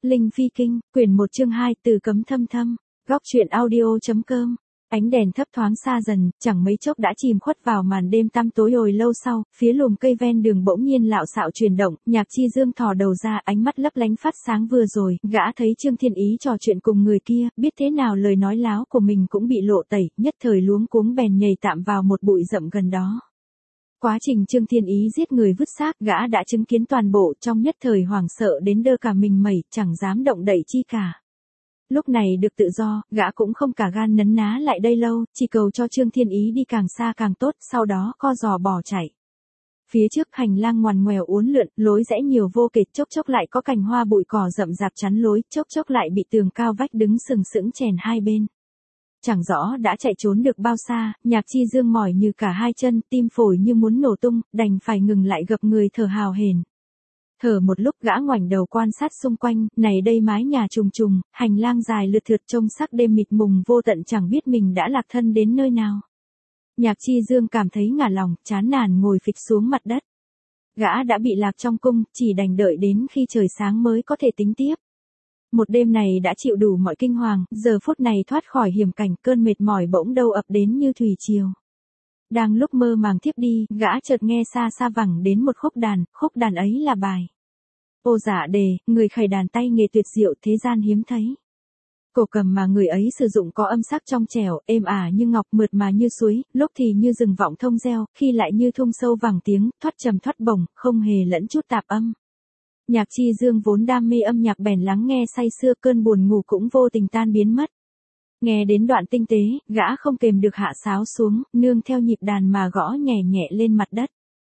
Linh Phi Kinh, quyển 1 chương 2 Từ Cấm Thâm Thâm, góc truyện audio.com. Ánh đèn thấp thoáng xa dần, chẳng mấy chốc đã chìm khuất vào màn đêm tăm tối. Hồi lâu sau, phía lùm cây ven đường bỗng nhiên lạo xạo chuyển động, Nhạc Chi Dương thò đầu ra, ánh mắt lấp lánh phát sáng. Vừa rồi, gã thấy Trương Thiên Ý trò chuyện cùng người kia, biết thế nào lời nói láo của mình cũng bị lộ tẩy, nhất thời luống cuống bèn nhảy tạm vào một bụi rậm gần đó. Quá trình Trương Thiên Ý giết người vứt xác, gã đã chứng kiến toàn bộ, trong nhất thời hoảng sợ đến đơ cả mình mẩy, chẳng dám động đậy chi cả. Lúc này được tự do, gã cũng không cả gan nấn ná lại đây lâu, chỉ cầu cho Trương Thiên Ý đi càng xa càng tốt, sau đó co giò bỏ chạy. Phía trước hành lang ngoằn ngoèo uốn lượn, lối rẽ nhiều vô kể, chốc chốc lại có cành hoa bụi cỏ rậm rạp chắn lối, chốc chốc lại bị tường cao vách đứng sừng sững chèn hai bên. Chẳng rõ đã chạy trốn được bao xa, Nhạc Chi Dương mỏi như cả hai chân, tim phổi như muốn nổ tung, đành phải ngừng lại gập người thở hào hển. Thở một lúc gã ngoảnh đầu quan sát xung quanh, này đây mái nhà trùng trùng, hành lang dài lượt thượt trông sắc đêm mịt mùng vô tận, chẳng biết mình đã lạc thân đến nơi nào. Nhạc Chi Dương cảm thấy ngả lòng, chán nản ngồi phịch xuống mặt đất. Gã đã bị lạc trong cung, chỉ đành đợi đến khi trời sáng mới có thể tính tiếp. Một đêm này đã chịu đủ mọi kinh hoàng, giờ phút này thoát khỏi hiểm cảnh, cơn mệt mỏi bỗng đâu ập đến như thủy triều. Đang lúc mơ màng thiếp đi, gã chợt nghe xa xa vẳng đến một khúc đàn ấy là bài Ô Dạ Đề, người khày đàn tay nghề tuyệt diệu thế gian hiếm thấy. Cổ cầm mà người ấy sử dụng có âm sắc trong trẻo, êm ả như ngọc, mượt mà như suối, lúc thì như rừng vọng thông reo, khi lại như thung sâu vẳng tiếng, thoát trầm thoát bổng, không hề lẫn chút tạp âm. Nhạc Chi Dương vốn đam mê âm nhạc bèn lắng nghe say sưa, cơn buồn ngủ cũng vô tình tan biến mất. Nghe đến đoạn tinh tế, gã không kềm được hạ sáo xuống, nương theo nhịp đàn mà gõ nhẹ nhẹ lên mặt đất.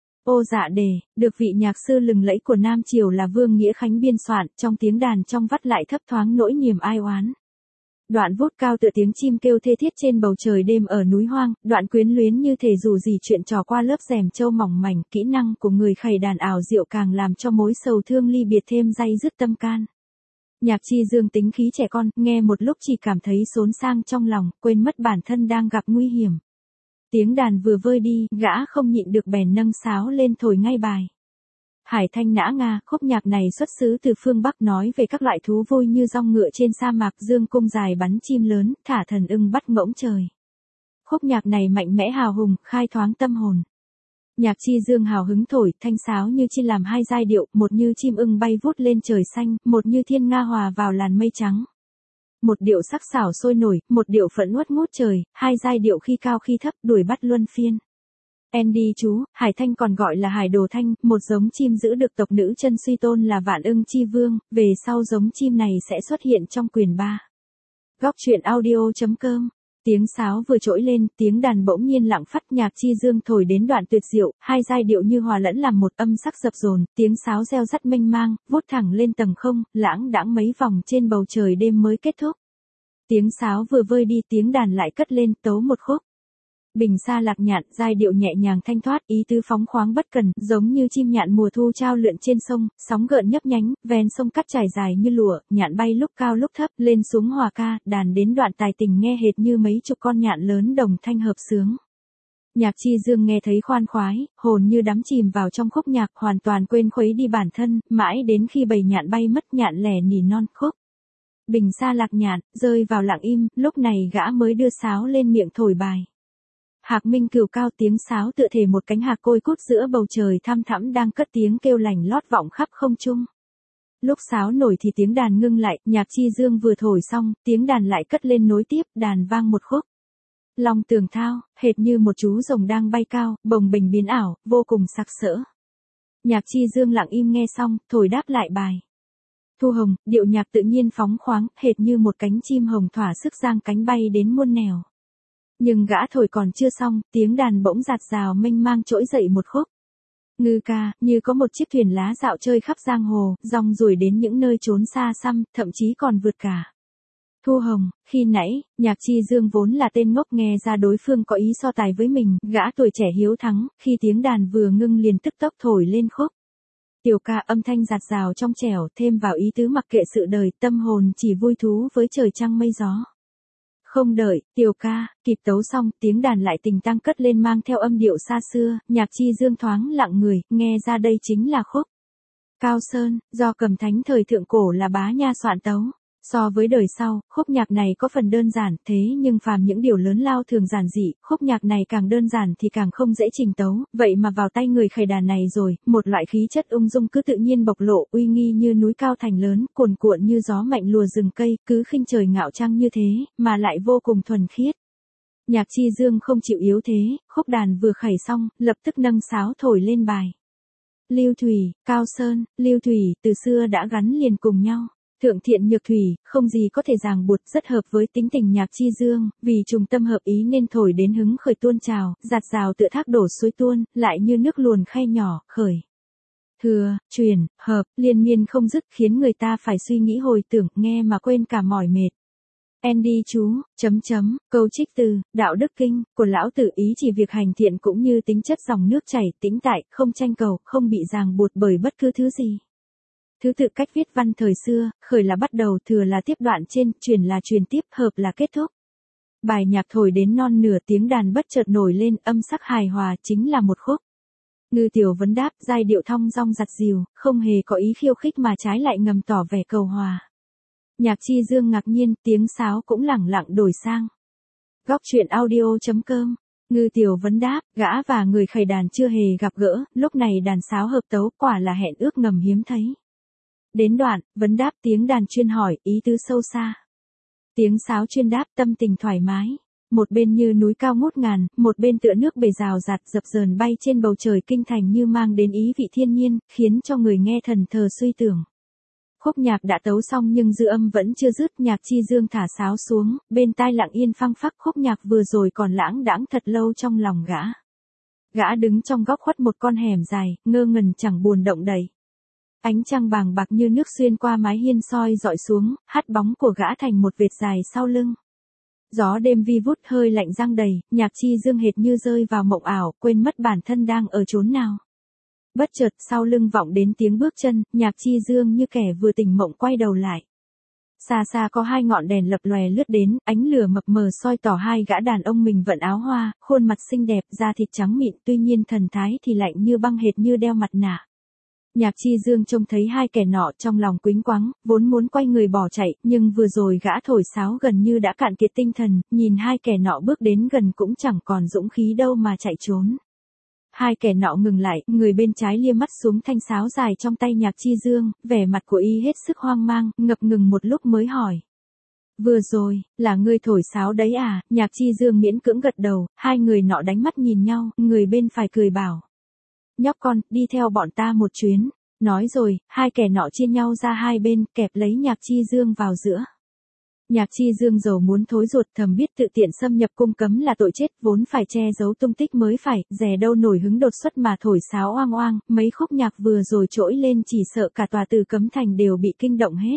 Ô Dạ Đề, được vị nhạc sư lừng lẫy của Nam Triều là Vương Nghĩa Khánh biên soạn, trong tiếng đàn trong vắt lại thấp thoáng nỗi niềm ai oán. Đoạn vút cao tựa tiếng chim kêu thê thiết trên bầu trời đêm ở núi hoang, đoạn quyến luyến như thể dù gì chuyện trò qua lớp rèm châu mỏng mảnh, kỹ năng của người khày đàn ảo diệu càng làm cho mối sầu thương ly biệt thêm day dứt tâm can. Nhạc Chi Dương tính khí trẻ con, nghe một lúc chỉ cảm thấy xốn sang trong lòng, quên mất bản thân đang gặp nguy hiểm. Tiếng đàn vừa vơi đi, gã không nhịn được bèn nâng sáo lên thổi ngay bài Hải Thanh Nã Nga. Khúc nhạc này xuất xứ từ phương Bắc, nói về các loại thú vui như dong ngựa trên sa mạc, dương cung dài bắn chim lớn, thả thần ưng bắt ngỗng trời. Khúc nhạc này mạnh mẽ hào hùng, khai thoáng tâm hồn. Nhạc Chi Dương hào hứng thổi, thanh sáo như chia làm hai giai điệu, một như chim ưng bay vút lên trời xanh, một như thiên nga hòa vào làn mây trắng. Một điệu sắc sảo sôi nổi, một điệu phẫn uất ngút trời, hai giai điệu khi cao khi thấp, đuổi bắt luân phiên. Andy chú, Hải Thanh còn gọi là Hải Đồ Thanh, một giống chim giữ được tộc nữ chân suy tôn là Vạn Ưng Chi Vương, về sau giống chim này sẽ xuất hiện trong quyển 3. Góc truyện audio.com. Tiếng sáo vừa trỗi lên, tiếng đàn bỗng nhiên lặng phắt. Nhạc Chi Dương thổi đến đoạn tuyệt diệu, hai giai điệu như hòa lẫn làm một, âm sắc dập dồn, tiếng sáo reo rắt mênh mang, vút thẳng lên tầng không, lãng đãng mấy vòng trên bầu trời đêm mới kết thúc. Tiếng sáo vừa vơi đi, tiếng đàn lại cất lên, tấu một khúc Bình Sa Lạc Nhạn, giai điệu nhẹ nhàng thanh thoát, ý tứ phóng khoáng bất cần, giống như chim nhạn mùa thu trao lượn trên sông, sóng gợn nhấp nhánh, ven sông cắt trải dài như lụa, nhạn bay lúc cao lúc thấp, lên xuống hòa ca, đàn đến đoạn tài tình nghe hệt như mấy chục con nhạn lớn đồng thanh hợp sướng. Nhạc Chi Dương nghe thấy khoan khoái, hồn như đắm chìm vào trong khúc nhạc, hoàn toàn quên khuấy đi bản thân, mãi đến khi bầy nhạn bay mất, nhạn lẻ nỉ non khúc Bình Sa Lạc Nhạn rơi vào lặng im, lúc này gã mới đưa sáo lên miệng thổi bài Hạc Minh Cửu cao, tiếng sáo tựa thể một cánh hạc côi cút giữa bầu trời thăm thẳm đang cất tiếng kêu lành lót vọng khắp không trung. Lúc sáo nổi thì tiếng đàn ngưng lại, Nhạc Chi Dương vừa thổi xong, tiếng đàn lại cất lên nối tiếp, đàn vang một khúc Long Tường Thao, hệt như một chú rồng đang bay cao, bồng bềnh biến ảo, vô cùng sặc sỡ. Nhạc Chi Dương lặng im nghe xong, thổi đáp lại bài Thu Hồng, điệu nhạc tự nhiên phóng khoáng, hệt như một cánh chim hồng thỏa sức giang cánh bay đến muôn nẻo. Nhưng gã thổi còn chưa xong, tiếng đàn bỗng rạt rào mênh mang trỗi dậy một khúc Ngư Ca, như có một chiếc thuyền lá dạo chơi khắp giang hồ, rong ruổi đến những nơi trốn xa xăm, thậm chí còn vượt cả Thu Hồng. Khi nãy, Nhạc Chi Dương vốn là tên ngốc, nghe ra đối phương có ý so tài với mình, gã tuổi trẻ hiếu thắng, khi tiếng đàn vừa ngưng liền tức tốc thổi lên khúc Tiểu Ca, âm thanh rạt rào trong trẻo, thêm vào ý tứ mặc kệ sự đời, tâm hồn chỉ vui thú với trời trăng mây gió. Không đợi Tiểu Ca kịp tấu xong, tiếng đàn lại tình tăng cất lên mang theo âm điệu xa xưa, Nhạc Chi Dương thoáng lặng người, nghe ra đây chính là khúc Cao Sơn, do Cầm Thánh thời thượng cổ là Bá Nha soạn tấu. So với đời sau, khúc nhạc này có phần đơn giản, thế nhưng phàm những điều lớn lao thường giản dị, khúc nhạc này càng đơn giản thì càng không dễ trình tấu, vậy mà vào tay người khầy đàn này rồi, một loại khí chất ung dung cứ tự nhiên bộc lộ, uy nghi như núi cao thành lớn, cuồn cuộn như gió mạnh lùa rừng cây, cứ khinh trời ngạo trăng như thế, mà lại vô cùng thuần khiết. Nhạc Chi Dương không chịu yếu thế, khúc đàn vừa khẩy xong, lập tức nâng sáo thổi lên bài. Lưu Thủy, Cao Sơn, Lưu Thủy từ xưa đã gắn liền cùng nhau. Thượng thiện nhược thủy, không gì có thể ràng buộc, rất hợp với tính tình Nhạc Chi Dương, vì trùng tâm hợp ý nên thổi đến hứng khởi tuôn trào, giạt rào tựa thác đổ suối tuôn, lại như nước luồn khay nhỏ, khởi. Thừa, truyền, hợp, liên miên không dứt khiến người ta phải suy nghĩ hồi tưởng, nghe mà quên cả mỏi mệt. Andy chú, câu trích từ, đạo đức kinh, của lão tử ý chỉ việc hành thiện cũng như tính chất dòng nước chảy, tĩnh tại, không tranh cầu, không bị ràng buộc bởi bất cứ thứ gì. Thứ tự cách viết văn thời xưa, khởi là bắt đầu, thừa là tiếp đoạn trên, truyền là truyền tiếp, hợp là kết thúc. Bài nhạc thổi đến non nửa tiếng đàn bất chợt nổi lên, âm sắc hài hòa, chính là một khúc. Ngư tiểu vấn đáp, giai điệu thong dong giặt dìu, không hề có ý khiêu khích mà trái lại ngầm tỏ vẻ cầu hòa. Nhạc Chi Dương ngạc nhiên, tiếng sáo cũng lẳng lặng đổi sang. Góc truyện audio.com. Ngư tiểu vấn đáp, gã và người khầy đàn chưa hề gặp gỡ, lúc này đàn sáo hợp tấu, quả là hẹn ước ngầm hiếm thấy. Đến đoạn, vấn đáp tiếng đàn chuyên hỏi, ý tứ sâu xa. Tiếng sáo chuyên đáp, tâm tình thoải mái. Một bên như núi cao ngút ngàn, một bên tựa nước bể rào rạt dập dờn bay trên bầu trời kinh thành như mang đến ý vị thiên nhiên, khiến cho người nghe thần thờ suy tưởng. Khúc nhạc đã tấu xong nhưng dư âm vẫn chưa dứt, Nhạc Chi Dương thả sáo xuống, bên tai lặng yên phăng phắc, khúc nhạc vừa rồi còn lãng đãng thật lâu trong lòng gã. Gã đứng trong góc khuất một con hẻm dài, ngơ ngẩn chẳng buồn động đậy. Ánh trăng bàng bạc như nước xuyên qua mái hiên soi dọi xuống, hắt bóng của gã thành một vệt dài sau lưng. Gió đêm vi vút hơi lạnh giăng đầy, Nhạc Chi Dương hệt như rơi vào mộng ảo, quên mất bản thân đang ở chốn nào. Bất chợt sau lưng vọng đến tiếng bước chân, Nhạc Chi Dương như kẻ vừa tỉnh mộng quay đầu lại. Xa xa có hai ngọn đèn lập lòe lướt đến, ánh lửa mập mờ soi tỏ hai gã đàn ông mình vận áo hoa, khuôn mặt xinh đẹp, da thịt trắng mịn, tuy nhiên thần thái thì lạnh như băng hệt như đeo mặt nạ. Nhạc Chi Dương trông thấy hai kẻ nọ trong lòng quĩnh quáng, vốn muốn quay người bỏ chạy, nhưng vừa rồi gã thổi sáo gần như đã cạn kiệt tinh thần, nhìn hai kẻ nọ bước đến gần cũng chẳng còn dũng khí đâu mà chạy trốn. Hai kẻ nọ ngừng lại, người bên trái lia mắt xuống thanh sáo dài trong tay Nhạc Chi Dương, vẻ mặt của y hết sức hoang mang, ngập ngừng một lúc mới hỏi. Vừa rồi, là ngươi thổi sáo đấy à? Nhạc Chi Dương miễn cưỡng gật đầu, hai người nọ đánh mắt nhìn nhau, người bên phải cười bảo. Nhóc con, đi theo bọn ta một chuyến. Nói rồi, hai kẻ nọ chia nhau ra hai bên, kẹp lấy Nhạc Chi Dương vào giữa. Nhạc Chi Dương dầu muốn thối ruột, thầm biết tự tiện xâm nhập cung cấm là tội chết, vốn phải che giấu tung tích mới phải, dè đâu nổi hứng đột xuất mà thổi sáo oang oang, mấy khúc nhạc vừa rồi trỗi lên chỉ sợ cả tòa Từ Cấm Thành đều bị kinh động hết.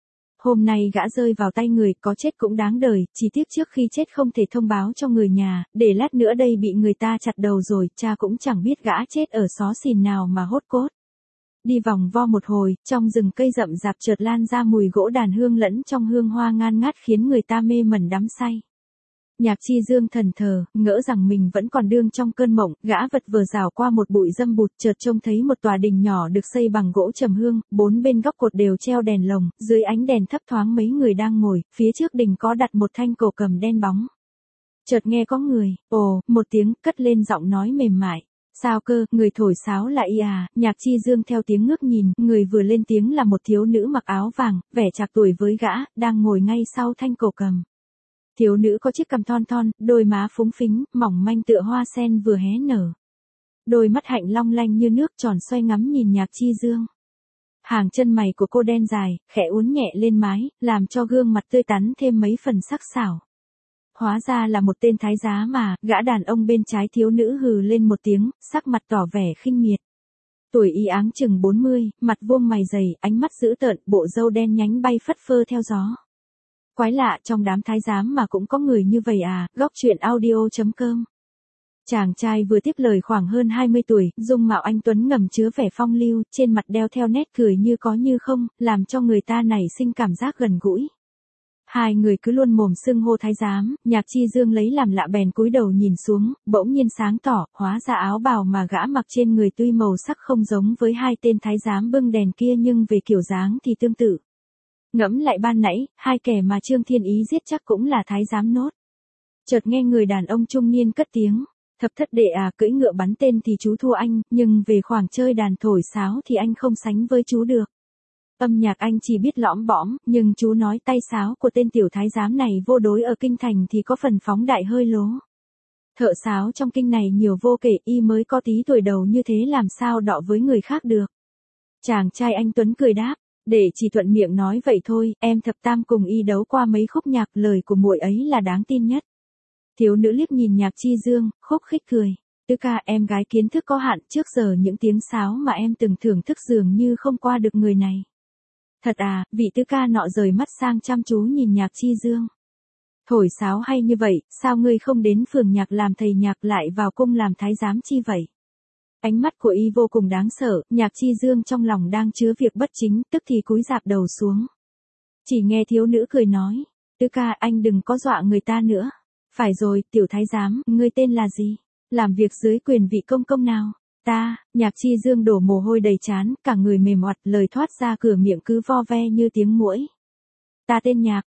Hôm nay gã rơi vào tay người, có chết cũng đáng đời, chỉ tiếc trước khi chết không thể thông báo cho người nhà, để lát nữa đây bị người ta chặt đầu rồi, cha cũng chẳng biết gã chết ở xó xìn nào mà hốt cốt. Đi vòng vo một hồi, trong rừng cây rậm rạp chợt lan ra mùi gỗ đàn hương lẫn trong hương hoa ngan ngát khiến người ta mê mẩn đắm say. Nhạc Chi Dương thần thờ, ngỡ rằng mình vẫn còn đương trong cơn mộng, gã vật vờ rào qua một bụi dâm bụt, chợt trông thấy một tòa đình nhỏ được xây bằng gỗ trầm hương, bốn bên góc cột đều treo đèn lồng, dưới ánh đèn thấp thoáng mấy người đang ngồi, phía trước đình có đặt một thanh cổ cầm đen bóng. Chợt nghe có người, ồ, một tiếng, cất lên giọng nói mềm mại. Sao cơ, người thổi sáo là y à? Nhạc Chi Dương theo tiếng ngước nhìn, người vừa lên tiếng là một thiếu nữ mặc áo vàng, vẻ trạc tuổi với gã, đang ngồi ngay sau thanh cổ cầm. Thiếu nữ có chiếc cằm thon thon, đôi má phúng phính, mỏng manh tựa hoa sen vừa hé nở. Đôi mắt hạnh long lanh như nước tròn xoay ngắm nhìn Nhạc Chi Dương. Hàng chân mày của cô đen dài, khẽ uốn nhẹ lên mái, làm cho gương mặt tươi tắn thêm mấy phần sắc sảo. Hóa ra là một tên thái giá mà, gã đàn ông bên trái thiếu nữ hừ lên một tiếng, sắc mặt tỏ vẻ khinh miệt. Tuổi y áng chừng 40, mặt vuông mày dày, ánh mắt dữ tợn, bộ râu đen nhánh bay phất phơ theo gió. Quái lạ, trong đám thái giám mà cũng có người như vậy à? Góc truyện audio.com. Chàng trai vừa tiếp lời khoảng hơn 20 tuổi, dung mạo anh tuấn ngầm chứa vẻ phong lưu, trên mặt đeo theo nét cười như có như không, làm cho người ta nảy sinh cảm giác gần gũi. Hai người cứ luôn mồm xưng hô thái giám, Nhạc Chi Dương lấy làm lạ bèn cúi đầu nhìn xuống, bỗng nhiên sáng tỏ, hóa ra áo bào mà gã mặc trên người tuy màu sắc không giống với hai tên thái giám bưng đèn kia nhưng về kiểu dáng thì tương tự. Ngẫm lại ban nãy, hai kẻ mà Trương Thiên Ý giết chắc cũng là thái giám nốt. Chợt nghe người đàn ông trung niên cất tiếng, thập thất đệ à, cưỡi ngựa bắn tên thì chú thua anh, nhưng về khoảng chơi đàn thổi sáo thì anh không sánh với chú được. Âm nhạc anh chỉ biết lõm bõm, nhưng chú nói tay sáo của tên tiểu thái giám này vô đối ở kinh thành thì có phần phóng đại hơi lố. Thợ sáo trong kinh này nhiều vô kể, y mới có tí tuổi đầu như thế làm sao đọ với người khác được. Chàng trai anh Tuấn cười đáp, để chỉ thuận miệng nói vậy thôi, em thập tam cùng y đấu qua mấy khúc nhạc, lời của muội ấy là đáng tin nhất. Thiếu nữ liếc nhìn Nhạc Chi Dương, khúc khích cười. Tứ ca, em gái kiến thức có hạn, trước giờ những tiếng sáo mà em từng thưởng thức dường như không qua được người này. Thật à, vị tứ ca nọ rời mắt sang chăm chú nhìn Nhạc Chi Dương. Thổi sáo hay như vậy, sao ngươi không đến phường nhạc làm thầy nhạc lại vào cung làm thái giám chi vậy? Ánh mắt của y vô cùng đáng sợ, Nhạc Chi Dương trong lòng đang chứa việc bất chính, tức thì cúi rạp đầu xuống. Chỉ nghe thiếu nữ cười nói, tứ ca anh đừng có dọa người ta nữa. Phải rồi, tiểu thái giám, ngươi tên là gì? Làm việc dưới quyền vị công công nào? Ta, Nhạc Chi Dương đổ mồ hôi đầy trán, cả người mềm oặt, lời thoát ra cửa miệng cứ vo ve như tiếng muỗi. Ta tên Nhạc,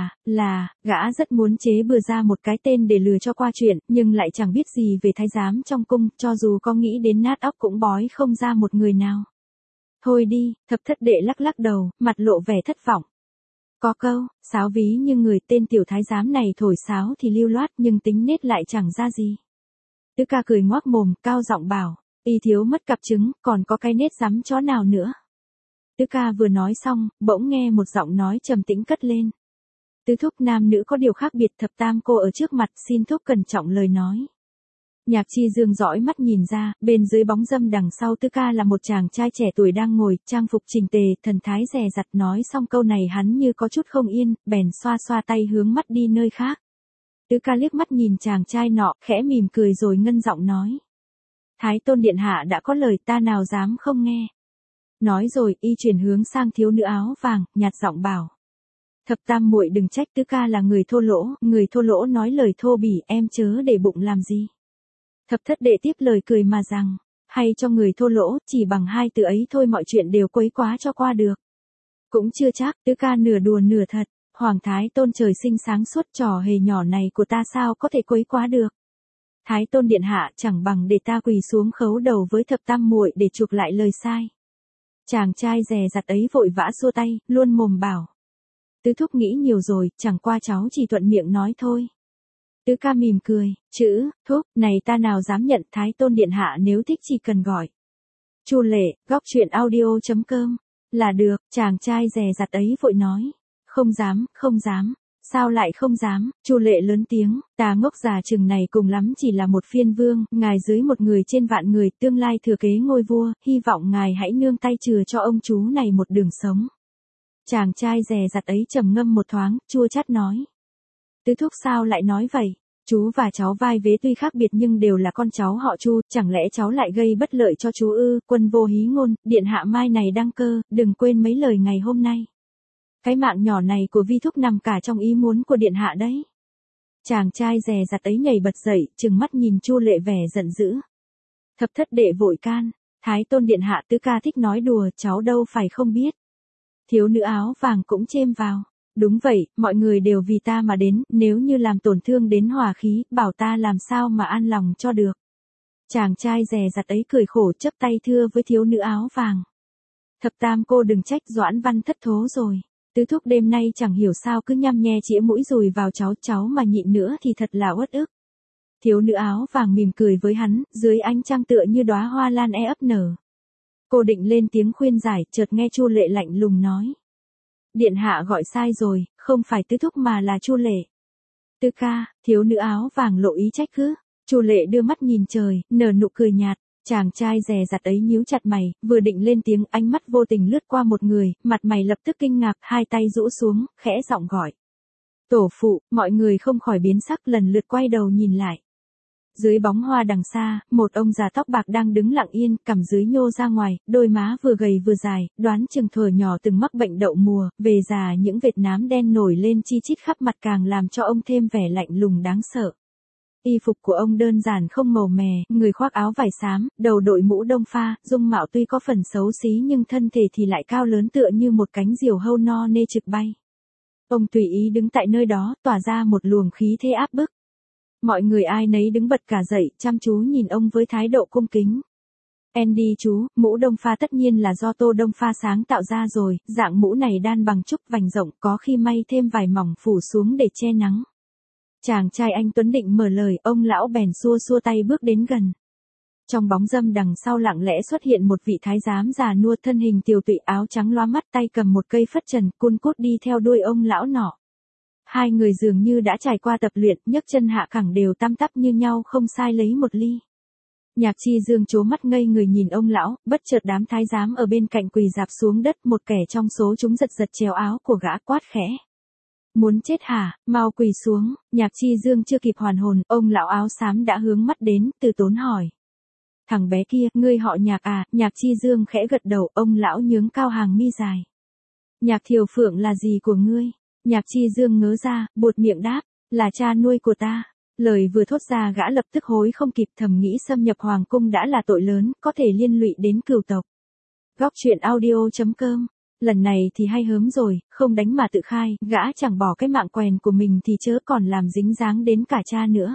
gã rất muốn chế bừa ra một cái tên để lừa cho qua chuyện, nhưng lại chẳng biết gì về thái giám trong cung, cho dù có nghĩ đến nát óc cũng bói không ra một người nào. Thôi đi, thập thất đệ lắc lắc đầu, mặt lộ vẻ thất vọng. Có câu, sáo ví như người, tên tiểu thái giám này thổi sáo thì lưu loát nhưng tính nết lại chẳng ra gì. Tứ ca cười ngoác mồm, cao giọng bảo, y thiếu mất cặp trứng, còn có cái nết rắm chó nào nữa. Tứ ca vừa nói xong, bỗng nghe một giọng nói trầm tĩnh cất lên. Tứ thúc, nam nữ có điều khác biệt, thập tam cô ở trước mặt, xin thúc cẩn trọng lời nói. Nhạc Chi Dương dõi mắt nhìn ra, bên dưới bóng râm đằng sau Tứ ca là một chàng trai trẻ tuổi đang ngồi, trang phục chỉnh tề, thần thái dè dặt. Nói xong câu này hắn như có chút không yên, bèn xoa xoa tay hướng mắt đi nơi khác. Tứ ca liếc mắt nhìn chàng trai nọ, khẽ mỉm cười rồi ngân giọng nói. Thái tôn điện hạ đã có lời, ta nào dám không nghe. Nói rồi, y chuyển hướng sang thiếu nữ áo vàng, nhạt giọng bảo. Thập tam muội đừng trách tứ ca là người thô lỗ nói lời thô bỉ, em chớ để bụng làm gì. Thập thất đệ tiếp lời cười mà rằng, hay cho người thô lỗ, chỉ bằng hai từ ấy thôi mọi chuyện đều quấy quá cho qua được. Cũng chưa chắc, tứ ca nửa đùa nửa thật, Hoàng Thái Tôn trời sinh sáng suốt, trò hề nhỏ này của ta sao có thể quấy quá được. Thái Tôn điện hạ chẳng bằng để ta quỳ xuống khấu đầu với thập tam muội để chuộc lại lời sai. Chàng trai dè dặt ấy vội vã xua tay, luôn mồm bảo. Tứ thúc nghĩ nhiều rồi, chẳng qua cháu chỉ thuận miệng nói thôi. Tứ ca mỉm cười, chữ, thúc, này ta nào dám nhận, Thái Tôn điện hạ nếu thích chỉ cần gọi. Chu Lệ, góc truyện audio.com, là được, chàng trai dè dặt ấy vội nói. Không dám, sao lại không dám, Chu Lệ lớn tiếng, ta ngốc già chừng này cùng lắm chỉ là một phiên vương, ngài dưới một người trên vạn người, tương lai thừa kế ngôi vua, hy vọng ngài hãy nương tay chừa cho ông chú này một đường sống. Chàng trai dè dặt ấy trầm ngâm một thoáng, chua chát nói. Tứ thúc sao lại nói vậy? Chú và cháu vai vế tuy khác biệt nhưng đều là con cháu họ Chu, chẳng lẽ cháu lại gây bất lợi cho chú ư? Quân vô hí ngôn, điện hạ mai này đăng cơ, đừng quên mấy lời ngày hôm nay. Cái mạng nhỏ này của vi thúc nằm cả trong ý muốn của điện hạ đấy. Chàng trai dè dặt ấy nhảy bật dậy, trừng mắt nhìn Chu Lệ vẻ giận dữ. Thập thất đệ vội can, Thái Tôn điện hạ tứ ca thích nói đùa, cháu đâu phải không biết. Thiếu nữ áo vàng cũng chêm vào. Đúng vậy, mọi người đều vì ta mà đến, nếu như làm tổn thương đến hòa khí, bảo ta làm sao mà an lòng cho được. Chàng trai dè dặt ấy cười khổ chắp tay thưa với thiếu nữ áo vàng. Thập tam cô đừng trách, Doãn Văn thất thố rồi. Tứ thúc đêm nay chẳng hiểu sao cứ nhăm nhe chĩa mũi dùi vào cháu mà nhịn nữa thì thật là uất ức. Thiếu nữ áo vàng mỉm cười với hắn, dưới ánh trăng tựa như đóa hoa lan ấp nở. Cô định lên tiếng khuyên giải, chợt nghe Chu Lệ lạnh lùng nói. Điện hạ gọi sai rồi, không phải tứ thúc mà là Chu Lệ. Tứ ca, thiếu nữ áo vàng lộ ý trách cứ. Chu Lệ đưa mắt nhìn trời, nở nụ cười nhạt. Chàng trai dè dặt ấy nhíu chặt mày, vừa định lên tiếng, ánh mắt vô tình lướt qua một người, mặt mày lập tức kinh ngạc, hai tay rũ xuống, khẽ giọng gọi. Tổ phụ, mọi người không khỏi biến sắc, lần lượt quay đầu nhìn lại. Dưới bóng hoa đằng xa, một ông già tóc bạc đang đứng lặng yên, cằm dưới nhô ra ngoài, đôi má vừa gầy vừa dài, đoán chừng thuở nhỏ từng mắc bệnh đậu mùa, về già những vệt nám đen nổi lên chi chít khắp mặt càng làm cho ông thêm vẻ lạnh lùng đáng sợ. Y phục của ông đơn giản không màu mè, người khoác áo vải xám, đầu đội mũ đông pha, dung mạo tuy có phần xấu xí nhưng thân thể thì lại cao lớn tựa như một cánh diều hâu no nê trực bay. Ông tùy ý đứng tại nơi đó, tỏa ra một luồng khí thế áp bức. Mọi người ai nấy đứng bật cả dậy, chăm chú nhìn ông với thái độ cung kính. Andy chú, mũ đông pha tất nhiên là do Tô Đông Pha sáng tạo ra rồi, dạng mũ này đan bằng trúc vành rộng, có khi may thêm vài mỏng phủ xuống để che nắng. Chàng trai anh Tuấn định mở lời, ông lão bèn xua xua tay bước đến gần. Trong bóng râm đằng sau lặng lẽ xuất hiện một vị thái giám già nua, thân hình tiều tụy, áo trắng loa mắt, tay cầm một cây phất trần, cun cút đi theo đuôi ông lão nọ. Hai người dường như đã trải qua tập luyện, nhấc chân hạ cẳng đều tăm tắp như nhau, không sai lấy một ly. Nhạc Chi Dương trố mắt ngây người nhìn ông lão, bất chợt đám thái giám ở bên cạnh quỳ rạp xuống đất, một kẻ trong số chúng giật giật chéo áo của gã, quát khẽ. Muốn chết hả, mau quỳ xuống. Nhạc Chi Dương chưa kịp hoàn hồn, ông lão áo xám đã hướng mắt đến, từ tốn hỏi. Thằng bé kia, ngươi họ Nhạc à? Nhạc Chi Dương khẽ gật đầu, ông lão nhướng cao hàng mi dài. Nhạc Thiều Phượng là gì của ngươi? Nhạc Chi Dương ngớ ra, buột miệng đáp, là cha nuôi của ta. Lời vừa thốt ra gã lập tức hối không kịp, thầm nghĩ xâm nhập hoàng cung đã là tội lớn, có thể liên lụy đến cửu tộc. Góc truyện audio.com. Lần này thì hay hớm rồi, không đánh mà tự khai, gã chẳng bỏ cái mạng quèn của mình thì chớ còn làm dính dáng đến cả cha nữa.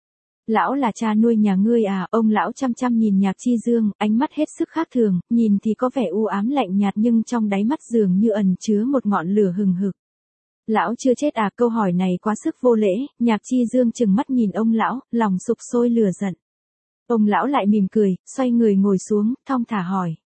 Lão là cha nuôi nhà ngươi à? Ông lão chăm chăm nhìn Nhạc Chi Dương, ánh mắt hết sức khác thường, nhìn thì có vẻ u ám lạnh nhạt nhưng trong đáy mắt dường như ẩn chứa một ngọn lửa hừng hực. Lão chưa chết à? Câu hỏi này quá sức vô lễ. Nhạc Chi Dương trừng mắt nhìn ông lão, lòng sục sôi lửa giận. Ông lão lại mỉm cười, xoay người ngồi xuống, thong thả hỏi.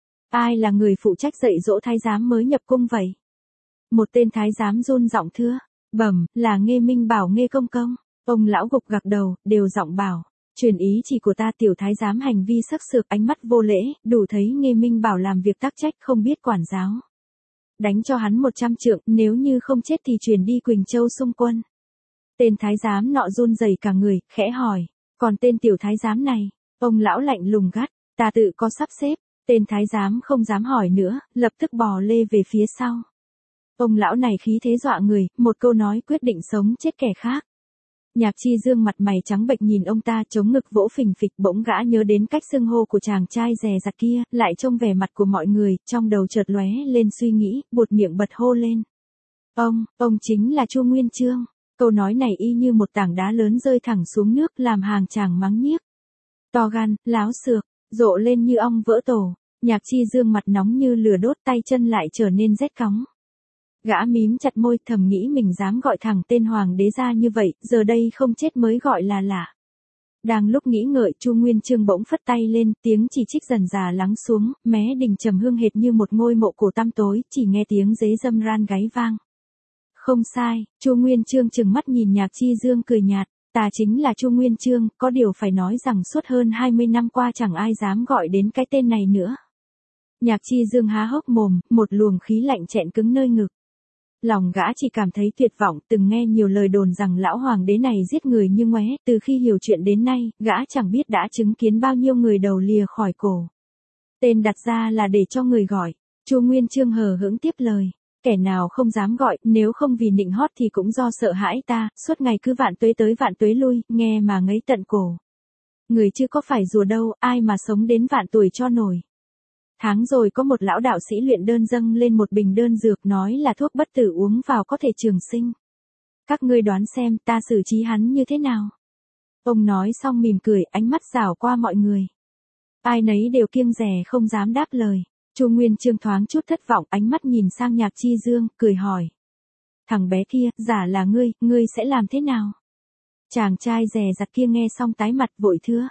Ai là người phụ trách dạy dỗ thái giám mới nhập cung vậy? Một tên thái giám run giọng thưa. Bẩm, là Nghê Minh Bảo Nghê Công Công. Ông lão gục gặc đầu, đều giọng bảo. Truyền ý chỉ của ta. Tiểu thái giám hành vi sắc sược, ánh mắt vô lễ, đủ thấy Nghê Minh Bảo làm việc tắc trách, không biết quản giáo. Đánh cho hắn 100 trượng, nếu như không chết thì truyền đi Quỳnh Châu xung quân. Tên thái giám nọ run rẩy cả người, khẽ hỏi. Còn tên tiểu thái giám này? Ông lão lạnh lùng gắt. Ta tự có sắp xếp. Tên thái giám không dám hỏi nữa, lập tức bò lê về phía sau. Ông lão này khí thế dọa người, một câu nói quyết định sống chết kẻ khác. Nhạc Chi Dương mặt mày trắng bệch nhìn ông ta, chống ngực vỗ phình phịch, bỗng gã nhớ đến cách xưng hô của chàng trai dè dặt kia, lại trông vẻ mặt của mọi người, trong đầu chợt lóe lên suy nghĩ, buột miệng bật hô lên. Ông chính là Chu Nguyên Chương. Câu nói này y như một tảng đá lớn rơi thẳng xuống nước, làm hàng chàng mắng nhiếc. To gan, láo xược, rộ lên như ong vỡ tổ. Nhạc Chi Dương mặt nóng như lửa đốt, tay chân lại trở nên rét cóng. Gã mím chặt môi, thầm nghĩ mình dám gọi thẳng tên hoàng đế ra như vậy, giờ đây không chết mới gọi là lạ. Đang lúc nghĩ ngợi, Chu Nguyên Chương bỗng phất tay lên, tiếng chỉ trích dần dà lắng xuống, mé đình trầm hương hệt như một ngôi mộ cổ tăm tối, chỉ nghe tiếng dế dâm ran gáy vang. Không sai, Chu Nguyên Chương trừng mắt nhìn Nhạc Chi Dương cười nhạt, ta chính là Chu Nguyên Chương, có điều phải nói rằng suốt hơn 20 năm qua chẳng ai dám gọi đến cái tên này nữa. Nhạc Chi Dương há hốc mồm, một luồng khí lạnh chẹn cứng nơi ngực. Lòng gã chỉ cảm thấy tuyệt vọng, từng nghe nhiều lời đồn rằng lão hoàng đế này giết người như ngoé, từ khi hiểu chuyện đến nay, gã chẳng biết đã chứng kiến bao nhiêu người đầu lìa khỏi cổ. Tên đặt ra là để cho người gọi. Chu Nguyên Chương hờ hững tiếp lời. Kẻ nào không dám gọi, nếu không vì nịnh hót thì cũng do sợ hãi ta, suốt ngày cứ vạn tuế tới vạn tuế lui, nghe mà ngấy tận cổ. Người chưa có phải rùa đâu, ai mà sống đến vạn tuổi cho nổi. Tháng rồi có một lão đạo sĩ luyện đơn dâng lên một bình đơn dược, nói là thuốc bất tử uống vào có thể trường sinh. Các ngươi đoán xem ta xử trí hắn như thế nào? Ông nói xong mỉm cười, ánh mắt rảo qua mọi người. Ai nấy đều kiêng dè không dám đáp lời. Chu Nguyên Chương thoáng chút thất vọng, ánh mắt nhìn sang Nhạc Chi Dương, cười hỏi. Thằng bé kia, giả là ngươi sẽ làm thế nào? Chàng trai dè dặt kia nghe xong tái mặt vội thưa.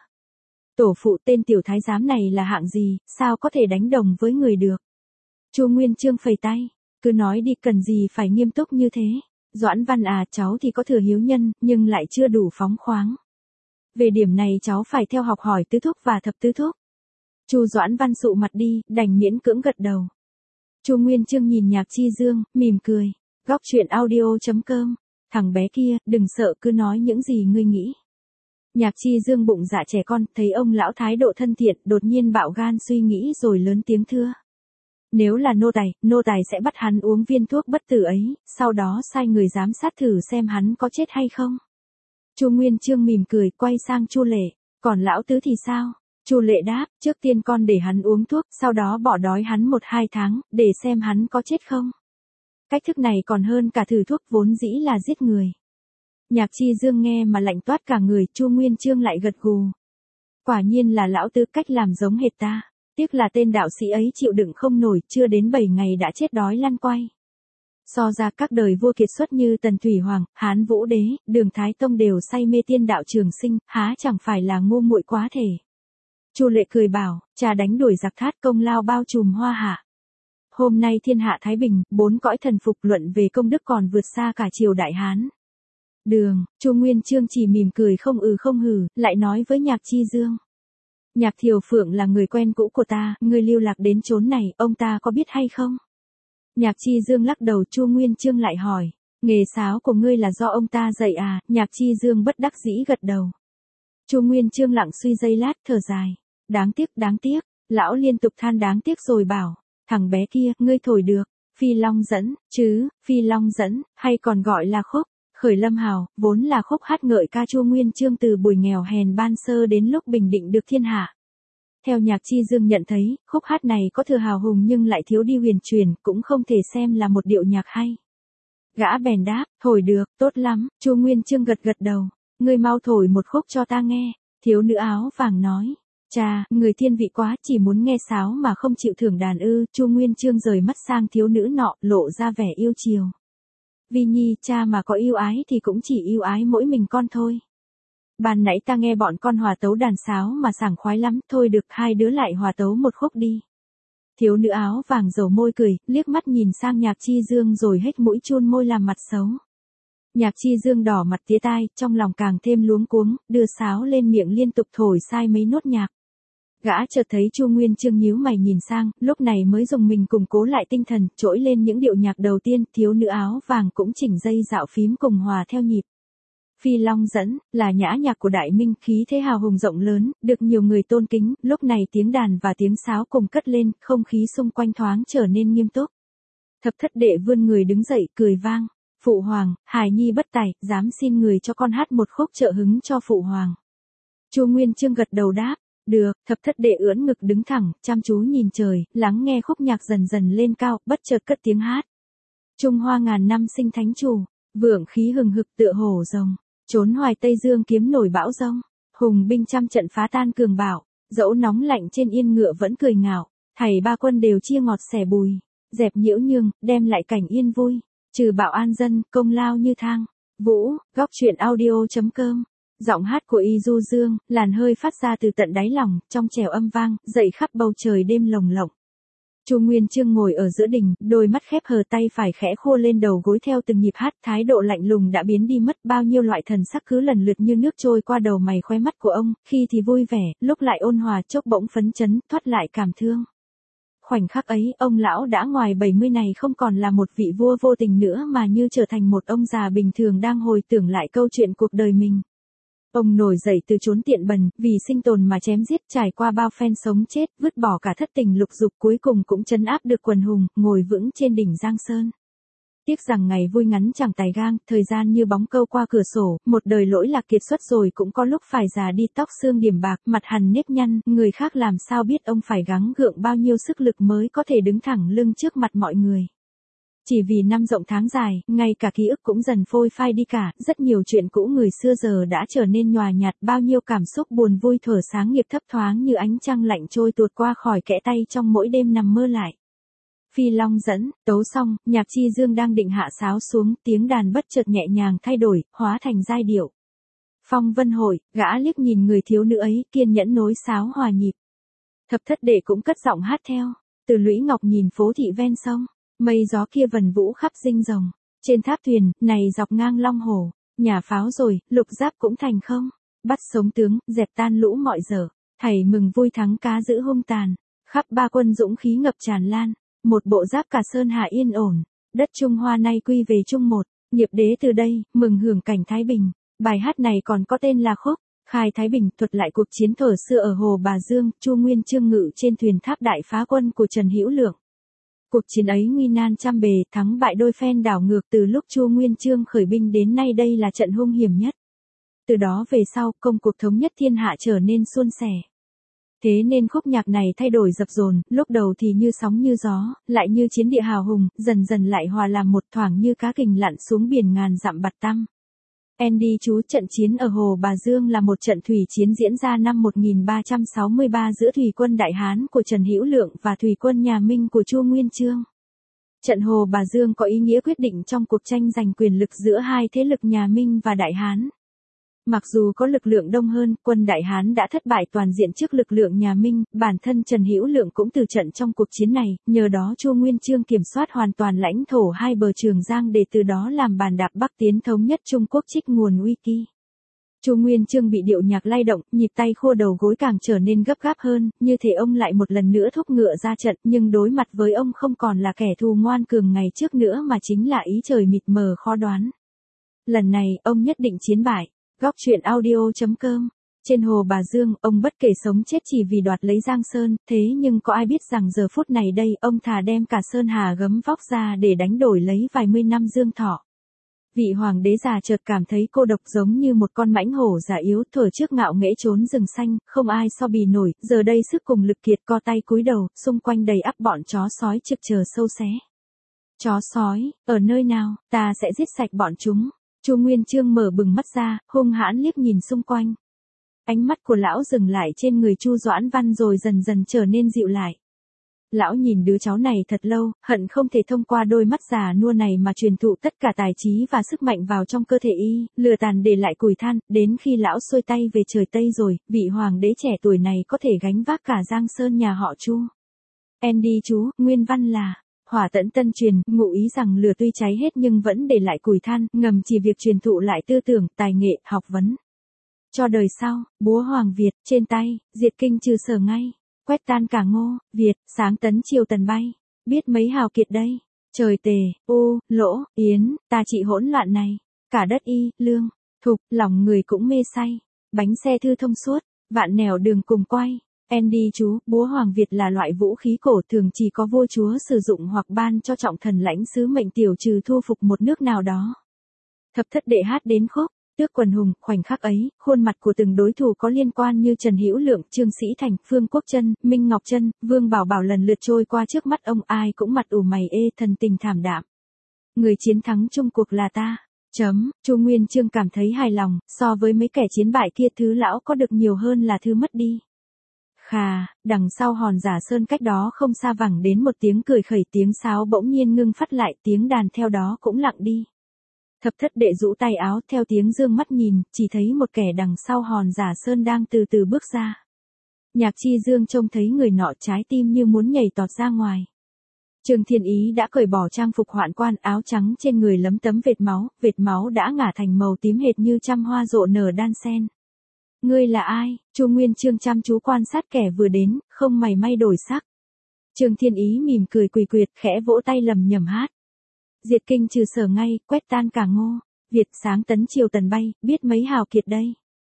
Tổ phụ, tên tiểu thái giám này là hạng gì, sao có thể đánh đồng với người được? Chu Nguyên Chương phẩy tay, cứ nói đi, cần gì phải nghiêm túc như thế. Doãn Văn à, cháu thì có thừa hiếu nhân, nhưng lại chưa đủ phóng khoáng. Về điểm này cháu phải theo học hỏi tứ thúc và thập tứ thúc. Chu Doãn Văn sụ mặt đi, đành miễn cưỡng gật đầu. Chu Nguyên Chương nhìn Nhạc Chi Dương, mỉm cười. Góc truyện audio.com. Thằng bé kia, đừng sợ, cứ nói những gì ngươi nghĩ. Nhạc Chi Dương bụng dạ trẻ con, thấy ông lão thái độ thân thiện, đột nhiên bạo gan suy nghĩ rồi lớn tiếng thưa. Nếu là nô tài sẽ bắt hắn uống viên thuốc bất tử ấy, sau đó sai người giám sát thử xem hắn có chết hay không. Chu Nguyên Chương mỉm cười, quay sang Chu Lệ, còn lão tứ thì sao? Chu Lệ đáp, trước tiên con để hắn uống thuốc, sau đó bỏ đói hắn 1-2 tháng, để xem hắn có chết không. Cách thức này còn hơn cả thử thuốc vốn dĩ là giết người. Nhạc Chi Dương nghe mà lạnh toát cả người, Chu Nguyên Chương lại gật gù. Quả nhiên là lão tứ, cách làm giống hệt ta. Tiếc là tên đạo sĩ ấy chịu đựng không nổi, chưa đến 7 ngày đã chết đói lăn quay. So ra các đời vua kiệt xuất như Tần Thủy Hoàng, Hán Vũ Đế, Đường Thái Tông đều say mê tiên đạo trường sinh, há chẳng phải là ngu muội quá thể. Chu Lệ cười bảo, cha đánh đuổi giặc Thát công lao bao trùm hoa hạ. Hôm nay thiên hạ thái bình, 4 cõi thần phục, luận về công đức còn vượt xa cả triều đại Hán. Chu Nguyên Chương chỉ mỉm cười không không hừ, lại nói với Nhạc Chi Dương. Nhạc Thiều Phượng là người quen cũ của ta, ngươi lưu lạc đến chốn này, ông ta có biết hay không? Nhạc Chi Dương lắc đầu, Chu Nguyên Chương lại hỏi, nghề sáo của ngươi là do ông ta dạy à? Nhạc Chi Dương bất đắc dĩ gật đầu. Chu Nguyên Chương lặng suy giây lát, thở dài, đáng tiếc, lão liên tục than đáng tiếc rồi bảo, thằng bé kia, ngươi thổi được, Phi Long dẫn, Phi Long dẫn, hay còn gọi là khúc. Khởi Lâm Hào, vốn là khúc hát ngợi ca Chu Nguyên Chương từ buổi nghèo hèn ban sơ đến lúc bình định được thiên hạ. Theo Nhạc Chi Dương nhận thấy, khúc hát này có thừa hào hùng nhưng lại thiếu đi huyền truyền, cũng không thể xem là một điệu nhạc hay. Gã bèn đáp, thổi được, tốt lắm. Chu Nguyên Chương gật đầu, ngươi mau thổi một khúc cho ta nghe. Thiếu nữ áo vàng nói, cha, người thiên vị quá, chỉ muốn nghe sáo mà không chịu thưởng đàn ư? Chu Nguyên Chương rời mắt sang thiếu nữ nọ, lộ ra vẻ yêu chiều. Vi Nhi, cha mà có yêu ái thì cũng chỉ yêu ái mỗi mình con thôi. Ban nãy ta nghe bọn con hòa tấu đàn sáo mà sảng khoái lắm, thôi được, hai đứa lại hòa tấu một khúc đi. Thiếu nữ áo vàng dầu môi cười, liếc mắt nhìn sang Nhạc Chi Dương rồi hết mũi chun môi làm mặt xấu. Nhạc Chi Dương đỏ mặt tía tai, trong lòng càng thêm luống cuống, đưa sáo lên miệng liên tục thổi sai mấy nốt nhạc. Gã chợt thấy Chu Nguyên Chương nhíu mày nhìn sang, lúc này mới dùng mình củng cố lại tinh thần, trỗi lên những điệu nhạc đầu tiên, thiếu nữ áo vàng cũng chỉnh dây dạo phím cùng hòa theo nhịp. Phi Long dẫn, là nhã nhạc của Đại Minh, khí thế hào hùng rộng lớn, được nhiều người tôn kính, lúc này tiếng đàn và tiếng sáo cùng cất lên, không khí xung quanh thoáng trở nên nghiêm túc. Thập thất đệ vươn người đứng dậy, cười vang, Phụ Hoàng, hài nhi bất tài, dám xin người cho con hát một khúc trợ hứng cho Phụ Hoàng. Chu Nguyên Chương gật đầu đáp. Được. Thập thất đệ ưỡn ngực đứng thẳng, chăm chú nhìn trời, lắng nghe khúc nhạc dần dần lên cao, bất chợt cất tiếng hát. Trung Hoa ngàn năm sinh thánh chủ, vượng khí hừng hực tựa hổ rồng, trốn hoài Tây Dương kiếm nổi bão rông, hùng binh trăm trận phá tan cường bạo, dẫu nóng lạnh trên yên ngựa vẫn cười ngạo, thảy ba quân đều chia ngọt sẻ bùi, dẹp nhiễu nhương, đem lại cảnh yên vui, trừ bạo an dân, công lao như thang. Vũ, góc truyện audio.com. Giọng hát của Y Du Dương, làn hơi phát ra từ tận đáy lòng, trong trẻo âm vang, dậy khắp bầu trời đêm lồng lộng. Chu Nguyên Chương ngồi ở giữa đình, đôi mắt khép hờ, tay phải khẽ khua lên đầu gối theo từng nhịp hát, thái độ lạnh lùng đã biến đi mất, bao nhiêu loại thần sắc cứ lần lượt như nước trôi qua đầu mày khóe mắt của ông, khi thì vui vẻ, lúc lại ôn hòa, chốc bỗng phấn chấn, thoát lại cảm thương. Khoảnh khắc ấy, ông lão đã ngoài 70 này không còn là một vị vua vô tình nữa mà như trở thành một ông già bình thường đang hồi tưởng lại câu chuyện cuộc đời mình. Ông nổi dậy từ chốn tiện bần, vì sinh tồn mà chém giết, trải qua bao phen sống chết, vứt bỏ cả thất tình lục dục, cuối cùng cũng trấn áp được quần hùng, ngồi vững trên đỉnh Giang Sơn. Tiếc rằng ngày vui ngắn chẳng tài gang, thời gian như bóng câu qua cửa sổ, một đời lỗi lạc kiệt xuất rồi cũng có lúc phải già đi, tóc xương điểm bạc, mặt hằn nếp nhăn, người khác làm sao biết ông phải gắng gượng bao nhiêu sức lực mới có thể đứng thẳng lưng trước mặt mọi người. Chỉ vì năm rộng tháng dài, ngay cả ký ức cũng dần phôi phai đi cả, rất nhiều chuyện cũ người xưa giờ đã trở nên nhòa nhạt, bao nhiêu cảm xúc buồn vui thuở sáng nghiệp thấp thoáng như ánh trăng lạnh trôi tuột qua khỏi kẽ tay trong mỗi đêm nằm mơ lại. Phi Long dẫn, tấu xong, Nhạc Chi Dương đang định hạ sáo xuống, tiếng đàn bất chợt nhẹ nhàng thay đổi, hóa thành giai điệu. Phong vân hội, gã liếc nhìn người thiếu nữ ấy, kiên nhẫn nối sáo hòa nhịp. Thập thất đệ cũng cất giọng hát theo. Từ Lũy Ngọc nhìn phố thị ven sông, mây gió kia vần vũ khắp dinh rồng. Trên tháp thuyền, này dọc ngang Long Hồ, nhà pháo rồi, lục giáp cũng thành không. Bắt sống tướng, dẹp tan lũ mọi dở, thảy mừng vui thắng cá giữ hung tàn. Khắp ba quân dũng khí ngập tràn lan. Một bộ giáp cả sơn hà yên ổn, đất Trung Hoa nay quy về chung một, nghiệp đế từ đây, mừng hưởng cảnh thái bình. Bài hát này còn có tên là khúc Khai Thái Bình thuật lại cuộc chiến thuở xưa ở Hồ Bà Dương, Chu Nguyên Chương ngự trên thuyền tháp đại phá quân của Trần Hữu Lượng. Cuộc chiến ấy nguy nan trăm bề, thắng bại đôi phen đảo ngược từ lúc Chu Nguyên Chương khởi binh đến nay đây là trận hung hiểm nhất. Từ đó về sau, công cuộc thống nhất thiên hạ trở nên suôn sẻ. Thế nên khúc nhạc này thay đổi dập dồn, lúc đầu thì như sóng như gió, lại như chiến địa hào hùng, dần dần lại hòa làm một, thoảng như cá kình lặn xuống biển ngàn dặm bạt tăm. Andy chú, trận chiến ở Hồ Bà Dương là một trận thủy chiến diễn ra năm 1363 giữa thủy quân Đại Hán của Trần Hữu Lượng và thủy quân nhà Minh của Chu Nguyên Chương. Trận Hồ Bà Dương có ý nghĩa quyết định trong cuộc tranh giành quyền lực giữa hai thế lực nhà Minh và Đại Hán. Mặc dù có lực lượng đông hơn, quân Đại Hán đã thất bại toàn diện trước lực lượng nhà Minh, bản thân Trần Hữu Lượng cũng từ trận trong cuộc chiến này, nhờ đó Chu Nguyên Chương kiểm soát hoàn toàn lãnh thổ hai bờ Trường Giang để từ đó làm bàn đạp Bắc tiến thống nhất Trung Quốc trích nguồn uy kỳ. Chu Nguyên Chương bị điệu nhạc lay động, nhịp tay khua đầu gối càng trở nên gấp gáp hơn, như thể ông lại một lần nữa thúc ngựa ra trận, nhưng đối mặt với ông không còn là kẻ thù ngoan cường ngày trước nữa mà chính là ý trời mịt mờ khó đoán. Lần này, ông nhất định chiến bại. Góc truyện audio.com. Trên Hồ Bà Dương, ông bất kể sống chết chỉ vì đoạt lấy Giang Sơn, thế nhưng có ai biết rằng giờ phút này đây, ông thà đem cả Sơn Hà gấm vóc ra để đánh đổi lấy vài mươi năm dương thọ. Vị hoàng đế già chợt cảm thấy cô độc giống như một con mãnh hổ già yếu, thuở trước ngạo nghễ trốn rừng xanh, không ai so bì nổi, giờ đây sức cùng lực kiệt, co tay cúi đầu, xung quanh đầy ắp bọn chó sói trực chờ sâu xé. Chó sói, ở nơi nào, ta sẽ giết sạch bọn chúng. Chu Nguyên Chương mở bừng mắt ra, hung hãn liếc nhìn xung quanh. Ánh mắt của lão dừng lại trên người Chu Doãn Văn rồi dần dần trở nên dịu lại. Lão nhìn đứa cháu này thật lâu, hận không thể thông qua đôi mắt già nua này mà truyền thụ tất cả tài trí và sức mạnh vào trong cơ thể y, lừa tàn để lại củi than, đến khi lão xuôi tay về trời Tây rồi, vị hoàng đế trẻ tuổi này có thể gánh vác cả Giang Sơn nhà họ Chu. Andy chú, nguyên văn là hỏa tẫn tân truyền, ngụ ý rằng lửa tuy cháy hết nhưng vẫn để lại củi than, ngầm chỉ việc truyền thụ lại tư tưởng, tài nghệ, học vấn. Cho đời sau, búa Hoàng Việt, trên tay, diệt kinh trừ Sở ngay, quét tan cả Ngô, Việt, sáng tấn triều Tần bay, biết mấy hào kiệt đây, trời Tề, U, Lỗ, Yến, ta trị hỗn loạn này, cả đất Y, Lương, Thục, lòng người cũng mê say, bánh xe thư thông suốt, vạn nẻo đường cùng quay. Andy chú, búa Hoàng Việt là loại vũ khí cổ thường chỉ có vua chúa sử dụng hoặc ban cho trọng thần lãnh sứ mệnh tiểu trừ thu phục một nước nào đó. Thập thất đệ hát đến khúc, tước quần hùng, khoảnh khắc ấy, khuôn mặt của từng đối thủ có liên quan như Trần Hữu Lượng, Trương Sĩ Thành, Phương Quốc Chân, Minh Ngọc Chân, Vương Bảo Bảo lần lượt trôi qua trước mắt ông, ai cũng mặt ủ mày ê, thần tình thảm đạm. Người chiến thắng chung cuộc là ta. Chu Nguyên Chương cảm thấy hài lòng, so với mấy kẻ chiến bại kia thứ lão có được nhiều hơn là thứ mất đi. Khà, đằng sau hòn Giả Sơn cách đó không xa vẳng đến một tiếng cười khẩy, tiếng sáo bỗng nhiên ngưng phát lại, tiếng đàn theo đó cũng lặng đi. Thập thất đệ rũ tay áo, theo tiếng dương mắt nhìn, chỉ thấy một kẻ đằng sau hòn Giả Sơn đang từ từ bước ra. Nhạc Chi Dương trông thấy người nọ trái tim như muốn nhảy tọt ra ngoài. Trương Thiên Ý đã cởi bỏ trang phục hoạn quan, áo trắng trên người lấm tấm vệt máu đã ngả thành màu tím hệt như trăm hoa rộ nở đan sen. Ngươi là ai? Chu Nguyên Chương chăm chú quan sát kẻ vừa đến, không mảy may đổi sắc. Trương Thiên Ý mỉm cười quỳ quyệt, khẽ vỗ tay lầm nhầm hát. Diệt kinh trừ Sở ngay, quét tan cả Ngô, Việt, sáng tấn triều Tần bay, biết mấy hào kiệt đây.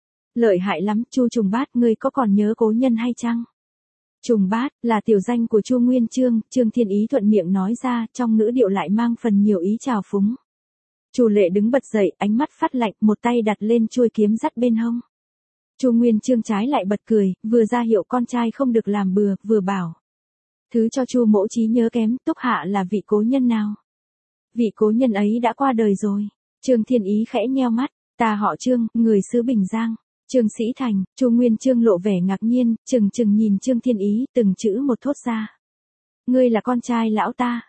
Lợi hại lắm, Chu Trùng Bát, ngươi có còn nhớ cố nhân hay chăng? Trùng Bát là tiểu danh của Chu Nguyên Chương, Trương Thiên Ý thuận miệng nói ra, trong ngữ điệu lại mang phần nhiều ý trào phúng. Chu Lệ đứng bật dậy, ánh mắt phát lạnh, một tay đặt lên chuôi kiếm dắt bên hông. Chu Nguyên Chương trái lại bật cười, vừa ra hiệu con trai không được làm bừa, vừa bảo: Thứ cho Chu mỗ trí nhớ kém, Túc Hạ là vị cố nhân nào? Vị cố nhân ấy đã qua đời rồi. Trương Thiên Ý khẽ nheo mắt, ta họ Trương, người xứ Bình Giang. Trương Sĩ Thành. Chu Nguyên Chương lộ vẻ ngạc nhiên, chừng nhìn Trương Thiên Ý, từng chữ một thốt ra. Ngươi là con trai lão ta.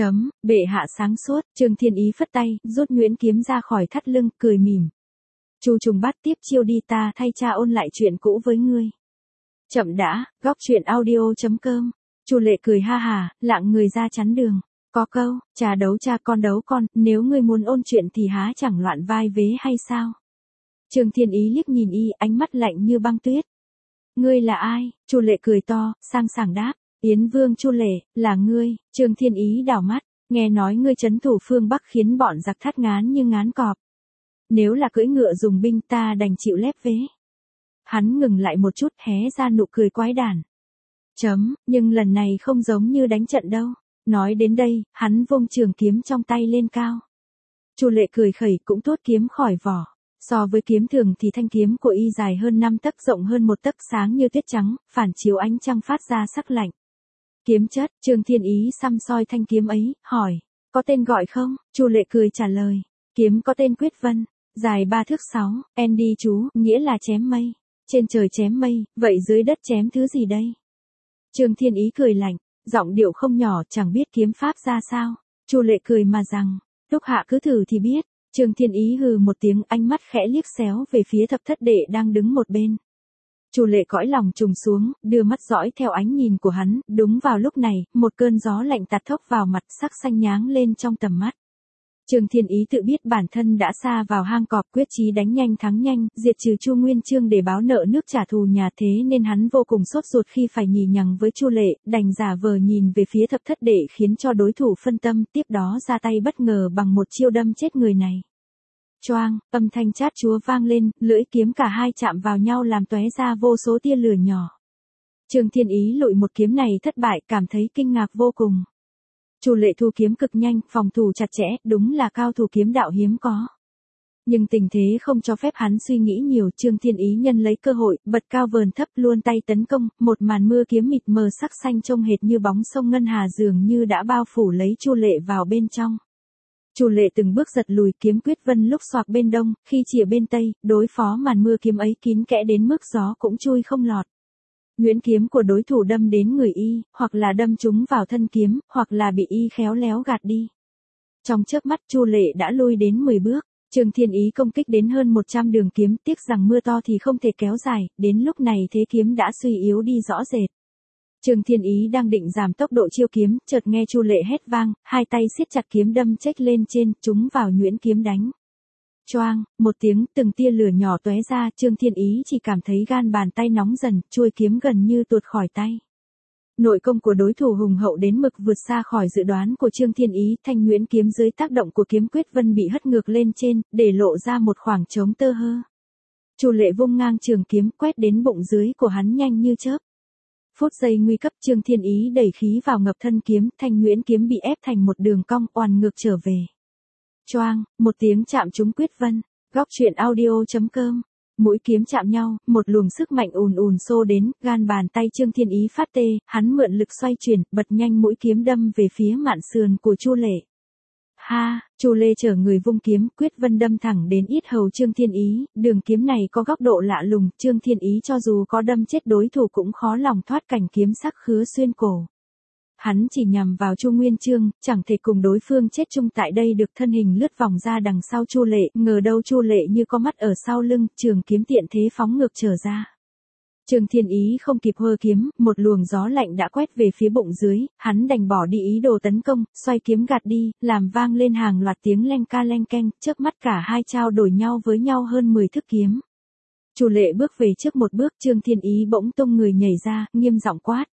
Bệ hạ sáng suốt. Trương Thiên Ý phất tay, rút nhuyễn kiếm ra khỏi thắt lưng, cười mỉm. Chu Trùng Bát, tiếp chiêu đi, ta thay cha ôn lại chuyện cũ với ngươi. Chậm đã. Góc truyện audio.com. Chu Lệ cười ha hà, lạng người ra chắn đường. Có câu, cha đấu cha, con đấu con, nếu ngươi muốn ôn chuyện thì há chẳng loạn vai vế hay sao? Trương Thiên Ý liếc nhìn y, ánh mắt lạnh như băng tuyết. Ngươi là ai? Chu Lệ cười to, sang sảng đáp. Yến Vương Chu Lệ, là ngươi. Trương Thiên Ý đảo mắt, nghe nói ngươi trấn thủ phương Bắc khiến bọn giặc thắt ngán như ngán cọp. Nếu là cưỡi ngựa dùng binh ta đành chịu lép vế. Hắn ngừng lại một chút hé ra nụ cười quái đản. Nhưng lần này không giống như đánh trận đâu. Nói đến đây, hắn vung trường kiếm trong tay lên cao. Chu Lệ cười khẩy cũng tuốt kiếm khỏi vỏ. So với kiếm thường thì thanh kiếm của y dài hơn 5 tấc, rộng hơn 1 tấc, sáng như tuyết trắng, phản chiếu ánh trăng phát ra sắc lạnh. Kiếm chất, Trương Thiên Ý săm soi thanh kiếm ấy, hỏi, có tên gọi không? Chu Lệ cười trả lời, kiếm có tên Quyết Vân, dài 3 thước 6, đi chú, nghĩa là chém mây. Trên trời chém mây, vậy dưới đất chém thứ gì đây? Trương Thiên Ý cười lạnh, giọng điệu không nhỏ, chẳng biết kiếm pháp ra sao. Chu Lệ cười mà rằng, Đúc hạ cứ thử thì biết. Trương Thiên Ý hừ một tiếng, ánh mắt khẽ liếc xéo về phía thập thất đệ đang đứng một bên. Chu Lệ cõi lòng trùng xuống, đưa mắt dõi theo ánh nhìn của hắn, đúng vào lúc này, một cơn gió lạnh tạt thốc vào mặt, sắc xanh nháng lên trong tầm mắt. Trương Thiên Ý tự biết bản thân đã sa vào hang cọp, quyết chí đánh nhanh thắng nhanh, diệt trừ Chu Nguyên Chương để báo nợ nước trả thù nhà, thế nên hắn vô cùng sốt ruột khi phải nhì nhằng với Chu Lệ, đành giả vờ nhìn về phía thập thất đệ khiến cho đối thủ phân tâm, tiếp đó ra tay bất ngờ bằng một chiêu đâm chết người này. Choang, âm thanh chát chúa vang lên, lưỡi kiếm cả hai chạm vào nhau làm tóe ra vô số tia lửa nhỏ. Trương Thiên Ý lụi một kiếm này thất bại, cảm thấy kinh ngạc vô cùng. Chu Lệ thu kiếm cực nhanh, phòng thủ chặt chẽ, đúng là cao thủ kiếm đạo hiếm có. Nhưng tình thế không cho phép hắn suy nghĩ nhiều, Trương Thiên Ý nhân lấy cơ hội, bật cao vờn thấp luôn tay tấn công, một màn mưa kiếm mịt mờ sắc xanh trông hệt như bóng sông ngân hà dường như đã bao phủ lấy Chu Lệ vào bên trong. Chu Lệ từng bước giật lùi, kiếm Quyết Vân lúc xoạc bên đông, khi chìa bên tây, đối phó màn mưa kiếm ấy kín kẽ đến mức gió cũng chui không lọt. Nhuyễn kiếm của đối thủ đâm đến người y, hoặc là đâm trúng vào thân kiếm, hoặc là bị y khéo léo gạt đi. Trong chớp mắt Chu Lệ đã lui đến 10 bước, Trương Thiên Ý công kích đến hơn 100 đường kiếm, tiếc rằng mưa to thì không thể kéo dài, đến lúc này thế kiếm đã suy yếu đi rõ rệt. Trương Thiên Ý đang định giảm tốc độ chiêu kiếm, chợt nghe Chu Lệ hét vang, hai tay siết chặt kiếm đâm chếch lên trên, trúng vào nhuyễn kiếm đánh. Choang, một tiếng, từng tia lửa nhỏ tóe ra, Trương Thiên Ý chỉ cảm thấy gan bàn tay nóng dần, chuôi kiếm gần như tuột khỏi tay. Nội công của đối thủ hùng hậu đến mực vượt xa khỏi dự đoán của Trương Thiên Ý, thanh nhuyễn kiếm dưới tác động của kiếm Quyết Vân bị hất ngược lên trên, để lộ ra một khoảng trống tơ hơ. Chu Lệ vung ngang trường kiếm, quét đến bụng dưới của hắn nhanh như chớp. Phút giây nguy cấp, Trương Thiên Ý đẩy khí vào ngập thân kiếm, thanh nhuyễn kiếm bị ép thành một đường cong, oằn ngược trở về. Choang, một tiếng chạm trúng Quyết Vân. Góc truyện audio.com. Mũi kiếm chạm nhau, một luồng sức mạnh ùn ùn xô đến, gan bàn tay Trương Thiên Ý phát tê, hắn mượn lực xoay chuyển, bật nhanh mũi kiếm đâm về phía mạn sườn của Chu Lệ. Ha, Chu Lệ chở người vung kiếm, Quyết Vân đâm thẳng đến yết hầu Trương Thiên Ý, đường kiếm này có góc độ lạ lùng, Trương Thiên Ý cho dù có đâm chết đối thủ cũng khó lòng thoát cảnh kiếm sắc khứa xuyên cổ. Hắn chỉ nhằm vào Chu Nguyên Chương, chẳng thể cùng đối phương chết chung tại đây được, thân hình lướt vòng ra đằng sau Chu Lệ, ngờ đâu Chu Lệ như có mắt ở sau lưng, trường kiếm tiện thế phóng ngược trở ra. Trương Thiên Ý không kịp hơ kiếm, một luồng gió lạnh đã quét về phía bụng dưới, hắn đành bỏ đi ý đồ tấn công, xoay kiếm gạt đi, làm vang lên hàng loạt tiếng leng ca leng keng, chớp mắt cả hai trao đổi nhau với nhau hơn 10 thức kiếm. Chu Lệ bước về trước một bước, Trương Thiên Ý bỗng tung người nhảy ra, nghiêm giọng quát.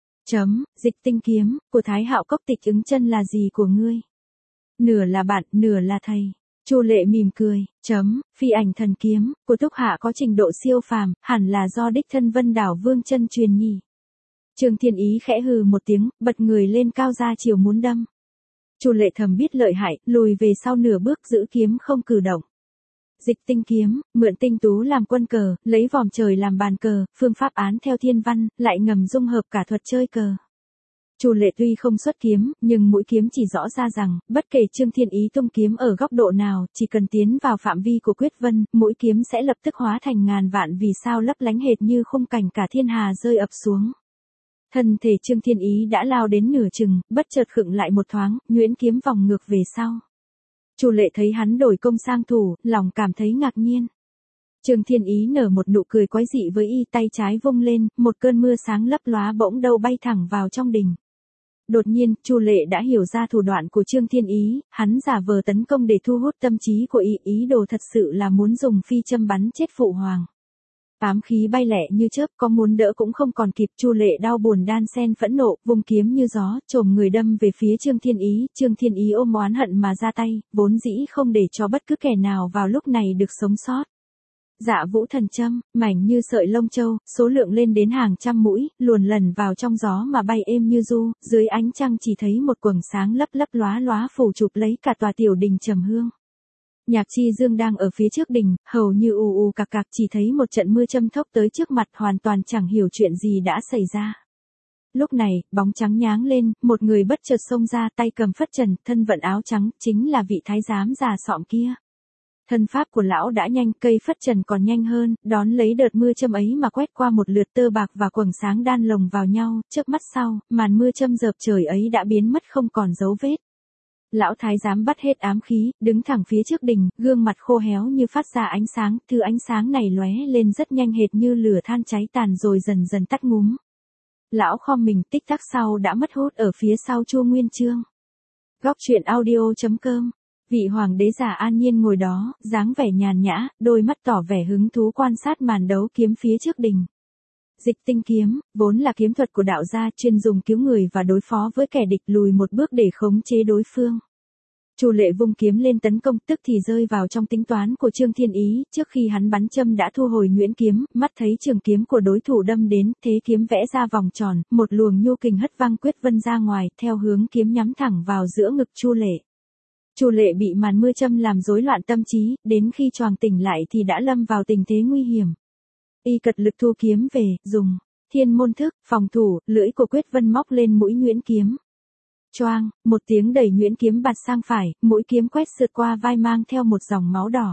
Dịch tinh kiếm, của Thái Hạo Cốc Tịch Ứng Chân là gì của ngươi? Nửa là bạn, nửa là thầy. Chu Lệ mỉm cười, Phi Ảnh Thần Kiếm, của Túc Hạ có trình độ siêu phàm, hẳn là do đích thân Vân Đảo Vương chân truyền nhỉ. Trương Thiên Ý khẽ hừ một tiếng, bật người lên cao ra chiều muốn đâm. Chu Lệ thầm biết lợi hại, lùi về sau nửa bước giữ kiếm không cử động. Dịch tinh kiếm, mượn tinh tú làm quân cờ, lấy vòm trời làm bàn cờ, phương pháp án theo thiên văn, lại ngầm dung hợp cả thuật chơi cờ. Chu Lệ tuy không xuất kiếm, nhưng mũi kiếm chỉ rõ ra rằng, bất kể Trương Thiên Ý tung kiếm ở góc độ nào, chỉ cần tiến vào phạm vi của Quyết Vân, mũi kiếm sẽ lập tức hóa thành ngàn vạn vì sao lấp lánh hệt như khung cảnh cả thiên hà rơi ập xuống. Thân thể Trương Thiên Ý đã lao đến nửa chừng, bất chợt khựng lại một thoáng, nhuyễn kiếm vòng ngược về sau. Chu Lệ thấy hắn đổi công sang thủ, lòng cảm thấy ngạc nhiên. Trương Thiên Ý nở một nụ cười quái dị với y, tay trái vung lên, một cơn mưa sáng lấp lóa bỗng đâu bay thẳng vào trong đình. Đột nhiên, Chu Lệ đã hiểu ra thủ đoạn của Trương Thiên Ý, hắn giả vờ tấn công để thu hút tâm trí của y, ý đồ thật sự là muốn dùng phi châm bắn chết phụ hoàng. Ám khí bay lẹ như chớp, có muốn đỡ cũng không còn kịp, Chu Lệ đau buồn đan xen phẫn nộ, vung kiếm như gió, chồm người đâm về phía Trương Thiên Ý ôm oán hận mà ra tay, vốn dĩ không để cho bất cứ kẻ nào vào lúc này được sống sót. Dạ vũ thần châm, mảnh như sợi lông châu, số lượng lên đến hàng trăm mũi, luồn lần vào trong gió mà bay êm như du, dưới ánh trăng chỉ thấy một quầng sáng lấp lấp lóa lóa phủ chụp lấy cả tòa tiểu đình trầm hương. Nhạc Chi Dương đang ở phía trước đình, hầu như ù ù cạc cạc chỉ thấy một trận mưa châm thốc tới trước mặt hoàn toàn chẳng hiểu chuyện gì đã xảy ra. Lúc này, bóng trắng nháng lên, một người bất chợt xông ra tay cầm phất trần, thân vận áo trắng, chính là vị thái giám già sọm kia. Thân pháp của lão đã nhanh, cây phất trần còn nhanh hơn, đón lấy đợt mưa châm ấy mà quét qua một lượt tơ bạc và quầng sáng đan lồng vào nhau, trước mắt sau, màn mưa châm rợp trời ấy đã biến mất không còn dấu vết. Lão thái giám bắt hết ám khí, đứng thẳng phía trước đình, gương mặt khô héo như phát ra ánh sáng, thứ ánh sáng này lóe lên rất nhanh hệt như lửa than cháy tàn rồi dần dần tắt ngúm. Lão khom mình tích tắc sau đã mất hút ở phía sau Chu Nguyên Chương. Góc truyện audio.com. Vị hoàng đế già an nhiên ngồi đó, dáng vẻ nhàn nhã, đôi mắt tỏ vẻ hứng thú quan sát màn đấu kiếm phía trước đình. Dịch tinh kiếm, vốn là kiếm thuật của đạo gia chuyên dùng cứu người và đối phó với kẻ địch lùi một bước để khống chế đối phương. Chu Lệ vung kiếm lên tấn công tức thì rơi vào trong tính toán của Trương Thiên Ý, trước khi hắn bắn châm đã thu hồi nhuyễn kiếm, mắt thấy trường kiếm của đối thủ đâm đến, thế kiếm vẽ ra vòng tròn, một luồng nhu kình hất văng quyết vân ra ngoài, theo hướng kiếm nhắm thẳng vào giữa ngực Chu Lệ. Chu Lệ bị màn mưa châm làm rối loạn tâm trí, đến khi choàng tỉnh lại thì đã lâm vào tình thế nguy hiểm. Y cật lực thu kiếm về, dùng thiên môn thức, phòng thủ, lưỡi của quyết vân móc lên mũi nhuyễn kiếm. Choang, một tiếng đẩy nhuyễn kiếm bạt sang phải, mũi kiếm quét sượt qua vai mang theo một dòng máu đỏ.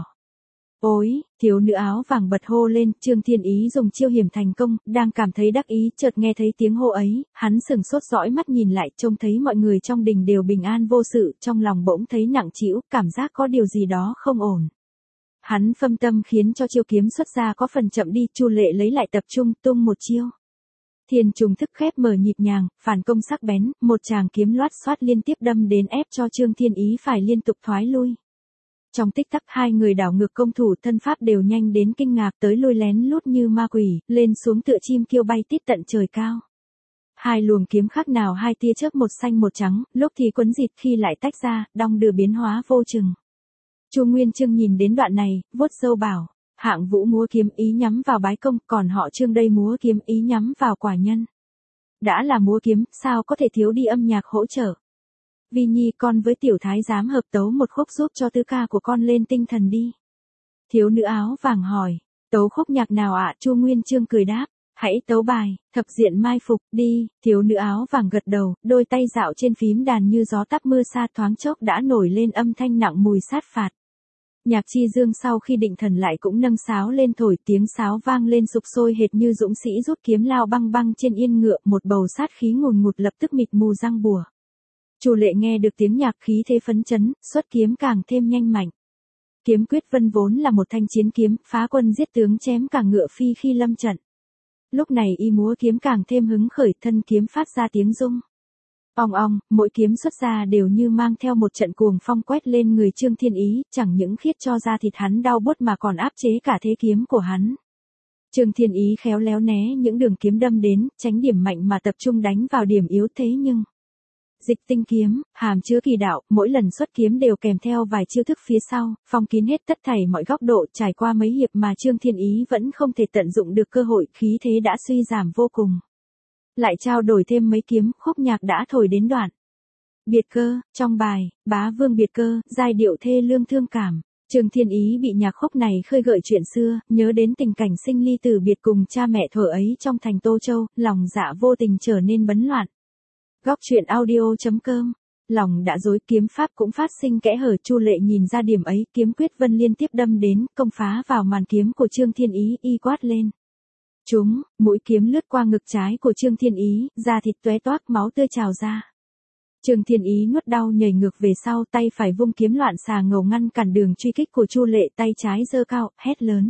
Ôi, thiếu nữ áo vàng bật hô lên, Trương Thiên Ý dùng chiêu hiểm thành công, đang cảm thấy đắc ý, chợt nghe thấy tiếng hô ấy, hắn sừng sốt dõi mắt nhìn lại, trông thấy mọi người trong đình đều bình an vô sự, trong lòng bỗng thấy nặng trĩu, cảm giác có điều gì đó không ổn. Hắn phân tâm khiến cho chiêu kiếm xuất ra có phần chậm đi, Chu Lệ lấy lại tập trung, tung một chiêu. Thiên trùng thức khép mở nhịp nhàng, phản công sắc bén, một tràng kiếm loát xoát liên tiếp đâm đến ép cho Trương Thiên Ý phải liên tục thoái lui. Trong tích tắc hai người đảo ngược công thủ, thân pháp đều nhanh đến kinh ngạc, tới lui lén lút như ma quỷ, lên xuống tựa chim kiêu bay tít tận trời cao. Hai luồng kiếm khác nào hai tia chớp một xanh một trắng, lúc thì quấn dịt khi lại tách ra, đong đưa biến hóa vô chừng. Chu Nguyên Chương nhìn đến đoạn này, vuốt râu bảo, Hạng Vũ múa kiếm ý nhắm vào bái công, còn họ Trương đây múa kiếm ý nhắm vào quả nhân. Đã là múa kiếm, sao có thể thiếu đi âm nhạc hỗ trợ. Vi Nhi, con với tiểu thái giám hợp tấu một khúc giúp cho tứ ca của con lên tinh thần đi. Thiếu nữ áo vàng hỏi, tấu khúc nhạc nào ạ? Chu Nguyên Chương cười đáp, hãy tấu bài Thập Diện Mai Phục đi. Thiếu nữ áo vàng gật đầu, đôi tay dạo trên phím đàn như gió táp mưa xa, thoáng chốc đã nổi lên âm thanh nặng mùi sát phạt. Nhạc Chi Dương sau khi định thần lại cũng nâng sáo lên thổi, tiếng sáo vang lên sục sôi hệt như dũng sĩ rút kiếm lao băng băng trên yên ngựa, một bầu sát khí ngùn ngụt lập tức mịt mù răng bùa. Chu Lệ nghe được tiếng nhạc khí thế phấn chấn, xuất kiếm càng thêm nhanh mạnh. Kiếm quyết vân vốn là một thanh chiến kiếm, phá quân giết tướng chém cả ngựa phi khi lâm trận. Lúc này y múa kiếm càng thêm hứng khởi, thân kiếm phát ra tiếng rung. Ong ong, mỗi kiếm xuất ra đều như mang theo một trận cuồng phong quét lên người Trương Thiên Ý, chẳng những khiết cho da thịt hắn đau buốt mà còn áp chế cả thế kiếm của hắn. Trương Thiên Ý khéo léo né những đường kiếm đâm đến, tránh điểm mạnh mà tập trung đánh vào điểm yếu, thế nhưng dịch tinh kiếm, hàm chứa kỳ đạo, mỗi lần xuất kiếm đều kèm theo vài chiêu thức phía sau, phong kín hết tất thảy mọi góc độ, trải qua mấy hiệp mà Trương Thiên Ý vẫn không thể tận dụng được cơ hội, khí thế đã suy giảm vô cùng. Lại trao đổi thêm mấy kiếm, khúc nhạc đã thổi đến đoạn biệt cơ, trong bài Bá Vương biệt cơ, giai điệu thê lương thương cảm. Trương Thiên Ý bị nhạc khúc này khơi gợi chuyện xưa, nhớ đến tình cảnh sinh ly tử biệt cùng cha mẹ thuở ấy trong thành Tô Châu, lòng dạ vô tình trở nên bấn loạn. Góc truyện audio.com. Lòng đã rối, kiếm pháp cũng phát sinh kẽ hở. Chu Lệ nhìn ra điểm ấy, kiếm quyết vân liên tiếp đâm đến, công phá vào màn kiếm của Trương Thiên Ý, y quát lên. Chúng, mũi kiếm lướt qua ngực trái của Trương Thiên Ý, da thịt tóe toác, máu tươi trào ra. Trương Thiên Ý nuốt đau nhảy ngược về sau, tay phải vung kiếm loạn xà ngầu ngăn cản đường truy kích của Chu Lệ, tay trái giơ cao, hét lớn.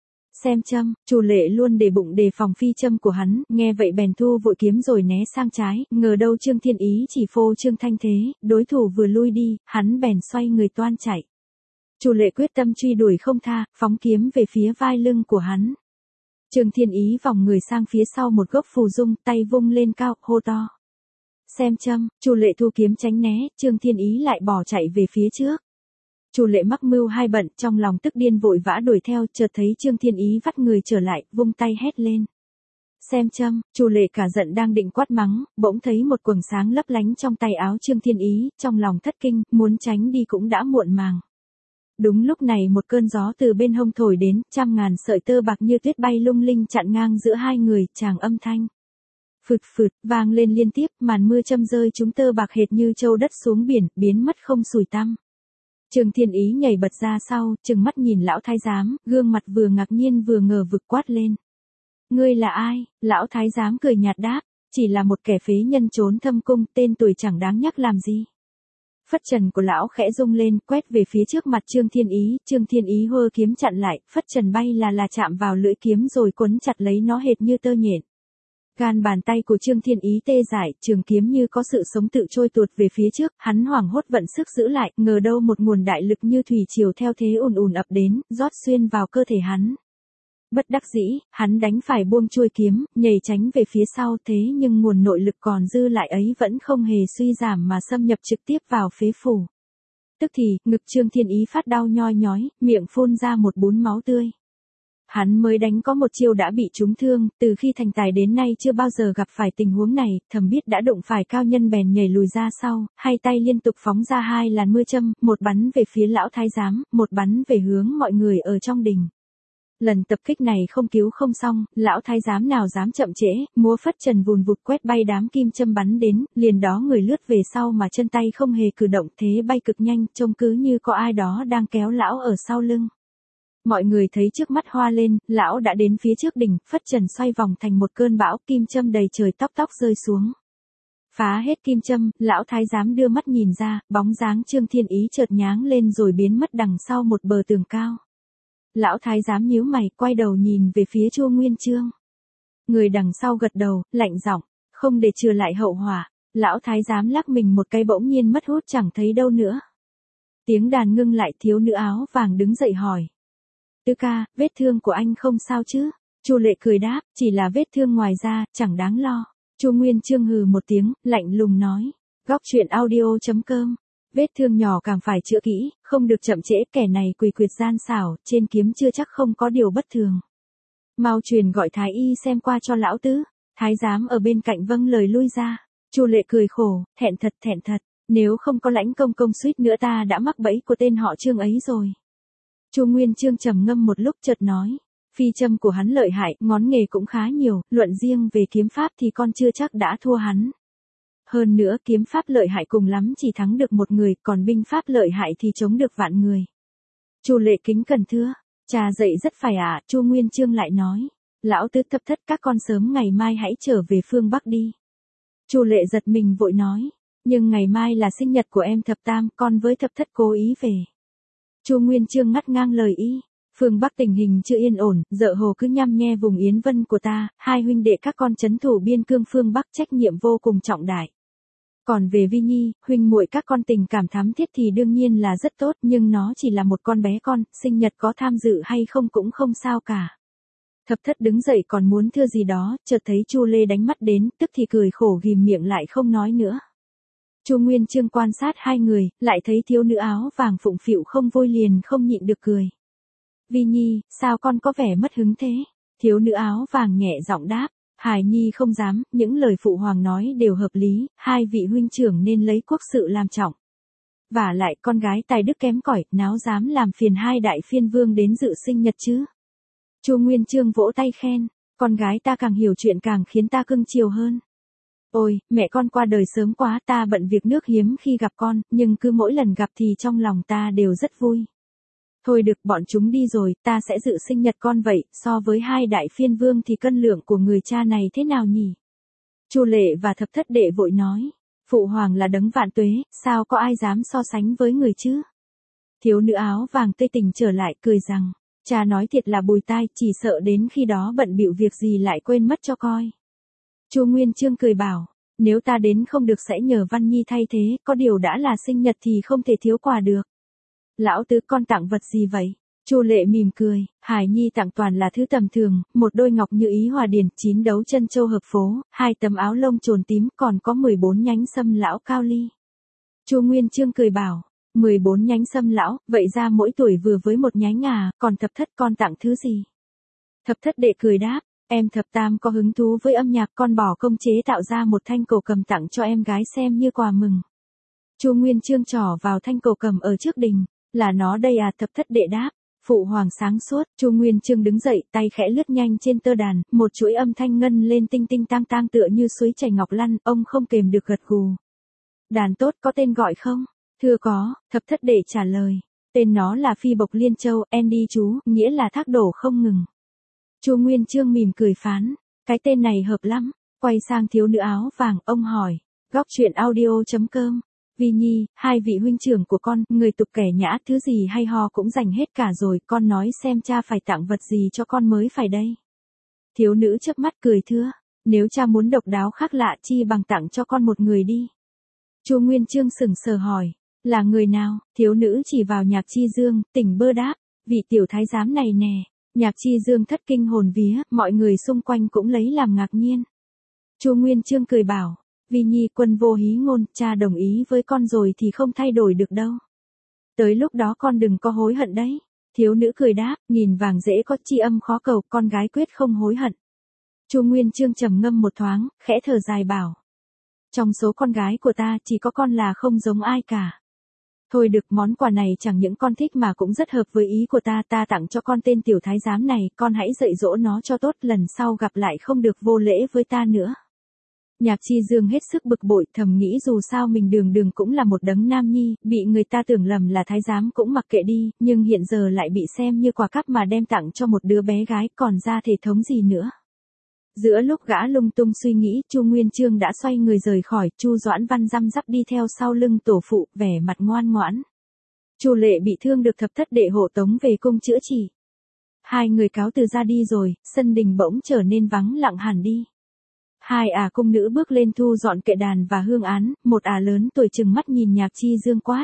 Xem châm. Chu Lệ luôn để bụng đề phòng phi châm của hắn, nghe vậy bèn thu vội kiếm rồi né sang trái, ngờ đâu Trương Thiên Ý chỉ phô trương thanh thế, đối thủ vừa lui đi, hắn bèn xoay người toan chạy. Chu Lệ quyết tâm truy đuổi không tha, phóng kiếm về phía vai lưng của hắn. Trương Thiên Ý vòng người sang phía sau một gốc phù dung, tay vung lên cao, hô to. Xem châm. Chu Lệ thu kiếm tránh né, Trương Thiên Ý lại bỏ chạy về phía trước. Chu Lệ mắc mưu hai bận, trong lòng tức điên vội vã đuổi theo, chợt thấy Trương Thiên Ý vắt người trở lại, vung tay hét lên. Xem châm, Chu Lệ cả giận đang định quát mắng, bỗng thấy một quầng sáng lấp lánh trong tay áo Trương Thiên Ý, trong lòng thất kinh, muốn tránh đi cũng đã muộn màng. Đúng lúc này một cơn gió từ bên hông thổi đến, trăm ngàn sợi tơ bạc như tuyết bay lung linh chặn ngang giữa hai người, tràng âm thanh. Phụt phụt, vang lên liên tiếp, màn mưa châm rơi chúng tơ bạc hệt như châu đất xuống biển, biến mất không sủi tăm. Trương Thiên Ý nhảy bật ra sau, trừng mắt nhìn lão thái giám, gương mặt vừa ngạc nhiên vừa ngờ vực quát lên. Ngươi là ai? Lão thái giám cười nhạt đáp, chỉ là một kẻ phế nhân trốn thâm cung, tên tuổi chẳng đáng nhắc làm gì. Phất trần của lão khẽ rung lên, quét về phía trước mặt Trương Thiên Ý hơ kiếm chặn lại, phất trần bay là chạm vào lưỡi kiếm rồi quấn chặt lấy nó hệt như tơ nhện. Gan bàn tay của Trương Thiên Ý tê dại, trường kiếm như có sự sống tự trôi tuột về phía trước, hắn hoảng hốt vận sức giữ lại, ngờ đâu một nguồn đại lực như thủy triều theo thế ùn ùn ập đến, rót xuyên vào cơ thể hắn. Bất đắc dĩ, hắn đánh phải buông chuôi kiếm, nhảy tránh về phía sau, thế nhưng nguồn nội lực còn dư lại ấy vẫn không hề suy giảm mà xâm nhập trực tiếp vào phế phủ. Tức thì, ngực Trương Thiên Ý phát đau nhoi nhói, miệng phun ra một bún máu tươi. Hắn mới đánh có một chiêu đã bị trúng thương, từ khi thành tài đến nay chưa bao giờ gặp phải tình huống này, thầm biết đã đụng phải cao nhân bèn nhảy lùi ra sau, hai tay liên tục phóng ra hai làn mưa châm, một bắn về phía lão thái giám, một bắn về hướng mọi người ở trong đình. Lần tập kích này không cứu không xong, lão thái giám nào dám chậm trễ, múa phất trần vùn vụt quét bay đám kim châm bắn đến, liền đó người lướt về sau mà chân tay không hề cử động, thế bay cực nhanh, trông cứ như có ai đó đang kéo lão ở sau lưng. Mọi người thấy trước mắt hoa lên, lão đã đến phía trước đỉnh, phất trần xoay vòng thành một cơn bão, kim châm đầy trời tóc tóc rơi xuống. Phá hết kim châm, lão thái giám đưa mắt nhìn ra, bóng dáng Trương Thiên Ý chợt nháng lên rồi biến mất đằng sau một bờ tường cao. Lão thái giám nhíu mày, quay đầu nhìn về phía Chu Nguyên Chương. Người đằng sau gật đầu, lạnh giọng, không để chừa lại hậu họa. Lão thái giám lắc mình một cái bỗng nhiên mất hút chẳng thấy đâu nữa. Tiếng đàn ngưng lại, thiếu nữ áo vàng đứng dậy hỏi. Tứ ca, vết thương của anh không sao chứ? Chu Lệ cười đáp, chỉ là vết thương ngoài da, chẳng đáng lo. Chu Nguyên Chương hừ một tiếng, lạnh lùng nói. Góc truyện audio.com. Vết thương nhỏ càng phải chữa kỹ, không được chậm trễ, kẻ này quỷ quyệt gian xảo, trên kiếm chưa chắc không có điều bất thường. Mau truyền gọi thái y xem qua cho lão tứ. Thái giám ở bên cạnh vâng lời lui ra. Chu Lệ cười khổ, thẹn thật, nếu không có Lãnh công công suýt nữa ta đã mắc bẫy của tên họ Trương ấy rồi. Chu Nguyên Chương trầm ngâm một lúc chợt nói, phi châm của hắn lợi hại, ngón nghề cũng khá nhiều, luận riêng về kiếm pháp thì con chưa chắc đã thua hắn. Hơn nữa kiếm pháp lợi hại cùng lắm chỉ thắng được một người, còn binh pháp lợi hại thì chống được vạn người. Chu Lệ kính cẩn thưa, cha dạy rất phải ạ. Chu Nguyên Chương lại nói, lão tứ thập thất các con sớm ngày mai hãy trở về phương Bắc đi. Chu Lệ giật mình vội nói, nhưng ngày mai là sinh nhật của em thập tam, con với thập thất cố ý về. Chu Nguyên Chương ngắt ngang lời y, phương Bắc tình hình chưa yên ổn, dợ hồ cứ nhăm nhe vùng Yến Vân của ta, hai huynh đệ các con trấn thủ biên cương phương Bắc trách nhiệm vô cùng trọng đại. Còn về Vi Nhi, huynh muội các con tình cảm thắm thiết thì đương nhiên là rất tốt, nhưng nó chỉ là một con bé con, sinh nhật có tham dự hay không cũng không sao cả. Thập thất đứng dậy còn muốn thưa gì đó, chợt thấy Chu Lê đánh mắt đến, tức thì cười khổ ghim miệng lại không nói nữa. Chu Nguyên Chương quan sát hai người, lại thấy thiếu nữ áo vàng phụng phịu không vui liền không nhịn được cười. Vi Nhi, sao con có vẻ mất hứng thế? Thiếu nữ áo vàng nhẹ giọng đáp. Hải Nhi không dám, những lời phụ hoàng nói đều hợp lý, hai vị huynh trưởng nên lấy quốc sự làm trọng. Vả lại con gái tài đức kém cỏi, náo dám làm phiền hai đại phiên vương đến dự sinh nhật chứ? Chu Nguyên Chương vỗ tay khen, con gái ta càng hiểu chuyện càng khiến ta cưng chiều hơn. Ôi, mẹ con qua đời sớm quá, ta bận việc nước hiếm khi gặp con, nhưng cứ mỗi lần gặp thì trong lòng ta đều rất vui. Thôi được, bọn chúng đi rồi, ta sẽ dự sinh nhật con vậy, so với hai đại phiên vương thì cân lượng của người cha này thế nào nhỉ? Chu Lệ và thập thất đệ vội nói, phụ hoàng là đấng vạn tuế, sao có ai dám so sánh với người chứ? Thiếu nữ áo vàng tươi tỉnh trở lại cười rằng, cha nói thiệt là bùi tai, chỉ sợ đến khi đó bận bịu việc gì lại quên mất cho coi. Chu Nguyên Chương cười bảo, nếu ta đến không được sẽ nhờ Văn Nhi thay thế, có điều đã là sinh nhật thì không thể thiếu quà được. Lão tứ con tặng vật gì vậy? Chu Lệ mỉm cười, Hải Nhi tặng toàn là thứ tầm thường, một đôi ngọc như ý hòa điển, 9 đấu chân châu hợp phố, 2 tấm áo lông trồn tím, còn có 14 nhánh sâm lão cao ly. Chu Nguyên Chương cười bảo, 14 nhánh sâm lão, vậy ra mỗi tuổi vừa với một nhánh à, còn thập thất con tặng thứ gì? Thập thất đệ cười đáp, em thập tam có hứng thú với âm nhạc, con bỏ công chế tạo ra một thanh cổ cầm tặng cho em gái xem như quà mừng. Chu Nguyên Chương trỏ vào thanh cổ cầm ở trước đình, là nó đây à, thập thất đệ đáp. Phụ hoàng sáng suốt, Chu Nguyên Chương đứng dậy, tay khẽ lướt nhanh trên tơ đàn, một chuỗi âm thanh ngân lên tinh tinh tang tang tựa như suối chảy ngọc lăn, ông không kềm được gật gù. Đàn tốt có tên gọi không? Thưa có, thập thất đệ trả lời. Tên nó là Phi Bộc Liên Châu, Andy chú, nghĩa là thác đổ không ngừng. Chu Nguyên Chương mỉm cười phán, cái tên này hợp lắm. Quay sang thiếu nữ áo vàng, ông hỏi. Góc truyện audio.com. Vi Nhi, hai vị huynh trưởng của con, người tục kẻ nhã, thứ gì hay ho cũng dành hết cả rồi, con nói xem cha phải tặng vật gì cho con mới phải đây. Thiếu nữ chớp mắt cười thưa, nếu cha muốn độc đáo khác lạ chi bằng tặng cho con một người đi. Chu Nguyên Chương sững sờ hỏi, là người nào? Thiếu nữ chỉ vào Nhạc Chi Dương, tỉnh bơ đáp, vị tiểu thái giám này nè. Nhạc Chi Dương thất kinh hồn vía, mọi người xung quanh cũng lấy làm ngạc nhiên. Chu Nguyên Chương cười bảo, Vi Nhi quân vô hí ngôn, cha đồng ý với con rồi thì không thay đổi được đâu. Tới lúc đó con đừng có hối hận đấy. Thiếu nữ cười đáp, nghìn vàng dễ có tri âm khó cầu, con gái quyết không hối hận. Chu Nguyên Chương trầm ngâm một thoáng, khẽ thở dài bảo. Trong số con gái của ta chỉ có con là không giống ai cả. Thôi được, món quà này chẳng những con thích mà cũng rất hợp với ý của ta, ta tặng cho con tên tiểu thái giám này, con hãy dạy dỗ nó cho tốt, lần sau gặp lại không được vô lễ với ta nữa. Nhạc Chi Dương hết sức bực bội, thầm nghĩ dù sao mình đường đường cũng là một đấng nam nhi, bị người ta tưởng lầm là thái giám cũng mặc kệ đi, nhưng hiện giờ lại bị xem như quà cáp mà đem tặng cho một đứa bé gái, còn ra thể thống gì nữa. Giữa lúc gã lung tung suy nghĩ, Chu Nguyên Chương đã xoay người rời khỏi, Chu Doãn Văn răm rắp đi theo sau lưng tổ phụ, vẻ mặt ngoan ngoãn. Chu Lệ bị thương được thập thất đệ hộ tống về cung chữa trị. Hai người cáo từ ra đi rồi, sân đình bỗng trở nên vắng lặng hẳn đi. Hai cung nữ bước lên thu dọn kệ đàn và hương án, một lớn tuổi trừng mắt nhìn Nhạc Chi Dương quát.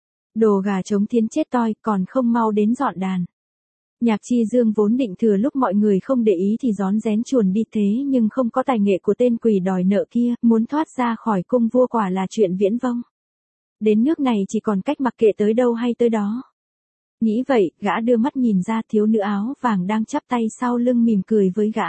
Đồ gà trống thiến chết toi, còn không mau đến dọn đàn. Nhạc Chi Dương vốn định thừa lúc mọi người không để ý thì rón rén chuồn đi, thế nhưng không có tài nghệ của tên quỷ đòi nợ kia, muốn thoát ra khỏi cung vua quả là chuyện viễn vông. Đến nước này chỉ còn cách mặc kệ tới đâu hay tới đó. Nghĩ vậy, gã đưa mắt nhìn ra thiếu nữ áo vàng đang chắp tay sau lưng mỉm cười với gã.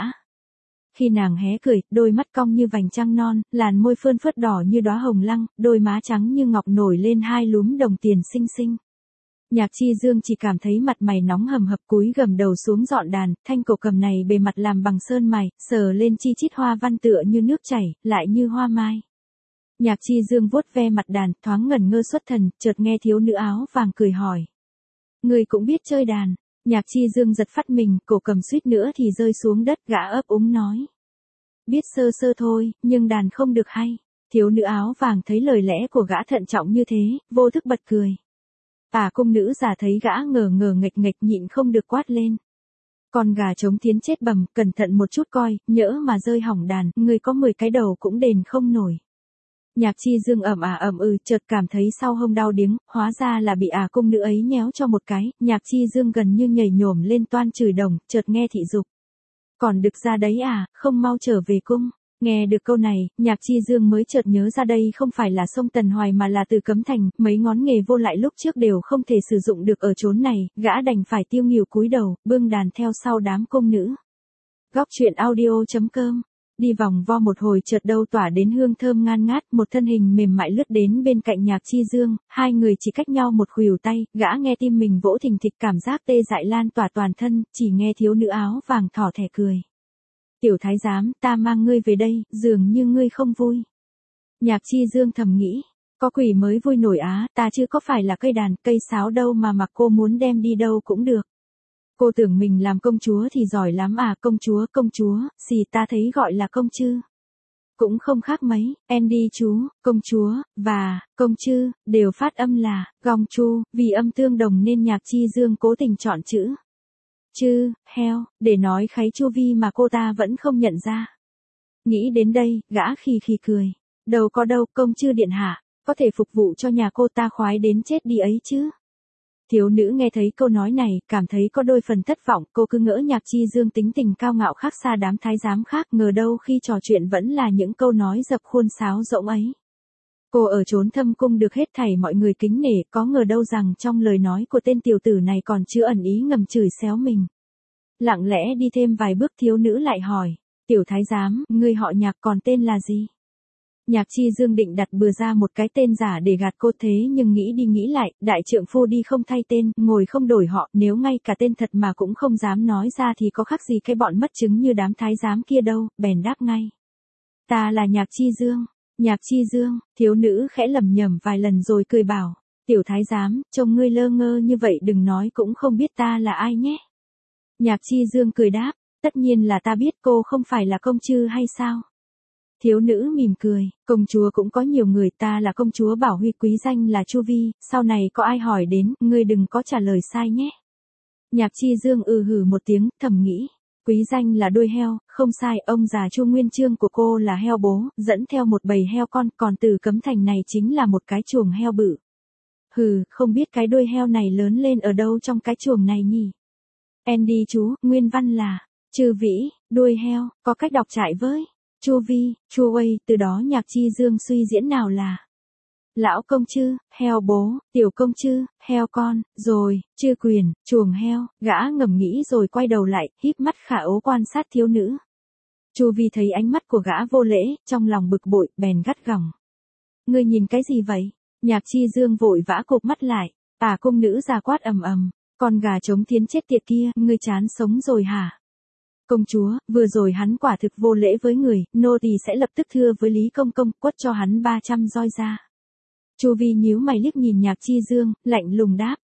Khi nàng hé cười, đôi mắt cong như vành trăng non, làn môi phơn phớt đỏ như đóa hồng lăng, đôi má trắng như ngọc nổi lên hai lúm đồng tiền xinh xinh. Nhạc Chi Dương chỉ cảm thấy mặt mày nóng hầm hập, cúi gầm đầu xuống dọn đàn, thanh cổ cầm này bề mặt làm bằng sơn mài, sờ lên chi chít hoa văn tựa như nước chảy, lại như hoa mai. Nhạc Chi Dương vuốt ve mặt đàn, thoáng ngẩn ngơ xuất thần, chợt nghe thiếu nữ áo vàng cười hỏi. Người cũng biết chơi đàn. Nhạc Chi Dương giật phát mình, cổ cầm suýt nữa thì rơi xuống đất, gã ấp úng nói. Biết sơ sơ thôi, nhưng đàn không được hay. Thiếu nữ áo vàng thấy lời lẽ của gã thận trọng như thế, vô thức bật cười. Cung nữ già thấy gã ngờ ngờ nghệch nghệch nhịn không được quát lên. Con gà trống tiến chết bầm, cẩn thận một chút coi, nhỡ mà rơi hỏng đàn, người có 10 cái đầu cũng đền không nổi. Nhạc Chi Dương chợt cảm thấy sau hông đau điếng, hóa ra là bị cung nữ ấy nhéo cho một cái, Nhạc Chi Dương gần như nhảy nhổm lên toan chửi đồng, chợt nghe thị dục. Còn được ra đấy không mau trở về cung. Nghe được câu này, Nhạc Chi Dương mới chợt nhớ ra đây không phải là sông Tần Hoài mà là Từ Cấm Thành, mấy ngón nghề vô lại lúc trước đều không thể sử dụng được ở chốn này, gã đành phải tiêu nghỉu cúi đầu, bưng đàn theo sau đám cung nữ. Góc truyện audio.com. Đi vòng vo một hồi chợt đâu tỏa đến hương thơm ngan ngát, một thân hình mềm mại lướt đến bên cạnh Nhạc Chi Dương, hai người chỉ cách nhau một khuỷu tay, gã nghe tim mình vỗ thình thịch, cảm giác tê dại lan tỏa toàn thân, chỉ nghe thiếu nữ áo vàng thỏ thẻ cười. Tiểu thái giám, ta mang ngươi về đây, dường như ngươi không vui. Nhạc Chi Dương thầm nghĩ, có quỷ mới vui nổi ta chứ có phải là cây đàn, cây sáo đâu mà mặc cô muốn đem đi đâu cũng được. Cô tưởng mình làm công chúa thì giỏi lắm công chúa, xì ta thấy gọi là công chư. Cũng không khác mấy, Andy chú, công chúa, và, công chư, đều phát âm là, gong chu, vì âm tương đồng nên Nhạc Chi Dương cố tình chọn chữ. Chư, heo, để nói kháy chu vi mà cô ta vẫn không nhận ra. Nghĩ đến đây, gã khì khì cười. Đâu có đâu, công chư điện hạ, có thể phục vụ cho nhà cô ta khoái đến chết đi ấy chứ. Thiếu nữ nghe thấy câu nói này, cảm thấy có đôi phần thất vọng, cô cứ ngỡ Nhạc Chi Dương tính tình cao ngạo khác xa đám thái giám khác, ngờ đâu khi trò chuyện vẫn là những câu nói dập khuôn sáo rỗng ấy. Cô ở Trốn Thâm Cung được hết thảy mọi người kính nể, có ngờ đâu rằng trong lời nói của tên tiểu tử này còn chứa ẩn ý ngầm chửi xéo mình. Lặng lẽ đi thêm vài bước thiếu nữ lại hỏi, tiểu thái giám, ngươi họ Nhạc còn tên là gì? Nhạc Chi Dương định đặt bừa ra một cái tên giả để gạt cô thế nhưng nghĩ đi nghĩ lại, đại trượng phu đi không thay tên, ngồi không đổi họ, nếu ngay cả tên thật mà cũng không dám nói ra thì có khác gì cái bọn mất chứng như đám thái giám kia đâu, bèn đáp ngay. Ta là Nhạc Chi Dương. Nhạc Chi Dương, thiếu nữ khẽ lẩm nhẩm vài lần rồi cười bảo, tiểu thái giám, trông ngươi lơ ngơ như vậy đừng nói cũng không biết ta là ai nhé. Nhạc Chi Dương cười đáp, tất nhiên là ta biết, cô không phải là công chư hay sao? Thiếu nữ mỉm cười, công chúa cũng có nhiều người, ta là công chúa Bảo Huy, quý danh là Chu Vi, sau này có ai hỏi đến, ngươi đừng có trả lời sai nhé. Nhạc Chi Dương hừ một tiếng, thầm nghĩ, quý danh là đuôi heo, không sai, ông già Chu Nguyên Chương của cô là heo bố, dẫn theo một bầy heo con, còn Từ Cấm Thành này chính là một cái chuồng heo bự. Không biết cái đuôi heo này lớn lên ở đâu trong cái chuồng này nhỉ? Andy chú, nguyên văn là, Chư Vĩ, đuôi heo, có cách đọc trại với. Chu Vi, Chu Uây, từ đó Nhạc Chi Dương suy diễn nào là lão công chư, heo bố, tiểu công chư, heo con, rồi, chư quyền, chuồng heo, gã ngầm nghĩ rồi quay đầu lại, híp mắt khả ố quan sát thiếu nữ. Chu Vi thấy ánh mắt của gã vô lễ, trong lòng bực bội, bèn gắt gỏng. Ngươi nhìn cái gì vậy? Nhạc Chi Dương vội vã cụp mắt lại, cung nữ già quát ầm ầm, con gà trống thiến chết tiệt kia, ngươi chán sống rồi hả? Công chúa, vừa rồi hắn quả thực vô lễ với người, nô tỳ sẽ lập tức thưa với Lý Công Công, quất cho hắn 300 roi ra. Chu Vi nhíu mày liếc nhìn Nhạc Chi Dương, lạnh lùng đáp.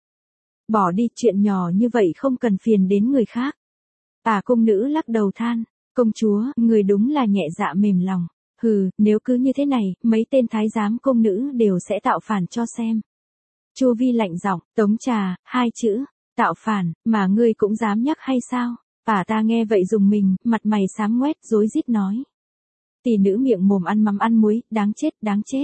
Bỏ đi, chuyện nhỏ như vậy không cần phiền đến người khác. Cung nữ lắc đầu than, công chúa, người đúng là nhẹ dạ mềm lòng. Nếu cứ như thế này, mấy tên thái giám công nữ đều sẽ tạo phản cho xem. Chu Vi lạnh giọng, Tống Trà, 2 chữ, tạo phản, mà ngươi cũng dám nhắc hay sao? Ta nghe vậy dùng mình, mặt mày xám ngoét, rối rít nói. Tỷ nữ miệng mồm ăn mắm ăn muối, đáng chết, đáng chết.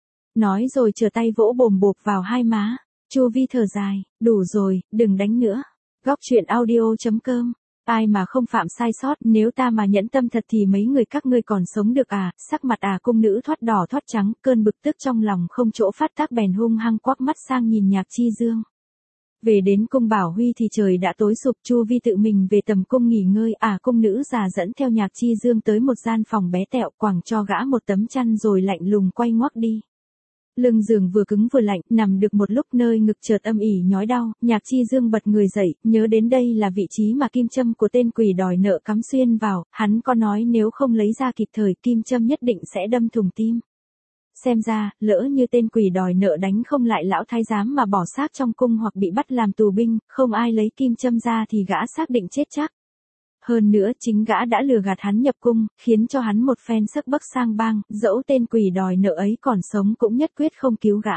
Nói rồi trở tay vỗ bồm bộp vào hai má. Chu Vi thở dài, đủ rồi, đừng đánh nữa. Góc truyện audio.com. Ai mà không phạm sai sót, nếu ta mà nhẫn tâm thật thì mấy người các ngươi còn sống được à? Sắc mặt cung nữ thoát đỏ thoát trắng, cơn bực tức trong lòng không chỗ phát tác bèn hung hăng quắc mắt sang nhìn Nhạc Chi Dương. Về đến cung Bảo Huy thì trời đã tối sụp, Chu Vi tự mình về tầm cung nghỉ ngơi, cung nữ già dẫn theo Nhạc Chi Dương tới một gian phòng bé tẹo, quàng cho gã một tấm chăn rồi lạnh lùng quay ngoắt đi. Lưng giường vừa cứng vừa lạnh, nằm được một lúc nơi ngực chợt âm ỉ nhói đau, Nhạc Chi Dương bật người dậy, nhớ đến đây là vị trí mà kim châm của tên quỷ đòi nợ cắm xuyên vào, hắn có nói nếu không lấy ra kịp thời kim châm nhất định sẽ đâm thủng tim. Xem ra, lỡ như tên quỷ đòi nợ đánh không lại lão thái giám mà bỏ xác trong cung hoặc bị bắt làm tù binh, không ai lấy kim châm ra thì gã xác định chết chắc. Hơn nữa chính gã đã lừa gạt hắn nhập cung, khiến cho hắn một phen sắc bấc sang bang, dẫu tên quỷ đòi nợ ấy còn sống cũng nhất quyết không cứu gã.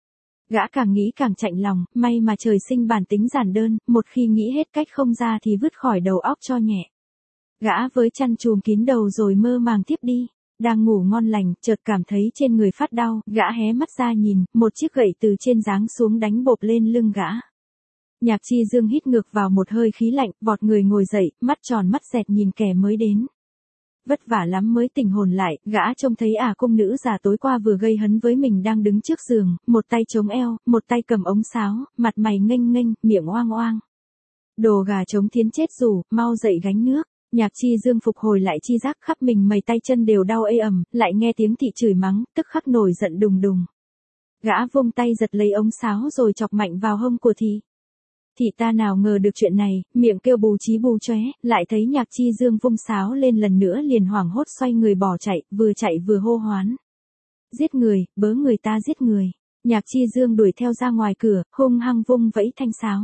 Gã càng nghĩ càng chạnh lòng, may mà trời sinh bản tính giản đơn, một khi nghĩ hết cách không ra thì vứt khỏi đầu óc cho nhẹ. Gã với chăn chùm kín đầu rồi mơ màng tiếp đi. Đang ngủ ngon lành, chợt cảm thấy trên người phát đau, gã hé mắt ra nhìn, một chiếc gậy từ trên giáng xuống đánh bộp lên lưng gã. Nhạc Chi Dương hít ngược vào một hơi khí lạnh, vọt người ngồi dậy, mắt tròn mắt dẹt nhìn kẻ mới đến. Vất vả lắm mới tỉnh hồn lại, gã trông thấy cung nữ già tối qua vừa gây hấn với mình đang đứng trước giường, một tay chống eo, một tay cầm ống sáo, mặt mày nghênh nghênh, miệng oang oang. Đồ gà trống thiến chết rủ, mau dậy gánh nước. Nhạc Chi Dương phục hồi lại chi giác, khắp mình mày tay chân đều đau ê ẩm, lại nghe tiếng thị chửi mắng, tức khắc nổi giận đùng đùng. Gã vung tay giật lấy ống sáo rồi chọc mạnh vào hông của thị. Thị ta nào ngờ được chuyện này, miệng kêu bù chí bù chóe, lại thấy Nhạc Chi Dương vung sáo lên lần nữa liền hoảng hốt xoay người bỏ chạy vừa hô hoán. Giết người, bớ người ta giết người. Nhạc Chi Dương đuổi theo ra ngoài cửa, hung hăng vung vẫy thanh sáo.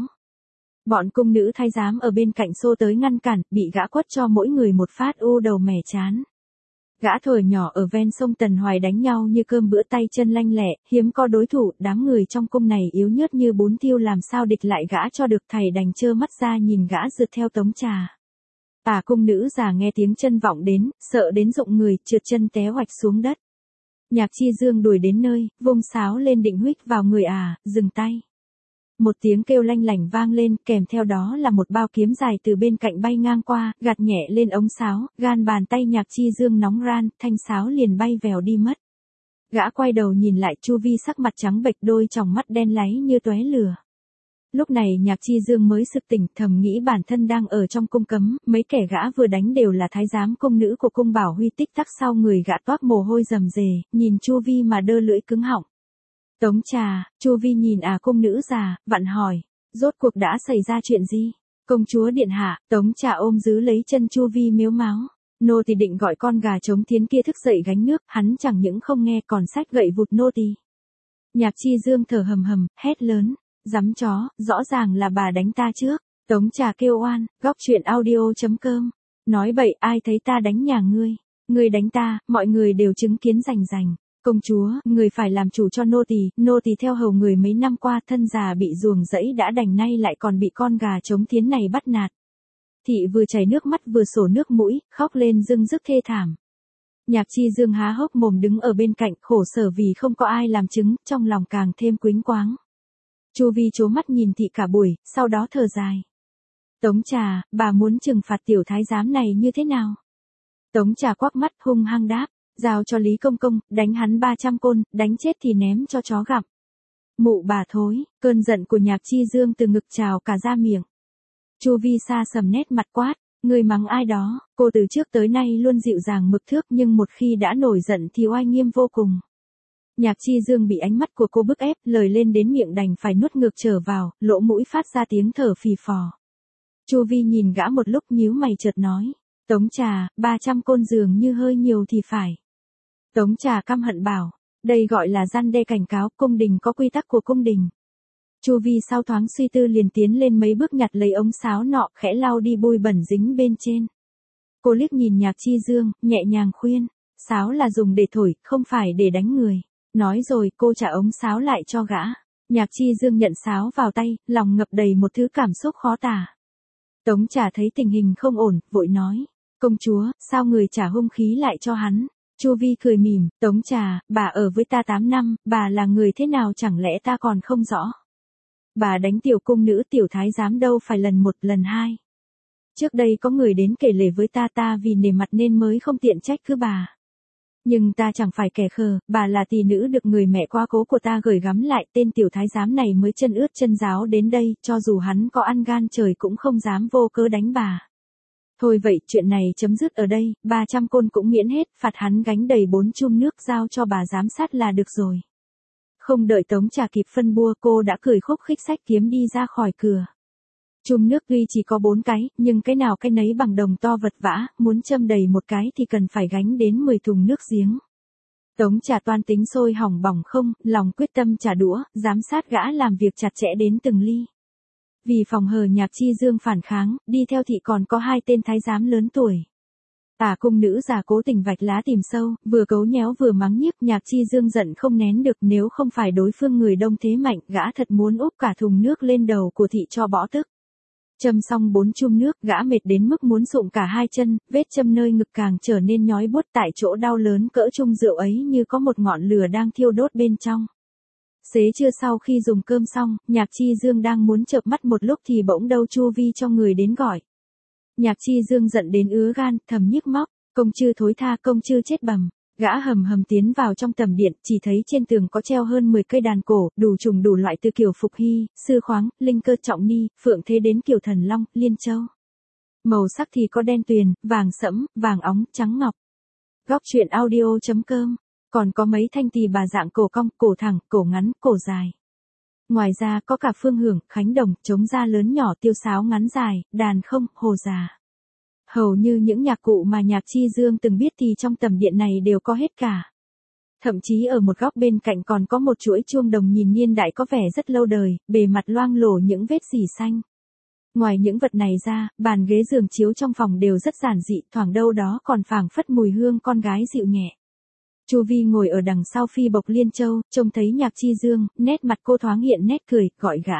Bọn cung nữ thái giám ở bên cạnh xô tới ngăn cản, bị gã quất cho mỗi người một phát đầu mẻ chán. Gã thuở nhỏ ở ven sông Tần Hoài đánh nhau như cơm bữa, tay chân lanh lẹ, hiếm có đối thủ, đám người trong cung này yếu nhớt như bún tiêu, làm sao địch lại gã cho được, thầy đành trơ mắt ra nhìn gã rượt theo Tống Trà. Cung nữ già nghe tiếng chân vọng đến, sợ đến rụng người, trượt chân té hoạch xuống đất. Nhạc Chi Dương đuổi đến nơi, vung sáo lên định huých vào người dừng tay. Một tiếng kêu lanh lảnh vang lên, kèm theo đó là một bao kiếm dài từ bên cạnh bay ngang qua, gạt nhẹ lên ống sáo, gan bàn tay Nhạc Chi Dương nóng ran, thanh sáo liền bay vèo đi mất. Gã quay đầu nhìn lại, Chu Vi sắc mặt trắng bệch, đôi tròng mắt đen láy như tóe lửa. Lúc này Nhạc Chi Dương mới sực tỉnh, thầm nghĩ bản thân đang ở trong cung cấm, mấy kẻ gã vừa đánh đều là thái giám cung nữ của cung Bảo Huy. Tích tắc sau người gã toát mồ hôi rầm rề, nhìn Chu Vi mà đơ lưỡi cứng họng. Tống trà, Chu Vi nhìn cung nữ già, vặn hỏi, rốt cuộc đã xảy ra chuyện gì? Công chúa điện hạ. Tống trà ôm giữ lấy chân Chu Vi mếu máo. Nô tỳ định gọi con gà trống thiến kia thức dậy gánh nước, hắn chẳng những không nghe còn xách gậy vụt nô tỳ. Nhạc Chi Dương thở hầm hầm, hét lớn, dám chó, rõ ràng là bà đánh ta trước. Tống trà kêu oan, góc truyện audio.com. Nói bậy, ai thấy ta đánh nhà ngươi? Ngươi đánh ta, mọi người đều chứng kiến rành rành. Công chúa, người phải làm chủ cho nô tỳ theo hầu người mấy năm qua, thân già bị ruồng rẫy đã đành, nay lại còn bị con gà trống thiến này bắt nạt. Thị vừa chảy nước mắt vừa sổ nước mũi, khóc lên rưng rức thê thảm. Nhạc Chi Dương há hốc mồm đứng ở bên cạnh, khổ sở vì không có ai làm chứng, trong lòng càng thêm quĩnh quáng. Chu Vi trố mắt nhìn thị cả buổi, sau đó thở dài. Tống trà, bà muốn trừng phạt tiểu thái giám này như thế nào? Tống trà quắc mắt hung hăng đáp, giao cho Lý Công Công, đánh hắn 300 côn, đánh chết thì ném cho chó gặm. Mụ bà thối, cơn giận của Nhạc Chi Dương từ ngực trào cả ra miệng. Chu Vi xa sầm nét mặt quát, người mắng ai đó? Cô từ trước tới nay luôn dịu dàng mực thước, nhưng một khi đã nổi giận thì oai nghiêm vô cùng. Nhạc Chi Dương bị ánh mắt của cô bức ép, lời lên đến miệng đành phải nuốt ngược trở vào, lỗ mũi phát ra tiếng thở phì phò. Chu Vi nhìn gã một lúc nhíu mày chợt nói, Tống trà, 300 côn dường như hơi nhiều thì phải. Tống trà căm hận bảo, đây gọi là răn đe cảnh cáo, cung đình có quy tắc của cung đình. Chu Vi sau thoáng suy tư liền tiến lên mấy bước nhặt lấy ống sáo nọ, khẽ lau đi bụi bẩn dính bên trên. Cô liếc nhìn Nhạc Chi Dương, nhẹ nhàng khuyên, sáo là dùng để thổi, không phải để đánh người. Nói rồi cô trả ống sáo lại cho gã. Nhạc Chi Dương nhận sáo vào tay, lòng ngập đầy một thứ cảm xúc khó tả. Tống trà thấy tình hình không ổn, vội nói, công chúa, sao người trả hung khí lại cho hắn? Chu Vi cười mỉm, Tống trà, bà ở với ta 8 năm, bà là người thế nào chẳng lẽ ta còn không rõ? Bà đánh tiểu cung nữ tiểu thái giám đâu phải lần một lần hai. Trước đây có người đến kể lể với ta vì nể mặt nên mới không tiện trách cứ bà. Nhưng ta chẳng phải kẻ khờ, bà là tỷ nữ được người mẹ quá cố của ta gửi gắm lại, tên tiểu thái giám này mới chân ướt chân ráo đến đây, cho dù hắn có ăn gan trời cũng không dám vô cớ đánh bà. Thôi vậy, chuyện này chấm dứt ở đây, 300 côn cũng miễn hết, phạt hắn gánh đầy 4 chum nước giao cho bà giám sát là được rồi. Không đợi Tống trà kịp phân bua, cô đã cười khúc khích xách kiếm đi ra khỏi cửa. Chum nước tuy chỉ có 4 cái, nhưng cái nào cái nấy bằng đồng to vật vã, muốn châm đầy một cái thì cần phải gánh đến 10 thùng nước giếng. Tống trà toan tính sôi hỏng bỏng không, lòng quyết tâm trả đũa, giám sát gã làm việc chặt chẽ đến từng ly. Vì phòng hờ Nhạc Chi Dương phản kháng, đi theo thị còn có 2 tên thái giám lớn tuổi. Cung nữ già cố tình vạch lá tìm sâu, vừa cấu nhéo vừa mắng nhiếc. Nhạc Chi Dương giận không nén được, nếu không phải đối phương người đông thế mạnh, gã thật muốn úp cả thùng nước lên đầu của thị cho bỏ tức. Châm xong 4 chum nước, gã mệt đến mức muốn sụm cả 2 chân, vết châm nơi ngực càng trở nên nhói buốt, tại chỗ đau lớn cỡ chung rượu ấy như có một ngọn lửa đang thiêu đốt bên trong. Xế trưa sau khi dùng cơm xong, Nhạc Chi Dương đang muốn chợp mắt một lúc thì bỗng đâu Chu Vi cho người đến gọi. Nhạc Chi Dương giận đến ứa gan, thầm nhức móc, công chư thối tha, công chư chết bầm. Gã hầm hầm tiến vào trong tầm điện, chỉ thấy trên tường có treo hơn 10 cây đàn cổ, đủ chủng đủ loại từ kiểu Phục Hy, Sư Khoáng, Linh Cơ Trọng Ni, Phượng Thế đến kiểu Thần Long, Liên Châu. Màu sắc thì có đen tuyền, vàng sẫm, vàng óng, trắng ngọc. Góc truyện audio.com. Còn có mấy thanh tỳ bà dạng cổ cong, cổ thẳng, cổ ngắn, cổ dài. Ngoài ra có cả phương hưởng, khánh đồng, trống da lớn nhỏ, tiêu sáo ngắn dài, đàn không, hồ già. Hầu như những nhạc cụ mà Nhạc Chi Dương từng biết thì trong tầm điện này đều có hết cả. Thậm chí ở một góc bên cạnh còn có một chuỗi chuông đồng nhìn niên đại có vẻ rất lâu đời, bề mặt loang lổ những vết rỉ xanh. Ngoài những vật này ra, bàn ghế giường chiếu trong phòng đều rất giản dị, thoảng đâu đó còn phảng phất mùi hương con gái dịu nhẹ. Chu Vi ngồi ở đằng sau phi bộc Liên Châu, trông thấy Nhạc Chi Dương, nét mặt cô thoáng hiện nét cười, gọi gã.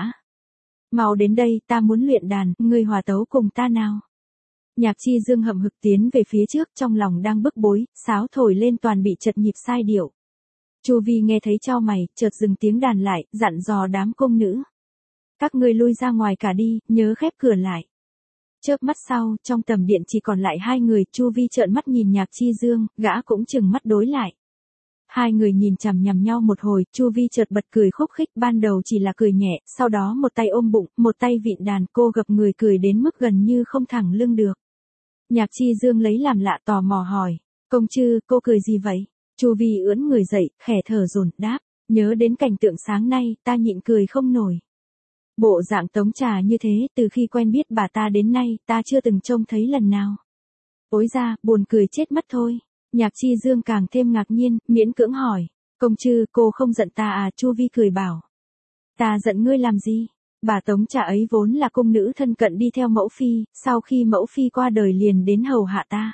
Mau đến đây, ta muốn luyện đàn, ngươi hòa tấu cùng ta nào. Nhạc Chi Dương hậm hực tiến về phía trước, trong lòng đang bức bối, sáo thổi lên toàn bị chật nhịp sai điệu. Chu Vi nghe thấy chau mày, chợt dừng tiếng đàn lại, dặn dò đám cung nữ. Các ngươi lui ra ngoài cả đi, nhớ khép cửa lại. Chớp mắt sau, trong tầm điện chỉ còn lại 2 người, Chu Vi trợn mắt nhìn Nhạc Chi Dương, gã cũng chừng mắt đối lại. Hai người nhìn chằm nhằm nhau một hồi, Chu Vi chợt bật cười khúc khích, ban đầu chỉ là cười nhẹ, sau đó một tay ôm bụng, một tay vịn đàn, cô gập người cười đến mức gần như không thẳng lưng được. Nhạc Chi Dương lấy làm lạ tò mò hỏi, công chư, cô cười gì vậy? Chu Vi ưỡn người dậy, khẽ thở dồn đáp, nhớ đến cảnh tượng sáng nay, ta nhịn cười không nổi. Bộ dạng Tống Trà như thế, từ khi quen biết bà ta đến nay, ta chưa từng trông thấy lần nào. Ối ra, buồn cười chết mất thôi. Nhạc Chi Dương càng thêm ngạc nhiên, miễn cưỡng hỏi, công chư, cô không giận ta à? Chu Vi cười bảo, ta giận ngươi làm gì? Bà Tống Trà ấy vốn là cung nữ thân cận đi theo mẫu phi, sau khi mẫu phi qua đời liền đến hầu hạ ta.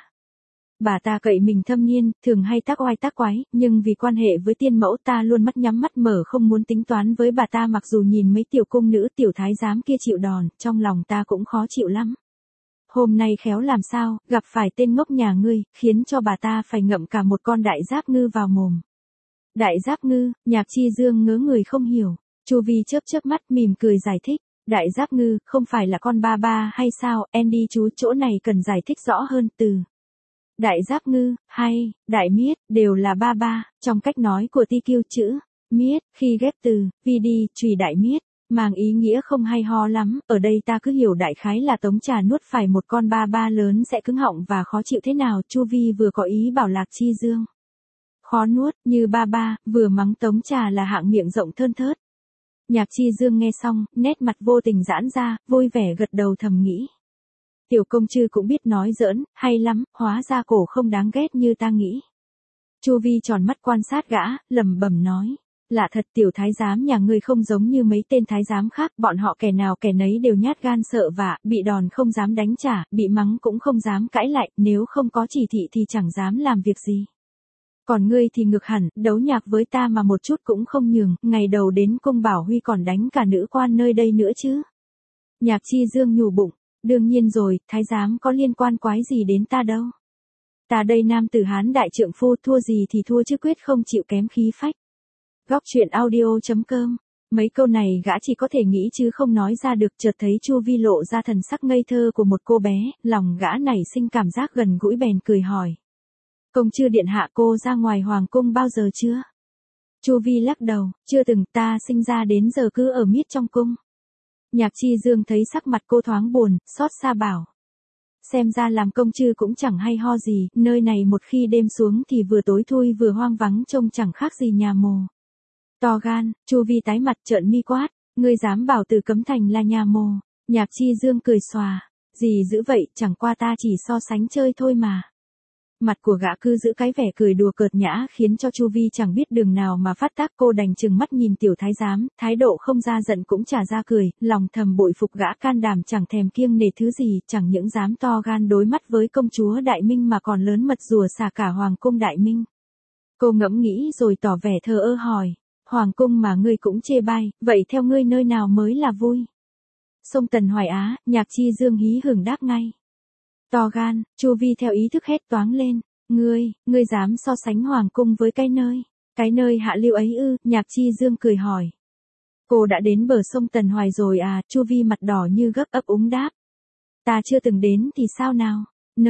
Bà ta cậy mình thâm niên, thường hay tác oai tác quái, nhưng vì quan hệ với tiên mẫu ta luôn mắt nhắm mắt mở không muốn tính toán với bà ta, mặc dù nhìn mấy tiểu cung nữ tiểu thái giám kia chịu đòn, trong lòng ta cũng khó chịu lắm. Hôm nay khéo làm sao, gặp phải tên ngốc nhà ngươi, khiến cho bà ta phải ngậm cả một con đại giáp ngư vào mồm. Đại giáp ngư? Nhạc Chi Dương ngớ người không hiểu. Chu Vi chớp chớp mắt mỉm cười giải thích. Đại giáp ngư, không phải là con ba ba hay sao? Andy chú, chỗ này cần giải thích rõ hơn. Từ đại giáp ngư, hay, đại miết, đều là ba ba, trong cách nói của TQ chữ miết, khi ghép từ VD, chùy đại miết, mang ý nghĩa không hay ho lắm, ở đây ta cứ hiểu đại khái là Tống Trà nuốt phải một con ba ba lớn sẽ cứng họng và khó chịu thế nào. Chu Vi vừa có ý bảo Lạc Chi Dương khó nuốt, như ba ba, vừa mắng Tống Trà là hạng miệng rộng thơn thớt. Nhạc Chi Dương nghe xong, nét mặt vô tình giãn ra, vui vẻ gật đầu thầm nghĩ. Tiểu công chư cũng biết nói giỡn, hay lắm, hóa ra cổ không đáng ghét như ta nghĩ. Chu Vi tròn mắt quan sát gã, lẩm bẩm nói. Lạ thật, tiểu thái giám nhà ngươi không giống như mấy tên thái giám khác, bọn họ kẻ nào kẻ nấy đều nhát gan sợ vạ, bị đòn không dám đánh trả, bị mắng cũng không dám cãi lại, nếu không có chỉ thị thì chẳng dám làm việc gì. Còn ngươi thì ngược hẳn, đấu nhạc với ta mà một chút cũng không nhường, ngày đầu đến cung Bảo Huy còn đánh cả nữ quan nơi đây nữa chứ. Nhạc Chi Dương nhủ bụng, đương nhiên rồi, thái giám có liên quan quái gì đến ta đâu. Ta đây nam tử Hán đại trượng phu, thua gì thì thua chứ quyết không chịu kém khí phách. Góc truyện audio.com. Mấy câu này gã chỉ có thể nghĩ chứ không nói ra được, chợt thấy Chu Vi lộ ra thần sắc ngây thơ của một cô bé, lòng gã nảy sinh cảm giác gần gũi bèn cười hỏi. Công chư điện hạ, cô ra ngoài hoàng cung bao giờ chưa? Chu Vi lắc đầu, chưa từng, ta sinh ra đến giờ cứ ở miết trong cung. Nhạc Chi Dương thấy sắc mặt cô thoáng buồn, xót xa bảo. Xem ra làm công chư cũng chẳng hay ho gì, nơi này một khi đêm xuống thì vừa tối thui vừa hoang vắng, trông chẳng khác gì nhà mồ. To gan, Chu Vi tái mặt trợn mi quát, ngươi dám bảo Từ Cấm Thành là nhà mồ? Nhạc Chi Dương cười xòa, gì dữ vậy, chẳng qua ta chỉ so sánh chơi thôi mà. Mặt của gã cứ giữ cái vẻ cười đùa cợt nhã khiến cho Chu Vi chẳng biết đường nào mà phát tác, cô đành chừng mắt nhìn tiểu thái giám, thái độ không ra giận cũng chả ra cười, lòng thầm bội phục gã can đảm chẳng thèm kiêng nể thứ gì, chẳng những dám to gan đối mắt với công chúa Đại Minh mà còn lớn mật rùa xả cả hoàng cung Đại Minh. Cô ngẫm nghĩ rồi tỏ vẻ thờ ơ hỏi, hoàng cung mà ngươi cũng chê bai, vậy theo ngươi nơi nào mới là vui? Sông Tần Hoài Á. Nhạc Chi Dương hí hửng đáp ngay. To gan, Chu Vi theo ý thức hét toáng lên, ngươi dám so sánh hoàng cung với cái nơi hạ lưu ấy ư? Nhạc Chi Dương cười hỏi. Cô đã đến bờ sông Tần Hoài rồi à? Chu Vi mặt đỏ như gấc ấp úng đáp. Ta chưa từng đến thì sao nào?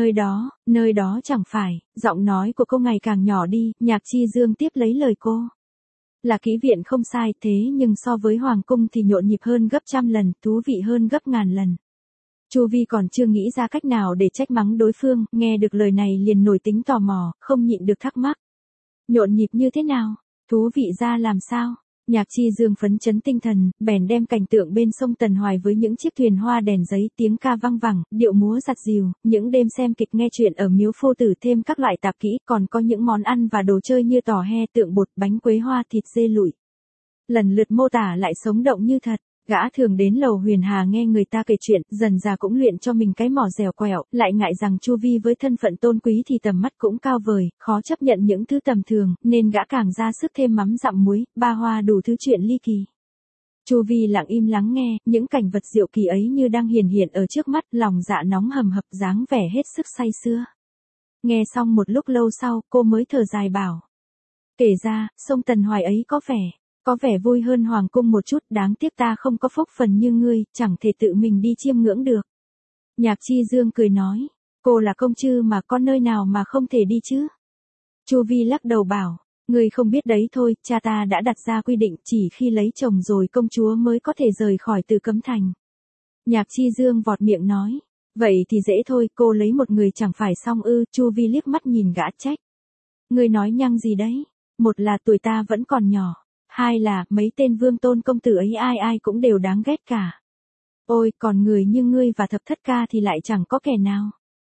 Nơi đó chẳng phải, giọng nói của cô ngày càng nhỏ đi, Nhạc Chi Dương tiếp lấy lời cô. Là kỹ viện không sai, thế nhưng so với hoàng cung thì nhộn nhịp hơn gấp trăm lần, thú vị hơn gấp ngàn lần. Chu Vi còn chưa nghĩ ra cách nào để trách mắng đối phương, nghe được lời này liền nổi tính tò mò, không nhịn được thắc mắc. Nhộn nhịp như thế nào? Thú vị ra làm sao? Nhạc Chi Dương phấn chấn tinh thần, bèn đem cảnh tượng bên sông Tần Hoài với những chiếc thuyền hoa đèn giấy, tiếng ca vang vẳng, điệu múa giặt dìu, những đêm xem kịch nghe chuyện ở miếu phu tử, thêm các loại tạp kỹ, còn có những món ăn và đồ chơi như tò he, tượng bột, bánh quế hoa, thịt dê lụi. Lần lượt mô tả lại sống động như thật. Gã thường đến lầu Huyền Hà nghe người ta kể chuyện, dần dà cũng luyện cho mình cái mỏ dẻo quẹo, lại ngại rằng Chu Vi với thân phận tôn quý thì tầm mắt cũng cao vời, khó chấp nhận những thứ tầm thường, nên gã càng ra sức thêm mắm dặm muối, ba hoa đủ thứ chuyện ly kỳ. Chu Vi lặng im lắng nghe, những cảnh vật diệu kỳ ấy như đang hiển hiện ở trước mắt, lòng dạ nóng hầm hập, dáng vẻ hết sức say sưa. Nghe xong một lúc lâu sau, cô mới thở dài bảo. Kể ra, sông Tần Hoài ấy có vẻ vui hơn hoàng cung một chút, đáng tiếc ta không có phúc phần như ngươi, chẳng thể tự mình đi chiêm ngưỡng được. Nhạc Chi Dương cười nói, cô là công chư mà, có nơi nào mà không thể đi chứ? Chu Vi lắc đầu bảo, Ngươi không biết đấy thôi, cha ta đã đặt ra quy định chỉ khi lấy chồng rồi công chúa mới có thể rời khỏi Từ Cấm Thành. Nhạc Chi Dương vọt miệng nói. Vậy thì dễ thôi, cô lấy một người chẳng phải xong ư? Chu Vi liếc mắt nhìn gã trách. Ngươi nói nhăng gì đấy? Một là tuổi ta vẫn còn nhỏ. Hai là mấy tên vương tôn công tử ấy ai ai cũng đều đáng ghét cả. Ôi, còn người như ngươi và Thập Thất Ca thì lại chẳng có kẻ nào.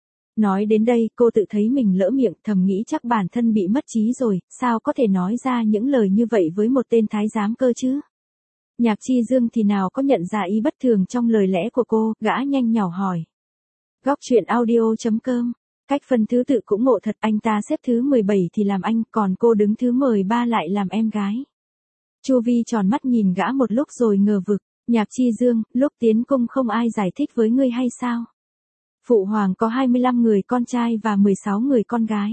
Nói đến đây, cô tự thấy mình lỡ miệng, thầm nghĩ chắc bản thân bị mất trí rồi, sao có thể nói ra những lời như vậy với một tên thái giám cơ chứ? Nhạc Chi Dương thì nào có nhận ra ý bất thường trong lời lẽ của cô, gã nhanh nhỏ hỏi. Góc truyện audio.com. Cách phân thứ tự cũng ngộ thật, anh ta xếp thứ 17 thì làm anh, còn cô đứng thứ 13 lại làm em gái. Chu Vi tròn mắt nhìn gã một lúc rồi ngờ vực. Nhạc Chi Dương, lúc tiến cung không ai giải thích với ngươi hay sao? Phụ hoàng có 25 người con trai và 16 người con gái.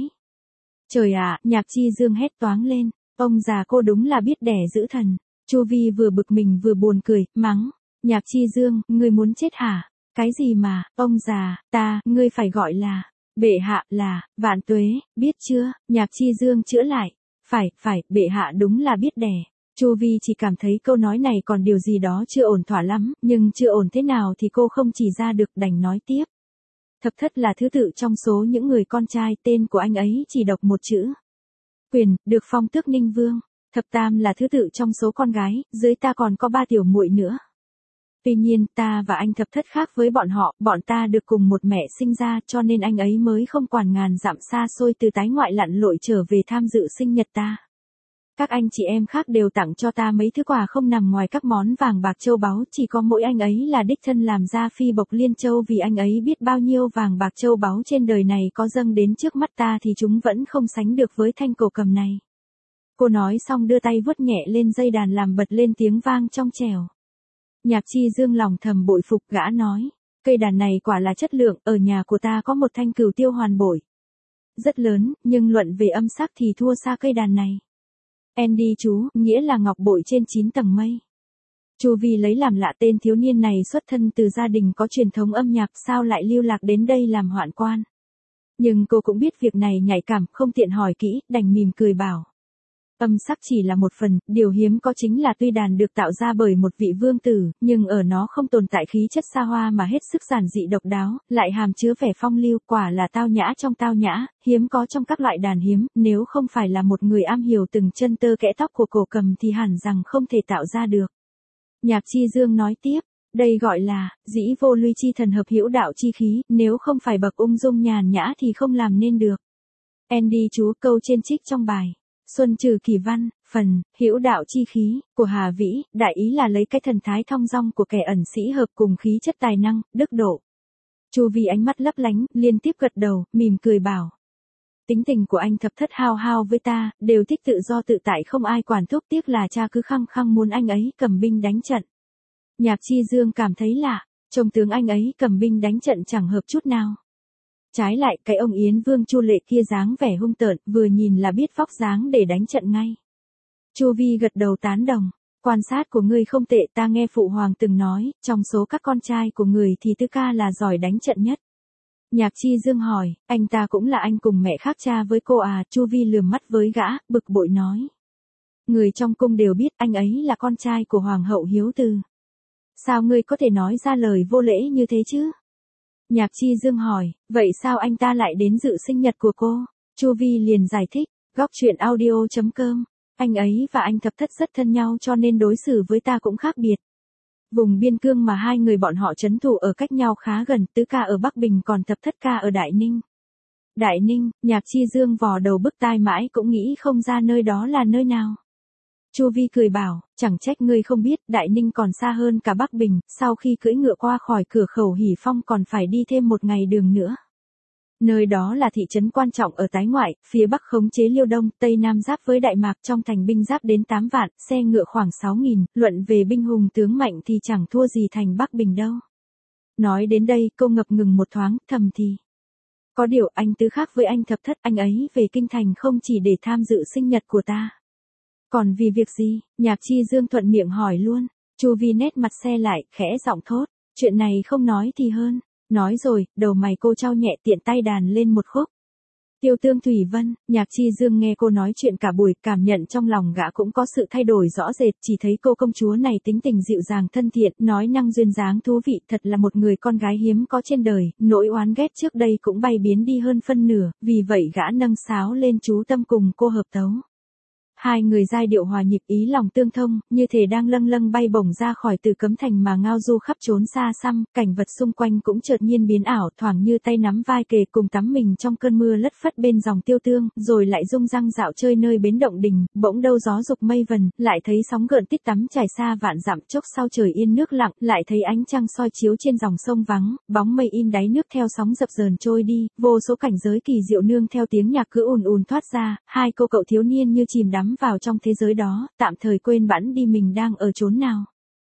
Trời ạ, Nhạc Chi Dương hét toáng lên, ông già cô đúng là biết đẻ giữ thần. Chu Vi vừa bực mình vừa buồn cười, mắng. Nhạc Chi Dương, ngươi muốn chết hả? Cái gì mà, ông già, ngươi phải gọi là, bệ hạ là, vạn tuế, biết chưa? Nhạc Chi Dương chữa lại. Phải, bệ hạ đúng là biết đẻ. Chu Vi chỉ cảm thấy câu nói này còn điều gì đó chưa ổn thỏa lắm, nhưng chưa ổn thế nào thì cô không chỉ ra được, đành nói tiếp. Thập Thất là thứ tự trong số những người con trai, tên của anh ấy chỉ đọc một chữ. Quyền, được phong tước Ninh Vương. Thập Tam là thứ tự trong số con gái, dưới ta còn có 3 tiểu muội nữa. Tuy nhiên, ta và anh Thập Thất khác với bọn họ, bọn ta được cùng một mẹ sinh ra cho nên anh ấy mới không quản ngàn dặm xa xôi từ tái ngoại lặn lội trở về tham dự sinh nhật ta. Các anh chị em khác đều tặng cho ta mấy thứ quà không nằm ngoài các món vàng bạc châu báu, chỉ có mỗi anh ấy là đích thân làm ra phi bộc liên châu, vì anh ấy biết bao nhiêu vàng bạc châu báu trên đời này có dâng đến trước mắt ta thì chúng vẫn không sánh được với thanh cổ cầm này. Cô nói xong đưa tay vuốt nhẹ lên dây đàn làm bật lên tiếng vang trong trẻo. Nhạc Chi Dương lòng thầm bội phục, gã nói, cây đàn này quả là chất lượng, ở nhà của ta có một thanh cửu tiêu hoàn bội. Rất lớn, nhưng luận về âm sắc thì thua xa cây đàn này. Andy chú, nghĩa là ngọc bội trên 9 tầng mây. Chu Vi lấy làm lạ, tên thiếu niên này xuất thân từ gia đình có truyền thống âm nhạc, sao lại lưu lạc đến đây làm hoạn quan. Nhưng cô cũng biết việc này nhạy cảm, không tiện hỏi kỹ, đành mỉm cười bảo. Âm sắc chỉ là một phần, điều hiếm có chính là tuy đàn được tạo ra bởi một vị vương tử, nhưng ở nó không tồn tại khí chất xa hoa mà hết sức giản dị độc đáo, lại hàm chứa vẻ phong lưu, quả là tao nhã trong tao nhã, hiếm có trong các loại đàn hiếm, nếu không phải là một người am hiểu từng chân tơ kẽ tóc của cổ cầm thì hẳn rằng không thể tạo ra được. Nhạc Chi Dương nói tiếp, đây gọi là, dĩ vô luy chi thần hợp hữu đạo chi khí, nếu không phải bậc ung dung nhàn nhã thì không làm nên được. Andy chú, câu trên trích trong bài Xuân Trừ Kỳ Văn, phần, hữu đạo chi khí, của Hà Vĩ, đại ý là lấy cái thần thái thong dong của kẻ ẩn sĩ hợp cùng khí chất tài năng, đức độ. Chu Vi ánh mắt lấp lánh, liên tiếp gật đầu, mỉm cười bảo. Tính tình của anh Thập Thất hao hao với ta, đều thích tự do tự tại không ai quản thúc, tiếc là cha cứ khăng khăng muốn anh ấy cầm binh đánh trận. Nhạc Chi Dương cảm thấy lạ, trông tướng anh ấy cầm binh đánh trận chẳng hợp chút nào. Trái lại, cái ông Yến Vương Chu Lệ kia dáng vẻ hung tợn, vừa nhìn là biết vóc dáng để đánh trận ngay. Chu Vi gật đầu tán đồng, quan sát của ngươi không tệ, ta nghe phụ hoàng từng nói, trong số các con trai của người thì Tư Ca là giỏi đánh trận nhất. Nhạc Chi Dương hỏi, anh ta cũng là anh cùng mẹ khác cha với cô à? Chu Vi lườm mắt với gã, bực bội nói. Người trong cung đều biết anh ấy là con trai của Hoàng hậu Hiếu Từ. Sao ngươi có thể nói ra lời vô lễ như thế chứ? Nhạc Chi Dương hỏi, vậy sao anh ta lại đến dự sinh nhật của cô? Chu Vi liền giải thích, góc truyện audio.com, anh ấy và anh Thập Thất rất thân nhau cho nên đối xử với ta cũng khác biệt. Vùng biên cương mà hai người bọn họ trấn thủ ở cách nhau khá gần, Tứ Ca ở Bắc Bình còn Thập Thất Ca ở Đại Ninh. Đại Ninh, Nhạc Chi Dương vò đầu bứt tai mãi cũng nghĩ không ra nơi đó là nơi nào. Chu Vi cười bảo, chẳng trách ngươi không biết, Đại Ninh còn xa hơn cả Bắc Bình, sau khi cưỡi ngựa qua khỏi cửa khẩu Hỉ Phong còn phải đi thêm một ngày đường nữa. Nơi đó là thị trấn quan trọng ở tái ngoại, phía Bắc khống chế Liêu Đông, Tây Nam giáp với Đại Mạc, trong thành binh giáp đến 8 vạn, xe ngựa khoảng 6.000, luận về binh hùng tướng mạnh thì chẳng thua gì thành Bắc Bình đâu. Nói đến đây, cô ngập ngừng một thoáng, thầm thì. Có điều anh Tứ khác với anh Thập Thất, anh ấy về kinh thành không chỉ để tham dự sinh nhật của ta. Còn vì việc gì? Nhạc Chi Dương thuận miệng hỏi luôn. Chu Vi nét mặt xe lại, khẽ giọng thốt. Chuyện này không nói thì hơn. Nói rồi, đầu mày cô trao nhẹ, tiện tay đàn lên một khúc. Tiêu Tương Thủy Vân, Nhạc Chi Dương nghe cô nói chuyện cả buổi, cảm nhận trong lòng gã cũng có sự thay đổi rõ rệt, chỉ thấy cô công chúa này tính tình dịu dàng thân thiện, nói năng duyên dáng thú vị, thật là một người con gái hiếm có trên đời, nỗi oán ghét trước đây cũng bay biến đi hơn phân nửa, vì vậy gã nâng sáo lên chú tâm cùng cô hợp tấu. Hai người giai điệu hòa nhịp ý lòng tương thông, như thể đang lâng lâng bay bổng ra khỏi Từ Cấm Thành mà ngao du khắp chốn xa xăm, cảnh vật xung quanh cũng chợt nhiên biến ảo, thoảng như tay nắm vai kề cùng tắm mình trong cơn mưa lất phất bên dòng Tiêu Tương, rồi lại rung răng dạo chơi nơi bến động đình, bỗng đâu gió dục mây vần, lại thấy sóng gợn tít tắm trải xa vạn dặm, chốc sau trời yên nước lặng, lại thấy ánh trăng soi chiếu trên dòng sông vắng, bóng mây in đáy nước theo sóng dập dờn trôi đi, vô số cảnh giới kỳ diệu nương theo tiếng nhạc cứ ùn ùn thoát ra, hai cô cậu thiếu niên như chìm đắm vào trong thế giới đó, tạm thời quên bẵng đi mình đang ở chốn nào.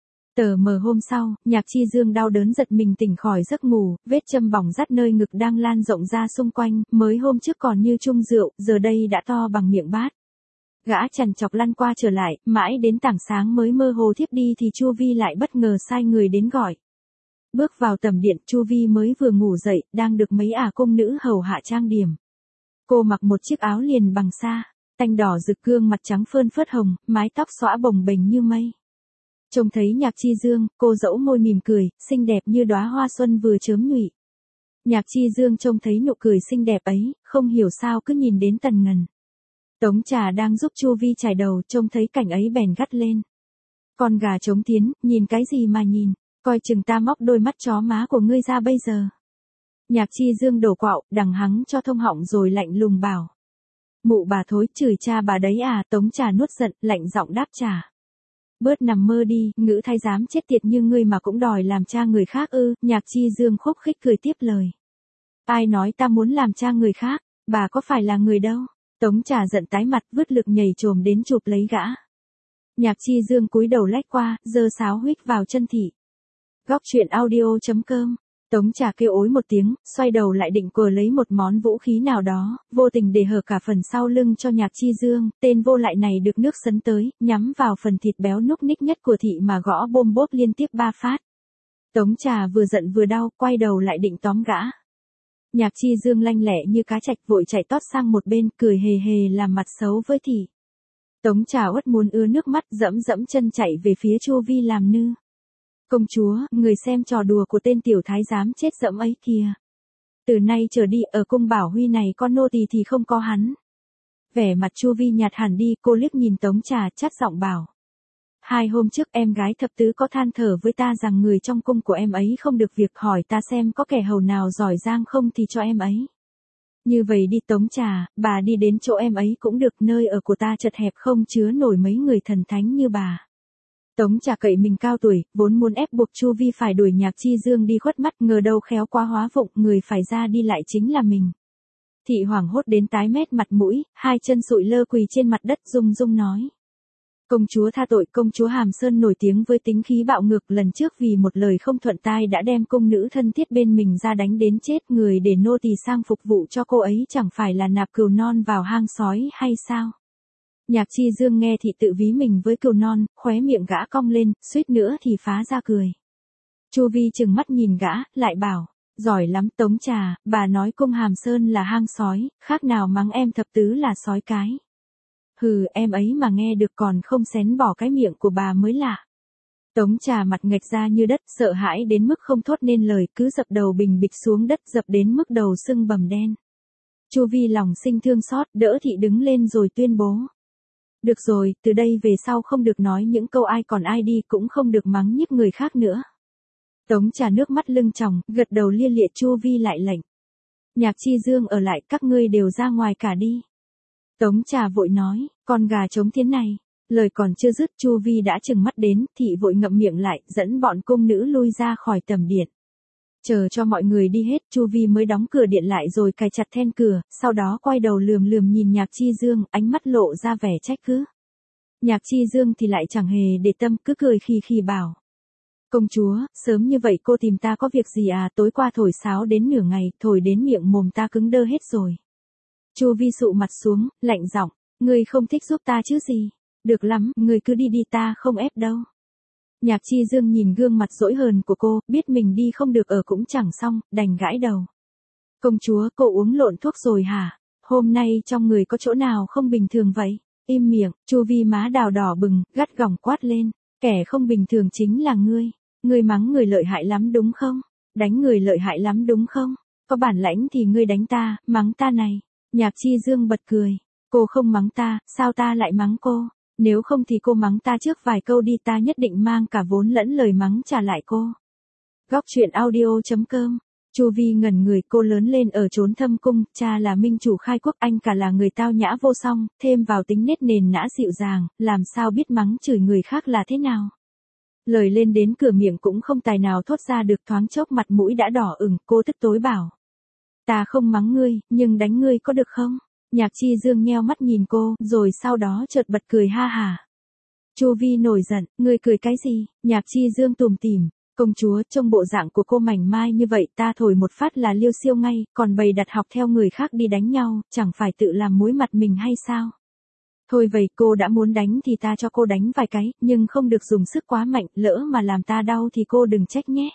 Tờ mờ hôm sau, Nhạc Chi Dương đau đớn giật mình tỉnh khỏi giấc ngủ, vết châm bỏng rát nơi ngực đang lan rộng ra xung quanh, mới hôm trước còn như chung rượu, giờ đây đã to bằng miệng bát. Gã chằn chọc lăn qua trở lại, mãi đến tảng sáng mới mơ hồ thiếp đi thì Chu Vi lại bất ngờ sai người đến gọi. Bước vào tầm điện, Chu Vi mới vừa ngủ dậy, đang được mấy cung nữ hầu hạ trang điểm. Cô mặc một chiếc áo liền bằng sa, tanh đỏ rực, gương mặt trắng phơn phớt hồng, mái tóc xõa bồng bềnh như mây. Trông thấy Nhạc Chi Dương, cô dẫu môi mỉm cười, xinh đẹp như đóa hoa xuân vừa chớm nhụy. Nhạc Chi Dương trông thấy nụ cười xinh đẹp ấy, không hiểu sao cứ nhìn đến tần ngần. Tống Trà đang giúp Chu Vi chải đầu, trông thấy cảnh ấy bèn gắt lên. Con gà trống tiến, nhìn cái gì mà nhìn, coi chừng ta móc đôi mắt chó má của ngươi ra bây giờ. Nhạc Chi Dương đổ quạo, đằng hắng cho thông họng rồi lạnh lùng bảo. Mụ bà thối, chửi cha bà đấy à? Tống Trà nuốt giận, lạnh giọng đáp trả. Bớt nằm mơ đi, ngữ thái giám chết tiệt như ngươi mà cũng đòi làm cha người khác ư? Nhạc Chi Dương khúc khích cười tiếp lời. Ai nói ta muốn làm cha người khác, bà có phải là người đâu? Tống Trà giận tái mặt, vứt lực nhảy trồm đến chụp lấy gã. Nhạc Chi Dương cúi đầu lách qua, giơ sáo huých vào chân thị. Góc truyện audio.com. Tống Trà kêu ối một tiếng, xoay đầu lại định cờ lấy một món vũ khí nào đó, vô tình để hở cả phần sau lưng cho Nhạc Chi Dương, tên vô lại này được nước sấn tới, nhắm vào phần thịt béo núc ních nhất của thị mà gõ bôm bốp liên tiếp 3 phát. Tống Trà vừa giận vừa đau, quay đầu lại định tóm gã. Nhạc Chi Dương lanh lẹ như cá trạch vội chạy tót sang một bên, cười hề hề làm mặt xấu với thị. Tống Trà uất muốn ứa nước mắt, dẫm dẫm chân chạy về phía Chu Vi làm nư. Công chúa, người xem trò đùa của tên tiểu thái giám chết dẫm ấy kìa. Từ nay trở đi, ở cung Bảo Huy này con nô tỳ thì không có hắn. Vẻ mặt Chu Vi nhạt hẳn đi, cô liếc nhìn Tống Trà chát giọng bảo. 2 hôm trước em gái thập tứ có than thở với ta rằng người trong cung của em ấy không được việc, hỏi ta xem có kẻ hầu nào giỏi giang không thì cho em ấy. Như vậy đi Tống Trà, bà đi đến chỗ em ấy cũng được, nơi ở của ta chật hẹp không chứa nổi mấy người thần thánh như bà. Tống Trà cậy mình cao tuổi, vốn muốn ép buộc Chu Vi phải đuổi Nhạc Chi Dương đi khuất mắt, ngờ đâu khéo quá hóa vụng, người phải ra đi lại chính là mình. Thị hoảng hốt đến tái mét mặt mũi, 2 chân sụi lơ quỳ trên mặt đất rung rung nói. Công chúa tha tội. Công chúa Hàm Sơn nổi tiếng với tính khí bạo ngược, lần trước vì một lời không thuận tai đã đem cung nữ thân thiết bên mình ra đánh đến chết, người để nô tỳ sang phục vụ cho cô ấy chẳng phải là nạp cừu non vào hang sói hay sao? Nhạc Chi Dương nghe thị tự ví mình với cừu non, khóe miệng gã cong lên, suýt nữa thì phá ra cười. Chu Vi trừng mắt nhìn gã, lại bảo, giỏi lắm Tống Trà, bà nói cung Hàm Sơn là hang sói, khác nào mắng em thập tứ là sói cái. Hừ, em ấy mà nghe được còn không xén bỏ cái miệng của bà mới lạ. Tống Trà mặt nghệch ra như đất, sợ hãi đến mức không thốt nên lời, cứ dập đầu bình bịch xuống đất, dập đến mức đầu sưng bầm đen. Chu Vi lòng sinh thương xót, đỡ thị đứng lên rồi tuyên bố. Được rồi, từ đây về sau không được nói những câu ai còn ai đi, cũng không được mắng nhiếc người khác nữa. Tống Trà nước mắt lưng tròng, gật đầu lia lịa. Chu Vi lại lệnh. Nhạc Chi Dương ở lại, các ngươi đều ra ngoài cả đi. Tống Trà vội nói, con gà trống thiến này. Lời còn chưa dứt, Chu Vi đã trừng mắt đến, thị vội ngậm miệng lại, dẫn bọn cung nữ lui ra khỏi tầm điện. Chờ cho mọi người đi hết, Chu Vi mới đóng cửa điện lại rồi cài chặt then cửa, sau đó quay đầu lườm lườm nhìn Nhạc Chi Dương, ánh mắt lộ ra vẻ trách cứ. Nhạc Chi Dương thì lại chẳng hề để tâm, cứ cười khì khì bảo. Công chúa, sớm như vậy cô tìm ta có việc gì à? Tối qua thổi sáo đến nửa ngày, thổi đến miệng mồm ta cứng đơ hết rồi. Chu Vi sụ mặt xuống, lạnh giọng, ngươi không thích giúp ta chứ gì? Được lắm, ngươi cứ đi đi, ta không ép đâu. Nhạc Chi Dương nhìn gương mặt dỗi hờn của cô, biết mình đi không được ở cũng chẳng xong, đành gãi đầu. Công chúa, cô uống lộn thuốc rồi hả? Hôm nay trong người có chỗ nào không bình thường vậy? Im miệng, Chu Vi má đào đỏ bừng, gắt gỏng quát lên. Kẻ không bình thường chính là ngươi. Ngươi mắng người lợi hại lắm đúng không? Đánh người lợi hại lắm đúng không? Có bản lãnh thì ngươi đánh ta, mắng ta này. Nhạc Chi Dương bật cười. Cô không mắng ta, sao ta lại mắng cô? Nếu không thì cô mắng ta trước vài câu đi, ta nhất định mang cả vốn lẫn lời mắng trả lại cô. Góc truyện audio.com. Chu Vi ngẩn người, cô lớn lên ở chốn thâm cung, cha là minh chủ khai quốc, anh cả là người tao nhã vô song, thêm vào tính nết nền nã dịu dàng, làm sao biết mắng chửi người khác là thế nào. Lời lên đến cửa miệng cũng không tài nào thốt ra được, thoáng chốc mặt mũi đã đỏ ửng, cô tức tối bảo. Ta không mắng ngươi, nhưng đánh ngươi có được không? Nhạc Chi Dương nheo mắt nhìn cô, rồi sau đó chợt bật cười ha hà. Chu Vi nổi giận, ngươi cười cái gì? Nhạc Chi Dương tủm tỉm. Công chúa, trông bộ dạng của cô mảnh mai như vậy, ta thổi một phát là liêu xiêu ngay, còn bày đặt học theo người khác đi đánh nhau, chẳng phải tự làm muối mặt mình hay sao? Thôi vậy, cô đã muốn đánh thì ta cho cô đánh vài cái, nhưng không được dùng sức quá mạnh, lỡ mà làm ta đau thì cô đừng trách nhé.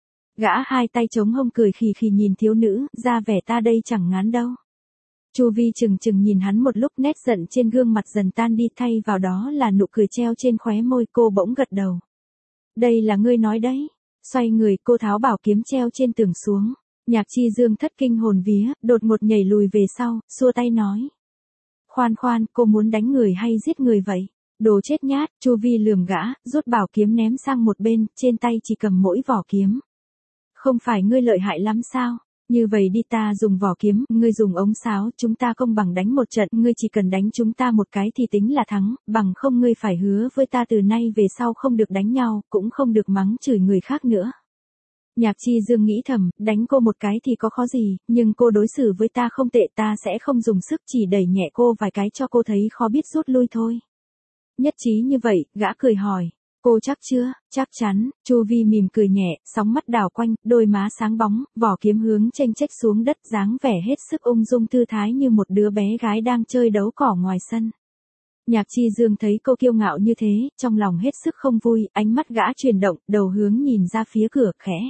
Gã hai tay chống hông cười khì khì nhìn thiếu nữ, ra vẻ ta đây chẳng ngán đâu. Chu Vi chừng chừng nhìn hắn một lúc, nét giận trên gương mặt dần tan đi, thay vào đó là nụ cười treo trên khóe môi, cô bỗng gật đầu. Đây là ngươi nói đấy. Xoay người, cô tháo bảo kiếm treo trên tường xuống. Nhạc Chi Dương thất kinh hồn vía, đột ngột nhảy lùi về sau, xua tay nói. Khoan khoan, cô muốn đánh người hay giết người vậy? Đồ chết nhát, Chu Vi lườm gã, rút bảo kiếm ném sang một bên, trên tay chỉ cầm mỗi vỏ kiếm. Không phải ngươi lợi hại lắm sao? Như vậy đi, ta dùng vỏ kiếm, ngươi dùng ống sáo, chúng ta công bằng đánh một trận, ngươi chỉ cần đánh chúng ta một cái thì tính là thắng, bằng không ngươi phải hứa với ta từ nay về sau không được đánh nhau, cũng không được mắng chửi người khác nữa. Nhạc Chi Dương nghĩ thầm, đánh cô một cái thì có khó gì, nhưng cô đối xử với ta không tệ, ta sẽ không dùng sức, chỉ đẩy nhẹ cô vài cái cho cô thấy khó biết rút lui thôi. Nhất trí như vậy, gã cười hỏi. Cô chắc chưa? Chắc chắn. Chu Vi mỉm cười nhẹ, sóng mắt đảo quanh, đôi má sáng bóng, vỏ kiếm hướng chênh chếch xuống đất, dáng vẻ hết sức ung dung thư thái như một đứa bé gái đang chơi đấu cỏ ngoài sân. Nhạc Chi Dương thấy cô kiêu ngạo như thế, trong lòng hết sức không vui, ánh mắt gã chuyển động, đầu hướng nhìn ra phía cửa, khẽ.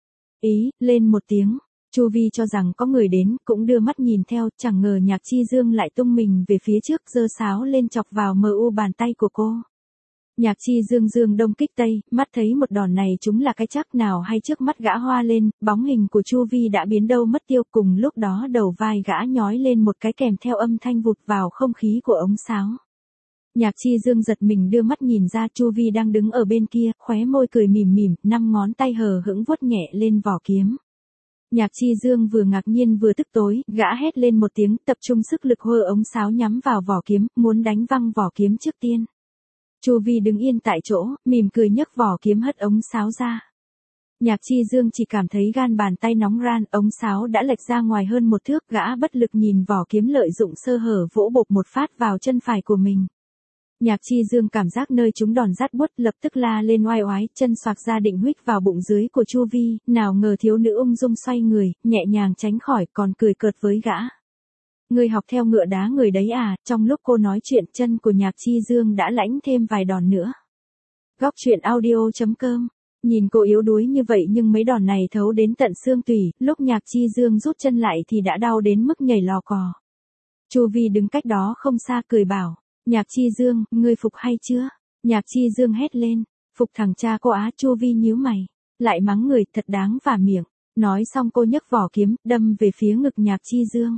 Ý, lên một tiếng. Chu Vi cho rằng có người đến, cũng đưa mắt nhìn theo, chẳng ngờ Nhạc Chi Dương lại tung mình về phía trước, giơ sáo lên chọc vào mờ u bàn tay của cô. Nhạc Chi Dương dương đông kích tây, mắt thấy một đòn này chúng là cái chắc nào hay, trước mắt gã hoa lên, bóng hình của Chu Vi đã biến đâu mất tiêu, cùng lúc đó đầu vai gã nhói lên một cái kèm theo âm thanh vụt vào không khí của ống sáo. Nhạc Chi Dương giật mình đưa mắt nhìn ra, Chu Vi đang đứng ở bên kia, khóe môi cười mỉm mỉm, 5 ngón tay hờ hững vuốt nhẹ lên vỏ kiếm. Nhạc Chi Dương vừa ngạc nhiên vừa tức tối, gã hét lên một tiếng, tập trung sức lực hơ ống sáo nhắm vào vỏ kiếm, muốn đánh văng vỏ kiếm trước tiên. Chu Vi đứng yên tại chỗ, mỉm cười nhấc vỏ kiếm hất ống sáo ra. Nhạc Chi Dương chỉ cảm thấy gan bàn tay nóng ran, ống sáo đã lệch ra ngoài hơn một thước, gã bất lực nhìn vỏ kiếm lợi dụng sơ hở vỗ bộp một phát vào chân phải của mình. Nhạc Chi Dương cảm giác nơi chúng đòn rát buốt, lập tức la lên oai oái, chân xoạc ra định huých vào bụng dưới của Chu Vi, nào ngờ thiếu nữ ung dung xoay người, nhẹ nhàng tránh khỏi, còn cười cợt với gã. Người học theo ngựa đá người đấy à? Trong lúc cô nói chuyện, chân của Nhạc Chi Dương đã lãnh thêm vài đòn nữa. Góc truyện audio.com. Nhìn cô yếu đuối như vậy nhưng mấy đòn này thấu đến tận xương tủy, lúc Nhạc Chi Dương rút chân lại thì đã đau đến mức nhảy lò cò. Chu Vi đứng cách đó không xa cười bảo. Nhạc Chi Dương, ngươi phục hay chưa? Nhạc Chi Dương hét lên. Phục thằng cha cô á. Chu Vi nhíu mày. Lại mắng người, thật đáng vả miệng. Nói xong cô nhấc vỏ kiếm, đâm về phía ngực Nhạc Chi Dương.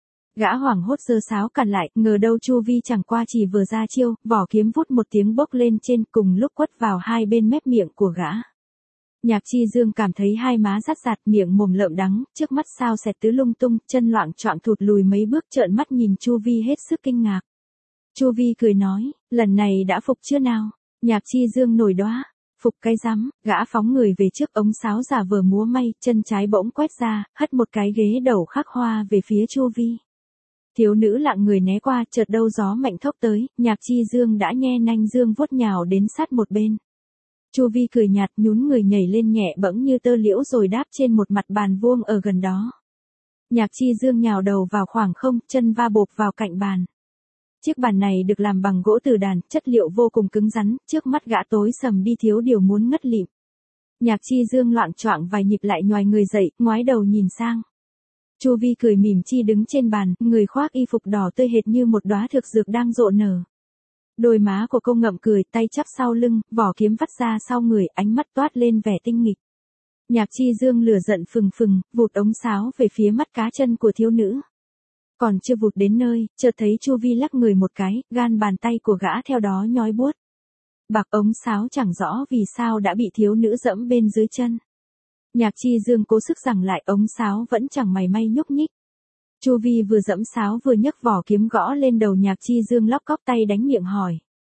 Gã hoảng hốt giơ sáo cản lại, ngờ đâu Chu Vi chẳng qua chỉ vừa ra chiêu, vỏ kiếm vút một tiếng bốc lên trên, cùng lúc quất vào hai bên mép miệng của gã. Nhạc Chi Dương cảm thấy hai má rát rạt, miệng mồm lợm đắng, trước mắt sao xẹt tứ lung tung, chân loạng choạng thụt lùi mấy bước, trợn mắt nhìn Chu Vi hết sức kinh ngạc. Chu Vi cười nói, lần này đã phục chưa nào? Nhạc Chi Dương nổi đoá. Phục cái rắm, gã phóng người về trước, ống sáo giả vờ múa may, chân trái bỗng quét ra, hất một cái ghế đầu khắc hoa về phía Chu Vi. Thiếu nữ lặng người né qua, chợt đâu gió mạnh thốc tới, Nhạc Chi Dương đã nhe nanh dương vuốt nhào đến sát một bên. Chu Vi cười nhạt, nhún người nhảy lên nhẹ bẫng như tơ liễu rồi đáp trên một mặt bàn vuông ở gần đó. Nhạc Chi Dương nhào đầu vào khoảng không, chân va bộp vào cạnh bàn. Chiếc bàn này được làm bằng gỗ từ đàn, chất liệu vô cùng cứng rắn, trước mắt gã tối sầm đi, thiếu điều muốn ngất lịm. Nhạc Chi Dương loạng choạng vài nhịp lại nhoài người dậy, ngoái đầu nhìn sang. Chu Vi cười mỉm chi đứng trên bàn, người khoác y phục đỏ tươi hệt như một đóa thực dược đang rộ nở. Đôi má của cô ngậm cười, tay chắp sau lưng, vỏ kiếm vắt ra sau người, ánh mắt toát lên vẻ tinh nghịch. Nhạc Chi Dương lửa giận phừng phừng, vụt ống sáo về phía mắt cá chân của thiếu nữ. Còn chưa vụt đến nơi, chợt thấy Chu Vi lắc người một cái, gan bàn tay của gã theo đó nhói buốt. Bạc ống sáo chẳng rõ vì sao đã bị thiếu nữ dẫm bên dưới chân. Nhạc Chi Dương cố sức giằng lại, ống sáo vẫn chẳng mảy may nhúc nhích. Chu Vi vừa dẫm sáo vừa nhấc vỏ kiếm gõ lên đầu Nhạc Chi Dương, lóc cóc tay đánh miệng hỏi.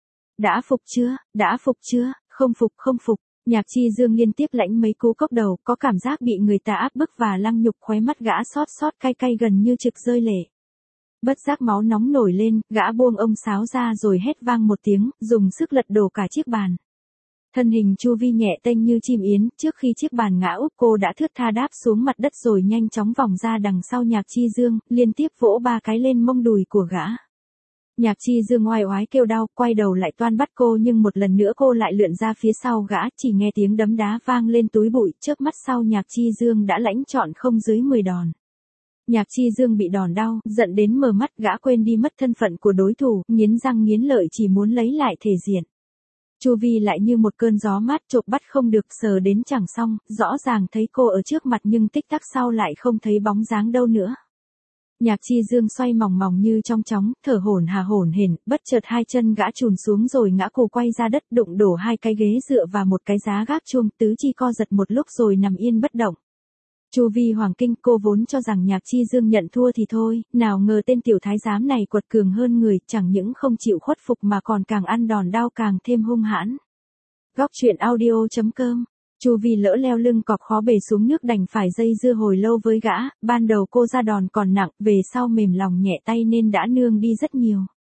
Đã phục chưa, đã phục chưa, không phục không phục. Nhạc Chi Dương liên tiếp lãnh mấy cú cốc đầu, có cảm giác bị người ta áp bức và lăng nhục, khóe mắt gã xót xót cay cay gần như trực rơi lệ. Bất giác máu nóng nổi lên, gã buông ông sáo ra rồi hét vang một tiếng, dùng sức lật đổ cả chiếc bàn. Thân hình Chu Vi nhẹ tênh như chim yến, trước khi chiếc bàn ngã úp cô đã thướt tha đáp xuống mặt đất rồi nhanh chóng vòng ra đằng sau Nhạc Chi Dương, liên tiếp vỗ 3 cái lên mông đùi của gã. Nhạc Chi Dương oai oái kêu đau, quay đầu lại toan bắt cô nhưng một lần nữa cô lại lượn ra phía sau gã, chỉ nghe tiếng đấm đá vang lên túi bụi, chớp mắt sau Nhạc Chi Dương đã lãnh trọn không dưới 10 đòn. Nhạc Chi Dương bị đòn đau, giận đến mờ mắt, gã quên đi mất thân phận của đối thủ, nghiến răng nghiến lợi chỉ muốn lấy lại thể diện. Chu Vi lại như một cơn gió mát, chộp bắt không được, sờ đến chẳng xong, rõ ràng thấy cô ở trước mặt nhưng tích tắc sau lại không thấy bóng dáng đâu nữa. Nhạc Chi Dương xoay mòng mòng như trong chóng, thở hổn hển, bất chợt hai chân gã chùn xuống rồi ngã cù quay ra đất, đụng đổ 2 cái ghế dựa và một cái giá gác chuông, tứ chi co giật một lúc rồi nằm yên bất động. Chu Vi hoàng kinh, cô vốn cho rằng Nhạc Chi Dương nhận thua thì thôi, nào ngờ tên tiểu thái giám này quật cường hơn người, chẳng những không chịu khuất phục mà còn càng ăn đòn đau càng thêm hung hãn. Góc truyện audio.com. Chu Vi lỡ leo lưng cọp khó bề xuống nước, đành phải dây dưa hồi lâu với gã, ban đầu cô ra đòn còn nặng, về sau mềm lòng nhẹ tay nên đã nương đi rất nhiều.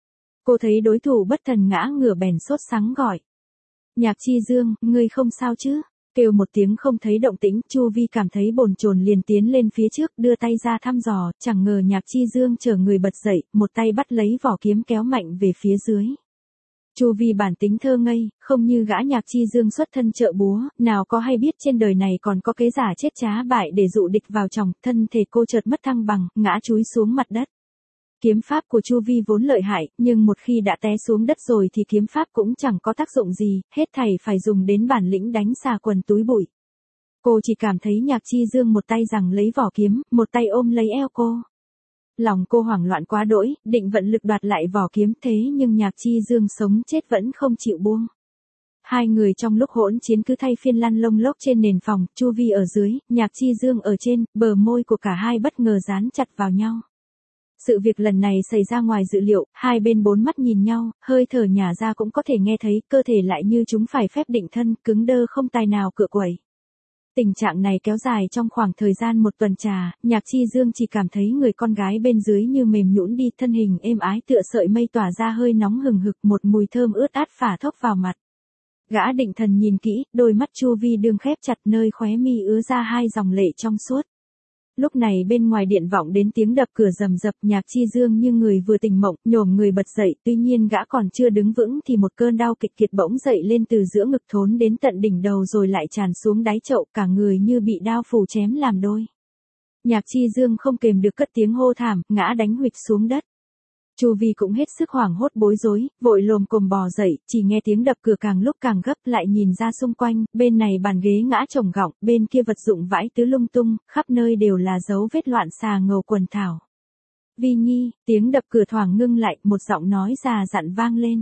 Cô thấy đối thủ bất thần ngã ngửa bèn sốt sắng gọi. Nhạc Chi Dương, ngươi không sao chứ? Kêu một tiếng không thấy động tĩnh, Chu Vi cảm thấy bồn chồn liền tiến lên phía trước, đưa tay ra thăm dò, chẳng ngờ Nhạc Chi Dương chở người bật dậy, một tay bắt lấy vỏ kiếm kéo mạnh về phía dưới. Chu Vi bản tính thơ ngây, không như gã Nhạc Chi Dương xuất thân trợ búa, nào có hay biết trên đời này còn có kế giả chết trá bại để dụ địch vào chồng, thân thể cô chợt mất thăng bằng, ngã chúi xuống mặt đất. Kiếm pháp của Chu Vi vốn lợi hại, nhưng một khi đã té xuống đất rồi thì kiếm pháp cũng chẳng có tác dụng gì, hết thảy phải dùng đến bản lĩnh đánh xà quần túi bụi. Cô chỉ cảm thấy Nhạc Chi Dương một tay giằng lấy vỏ kiếm, một tay ôm lấy eo cô. Lòng cô hoảng loạn quá đỗi, định vận lực đoạt lại vỏ kiếm, thế nhưng Nhạc Chi Dương sống chết vẫn không chịu buông. Hai người trong lúc hỗn chiến cứ thay phiên lăn lông lốc trên nền phòng, Chu Vi ở dưới, Nhạc Chi Dương ở trên, bờ môi của cả hai bất ngờ dán chặt vào nhau. Sự việc lần này xảy ra ngoài dự liệu, hai bên bốn mắt nhìn nhau, hơi thở nhả ra cũng có thể nghe thấy, cơ thể lại như chúng phải phép định thân, cứng đơ không tài nào cựa quẩy. Tình trạng này kéo dài trong khoảng thời gian một tuần trà, Nhạc Chi Dương chỉ cảm thấy người con gái bên dưới như mềm nhũn đi, thân hình êm ái tựa sợi mây tỏa ra hơi nóng hừng hực, một mùi thơm ướt át phả thốc vào mặt. Gã định thần nhìn kỹ, đôi mắt Chu Vi đương khép chặt, nơi khóe mi ứa ra 2 dòng lệ trong suốt. Lúc này bên ngoài điện vọng đến tiếng đập cửa rầm rập, Nhạc Chi Dương như người vừa tỉnh mộng, nhổm người bật dậy, tuy nhiên gã còn chưa đứng vững thì một cơn đau kịch liệt bỗng dậy lên từ giữa ngực thốn đến tận đỉnh đầu rồi lại tràn xuống đáy chậu, cả người như bị đao phủ chém làm đôi. Nhạc Chi Dương không kềm được cất tiếng hô thảm, ngã đánh huỵch xuống đất. Chu Vi cũng hết sức hoảng hốt bối rối, vội lồm cồm bò dậy, chỉ nghe tiếng đập cửa càng lúc càng gấp, lại nhìn ra xung quanh, bên này bàn ghế ngã chồng gọng, bên kia vật dụng vãi tứ lung tung, khắp nơi đều là dấu vết loạn xà ngầu quần thảo. Vi Nhi, tiếng đập cửa thoảng ngưng lại, một giọng nói già dặn vang lên.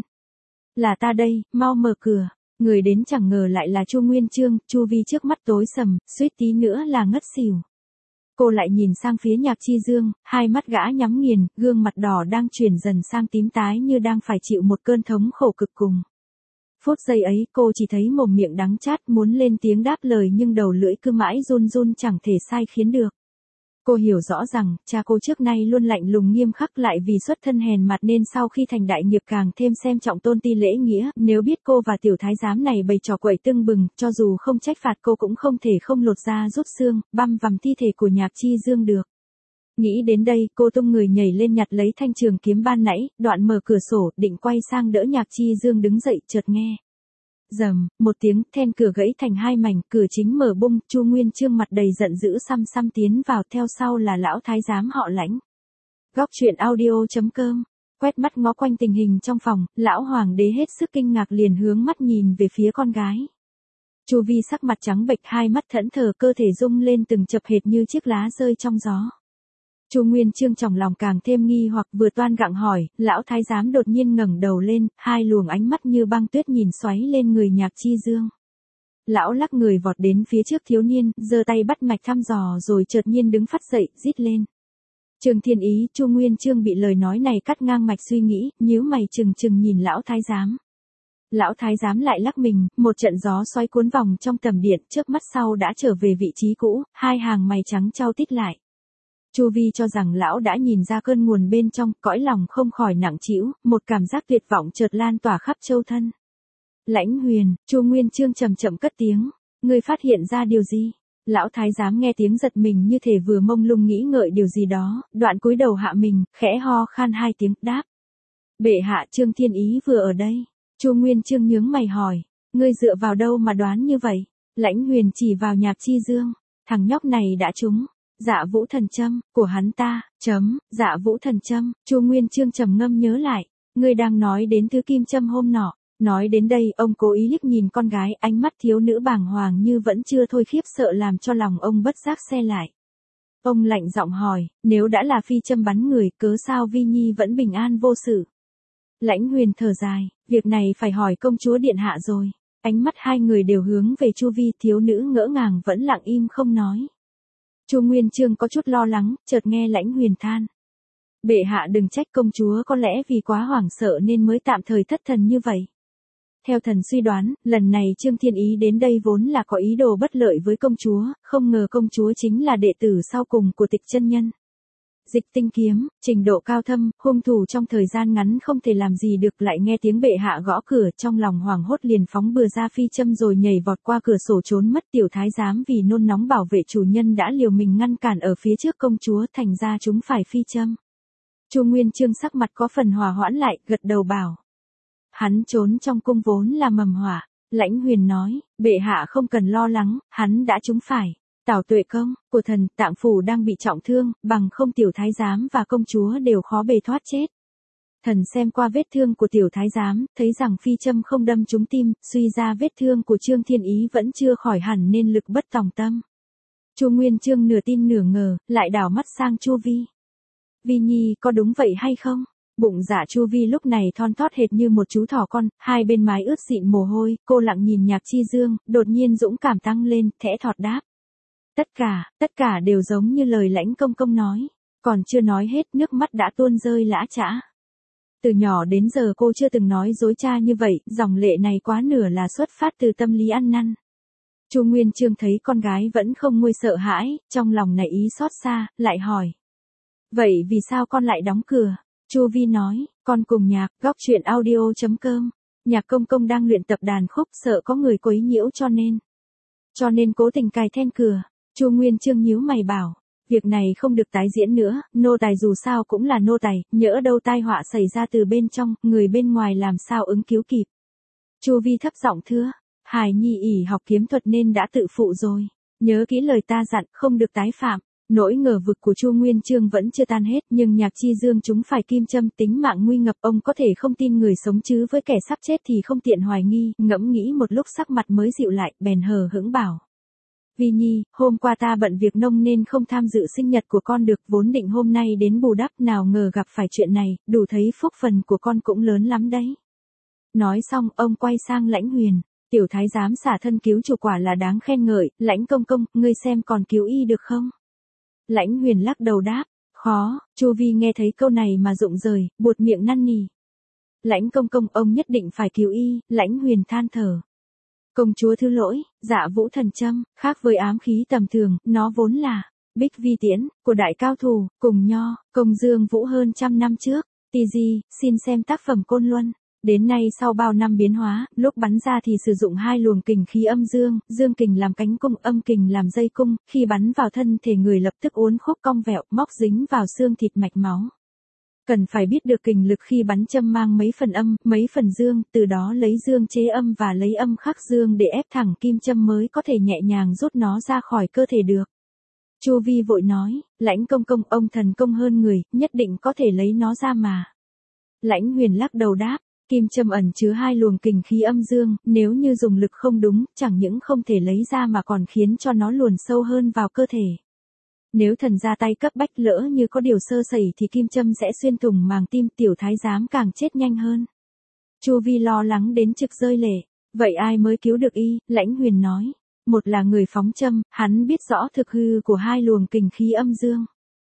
Là ta đây, mau mở cửa. Người đến chẳng ngờ lại là Chu Nguyên Chương, Chu Vi trước mắt tối sầm, suýt tí nữa là ngất xỉu. Cô lại nhìn sang phía Nhạc Chi Dương, hai mắt gã nhắm nghiền, gương mặt đỏ đang chuyển dần sang tím tái như đang phải chịu một cơn thống khổ cực cùng. Phút giây ấy, cô chỉ thấy mồm miệng đắng chát, muốn lên tiếng đáp lời nhưng đầu lưỡi cứ mãi run run chẳng thể sai khiến được. Cô hiểu rõ rằng, cha cô trước nay luôn lạnh lùng nghiêm khắc, lại vì xuất thân hèn mặt nên sau khi thành đại nghiệp càng thêm xem trọng tôn ti lễ nghĩa, nếu biết cô và tiểu thái giám này bày trò quậy tưng bừng, cho dù không trách phạt cô cũng không thể không lột da rút xương, băm vằm thi thể của Nhạc Chi Dương được. Nghĩ đến đây, cô tung người nhảy lên nhặt lấy thanh trường kiếm ban nãy, đoạn mở cửa sổ, định quay sang đỡ Nhạc Chi Dương đứng dậy, chợt nghe. Rầm, một tiếng, then cửa gãy thành hai mảnh, cửa chính mở bung, Chu Nguyên Chương mặt đầy giận dữ xăm xăm tiến vào, theo sau là lão thái giám họ Lãnh. Góc truyện audio.com. Quét mắt ngó quanh tình hình trong phòng, lão hoàng đế hết sức kinh ngạc liền hướng mắt nhìn về phía con gái. Chu Vi sắc mặt trắng bệch, hai mắt thẫn thờ, cơ thể rung lên từng chập hệt như chiếc lá rơi trong gió. Chu Nguyên Chương trong lòng càng thêm nghi hoặc, vừa toan gặng hỏi, lão thái giám đột nhiên ngẩng đầu lên, hai luồng ánh mắt như băng tuyết nhìn xoáy lên người Nhạc Chi Dương. Lão lắc người vọt đến phía trước thiếu niên, giơ tay bắt mạch thăm dò rồi chợt nhiên đứng phắt dậy, rít lên. Trương Thiên Ý. Chu Nguyên Chương bị lời nói này cắt ngang mạch suy nghĩ, nhíu mày trừng trừng nhìn lão thái giám. Lão thái giám lại lắc mình, một trận gió xoáy cuốn vòng trong tầm điện, trước mắt sau đã trở về vị trí cũ, hai hàng mày trắng chau tít lại. Chu Vi cho rằng lão đã nhìn ra cơn nguồn bên trong, cõi lòng không khỏi nặng trĩu, một cảm giác tuyệt vọng chợt lan tỏa khắp châu thân. Lãnh Huyền. Chu Nguyên Chương chậm chậm cất tiếng, ngươi phát hiện ra điều gì? Lão thái giám nghe tiếng giật mình như thể vừa mông lung nghĩ ngợi điều gì đó, đoạn cúi đầu hạ mình, khẽ ho khan hai tiếng, đáp. Bệ hạ, Trương Thiên Ý vừa ở đây. Chu Nguyên Chương nhướng mày hỏi, ngươi dựa vào đâu mà đoán như vậy? Lãnh Huyền chỉ vào Nhạc Chi Dương, thằng nhóc này đã trúng Dạ Vũ Thần Châm của hắn ta. Dạ Vũ Thần Châm. Chu Nguyên Chương trầm ngâm nhớ lại, ngươi đang nói đến thứ kim châm hôm nọ. Nói đến đây, ông cố ý liếc nhìn con gái, ánh mắt thiếu nữ bàng hoàng như vẫn chưa thôi, khiếp sợ làm cho lòng ông bất giác se lại. Ông lạnh giọng hỏi, nếu đã là phi châm bắn người, cớ sao Vi Nhi vẫn bình an vô sự? Lãnh Huyền thở dài, việc này phải hỏi công chúa điện hạ rồi. Ánh mắt hai người đều hướng về Chu Vi, thiếu nữ ngỡ ngàng vẫn lặng im không nói. Chu Nguyên Chương có chút lo lắng, chợt nghe Lãnh Huyền than. Bệ hạ đừng trách, công chúa có lẽ vì quá hoảng sợ nên mới tạm thời thất thần như vậy. Theo thần suy đoán, lần này Trương Thiên Ý đến đây vốn là có ý đồ bất lợi với công chúa, không ngờ công chúa chính là đệ tử sau cùng của Tịch chân nhân. Dịch tinh kiếm, trình độ cao thâm, hung thủ trong thời gian ngắn không thể làm gì được, lại nghe tiếng bệ hạ gõ cửa, trong lòng hoảng hốt liền phóng bừa ra phi châm rồi nhảy vọt qua cửa sổ trốn mất. Tiểu thái giám vì nôn nóng bảo vệ chủ nhân đã liều mình ngăn cản ở phía trước công chúa, thành ra chúng phải phi châm. Chu Nguyên Chương sắc mặt có phần hòa hoãn lại, gật đầu bảo. Hắn trốn trong cung vốn là mầm họa. Lãnh Huyền nói, bệ hạ không cần lo lắng, hắn đã trúng phải Tảo Tuệ công của thần, Tạng phủ đang bị trọng thương, bằng không tiểu thái giám và công chúa đều khó bề thoát chết. Thần xem qua vết thương của tiểu thái giám, thấy rằng phi châm không đâm trúng tim, suy ra vết thương của Trương Thiên Ý vẫn chưa khỏi hẳn nên lực bất tòng tâm. Chu Nguyên Chương nửa tin nửa ngờ, lại đảo mắt sang Chu Vi. Vi Nhi có đúng vậy hay không? Bụng dạ Chu Vi lúc này thon thót hệt như một chú thỏ con, hai bên mái ướt dịn mồ hôi, cô lặng nhìn Nhạc Chi Dương, đột nhiên dũng cảm tăng lên, thẽ thọt đáp. Tất cả đều giống như lời Lãnh công công nói. Còn chưa nói hết, nước mắt đã tuôn rơi lã chã. Từ nhỏ đến giờ cô chưa từng nói dối cha như vậy, dòng lệ này quá nửa là xuất phát từ tâm lý ăn năn. Chu Nguyên Chương thấy con gái vẫn không nguôi sợ hãi, trong lòng nảy ý xót xa, lại hỏi. Vậy vì sao con lại đóng cửa? Chu Vi nói, con cùng Nhạc. Góc truyện audio.com. Nhạc công công đang luyện tập đàn khúc, sợ có người quấy nhiễu cho nên cố tình cài then cửa. Chu Nguyên Chương nhíu mày bảo, việc này không được tái diễn nữa, nô tài dù sao cũng là nô tài, nhỡ đâu tai họa xảy ra từ bên trong, người bên ngoài làm sao ứng cứu kịp. Chu Vi thấp giọng thưa, Hải Nhi ỷ học kiếm thuật nên đã tự phụ rồi, nhớ kỹ lời ta dặn, không được tái phạm. Nỗi ngờ vực của Chu Nguyên Chương vẫn chưa tan hết, nhưng Nhạc Chi Dương chúng phải kim châm, tính mạng nguy ngập, ông có thể không tin người sống chứ với kẻ sắp chết thì không tiện hoài nghi. Ngẫm nghĩ một lúc sắc mặt mới dịu lại, bèn hờ hững bảo. Vi Nhi, hôm qua ta bận việc nông nên không tham dự sinh nhật của con được, vốn định hôm nay đến bù đắp, nào ngờ gặp phải chuyện này, đủ thấy phúc phần của con cũng lớn lắm đấy. Nói xong, ông quay sang Lãnh Huyền, tiểu thái giám xả thân cứu chủ quả là đáng khen ngợi, Lãnh công công, ngươi xem còn cứu y được không? Lãnh Huyền lắc đầu đáp, khó. Chu Vi nghe thấy câu này mà rụng rời, buột miệng năn nỉ. Lãnh công công, ông nhất định phải cứu y. Lãnh Huyền than thở. Công chúa thứ lỗi, Dạ Vũ Thần Châm, khác với ám khí tầm thường, nó vốn là bích vi tiễn của đại cao thủ, cùng Nho, Công Dương Vũ hơn trăm năm trước. TG, xin xem tác phẩm Côn Luân. Đến nay sau bao năm biến hóa, lúc bắn ra thì sử dụng hai luồng kình khí âm dương, dương kình làm cánh cung, âm kình làm dây cung, khi bắn vào thân thể người lập tức uốn khúc cong vẹo, móc dính vào xương thịt mạch máu. Cần phải biết được kình lực khi bắn châm mang mấy phần âm, mấy phần dương, từ đó lấy dương chế âm và lấy âm khắc dương để ép thẳng kim châm mới có thể nhẹ nhàng rút nó ra khỏi cơ thể được. Chu Vi vội nói, Lãnh công công, ông thần công hơn người, nhất định có thể lấy nó ra mà. Lãnh Huyền lắc đầu đáp, kim châm ẩn chứa hai luồng kình khí âm dương, nếu như dùng lực không đúng, chẳng những không thể lấy ra mà còn khiến cho nó luồn sâu hơn vào cơ thể. Nếu thần ra tay cấp bách lỡ như có điều sơ sẩy thì kim châm sẽ xuyên thủng màng tim, tiểu thái giám càng chết nhanh hơn. Chu Vi lo lắng đến trực rơi lệ, vậy ai mới cứu được y? Lãnh Huyền nói, một là người phóng châm, hắn biết rõ thực hư của hai luồng kình khí âm dương.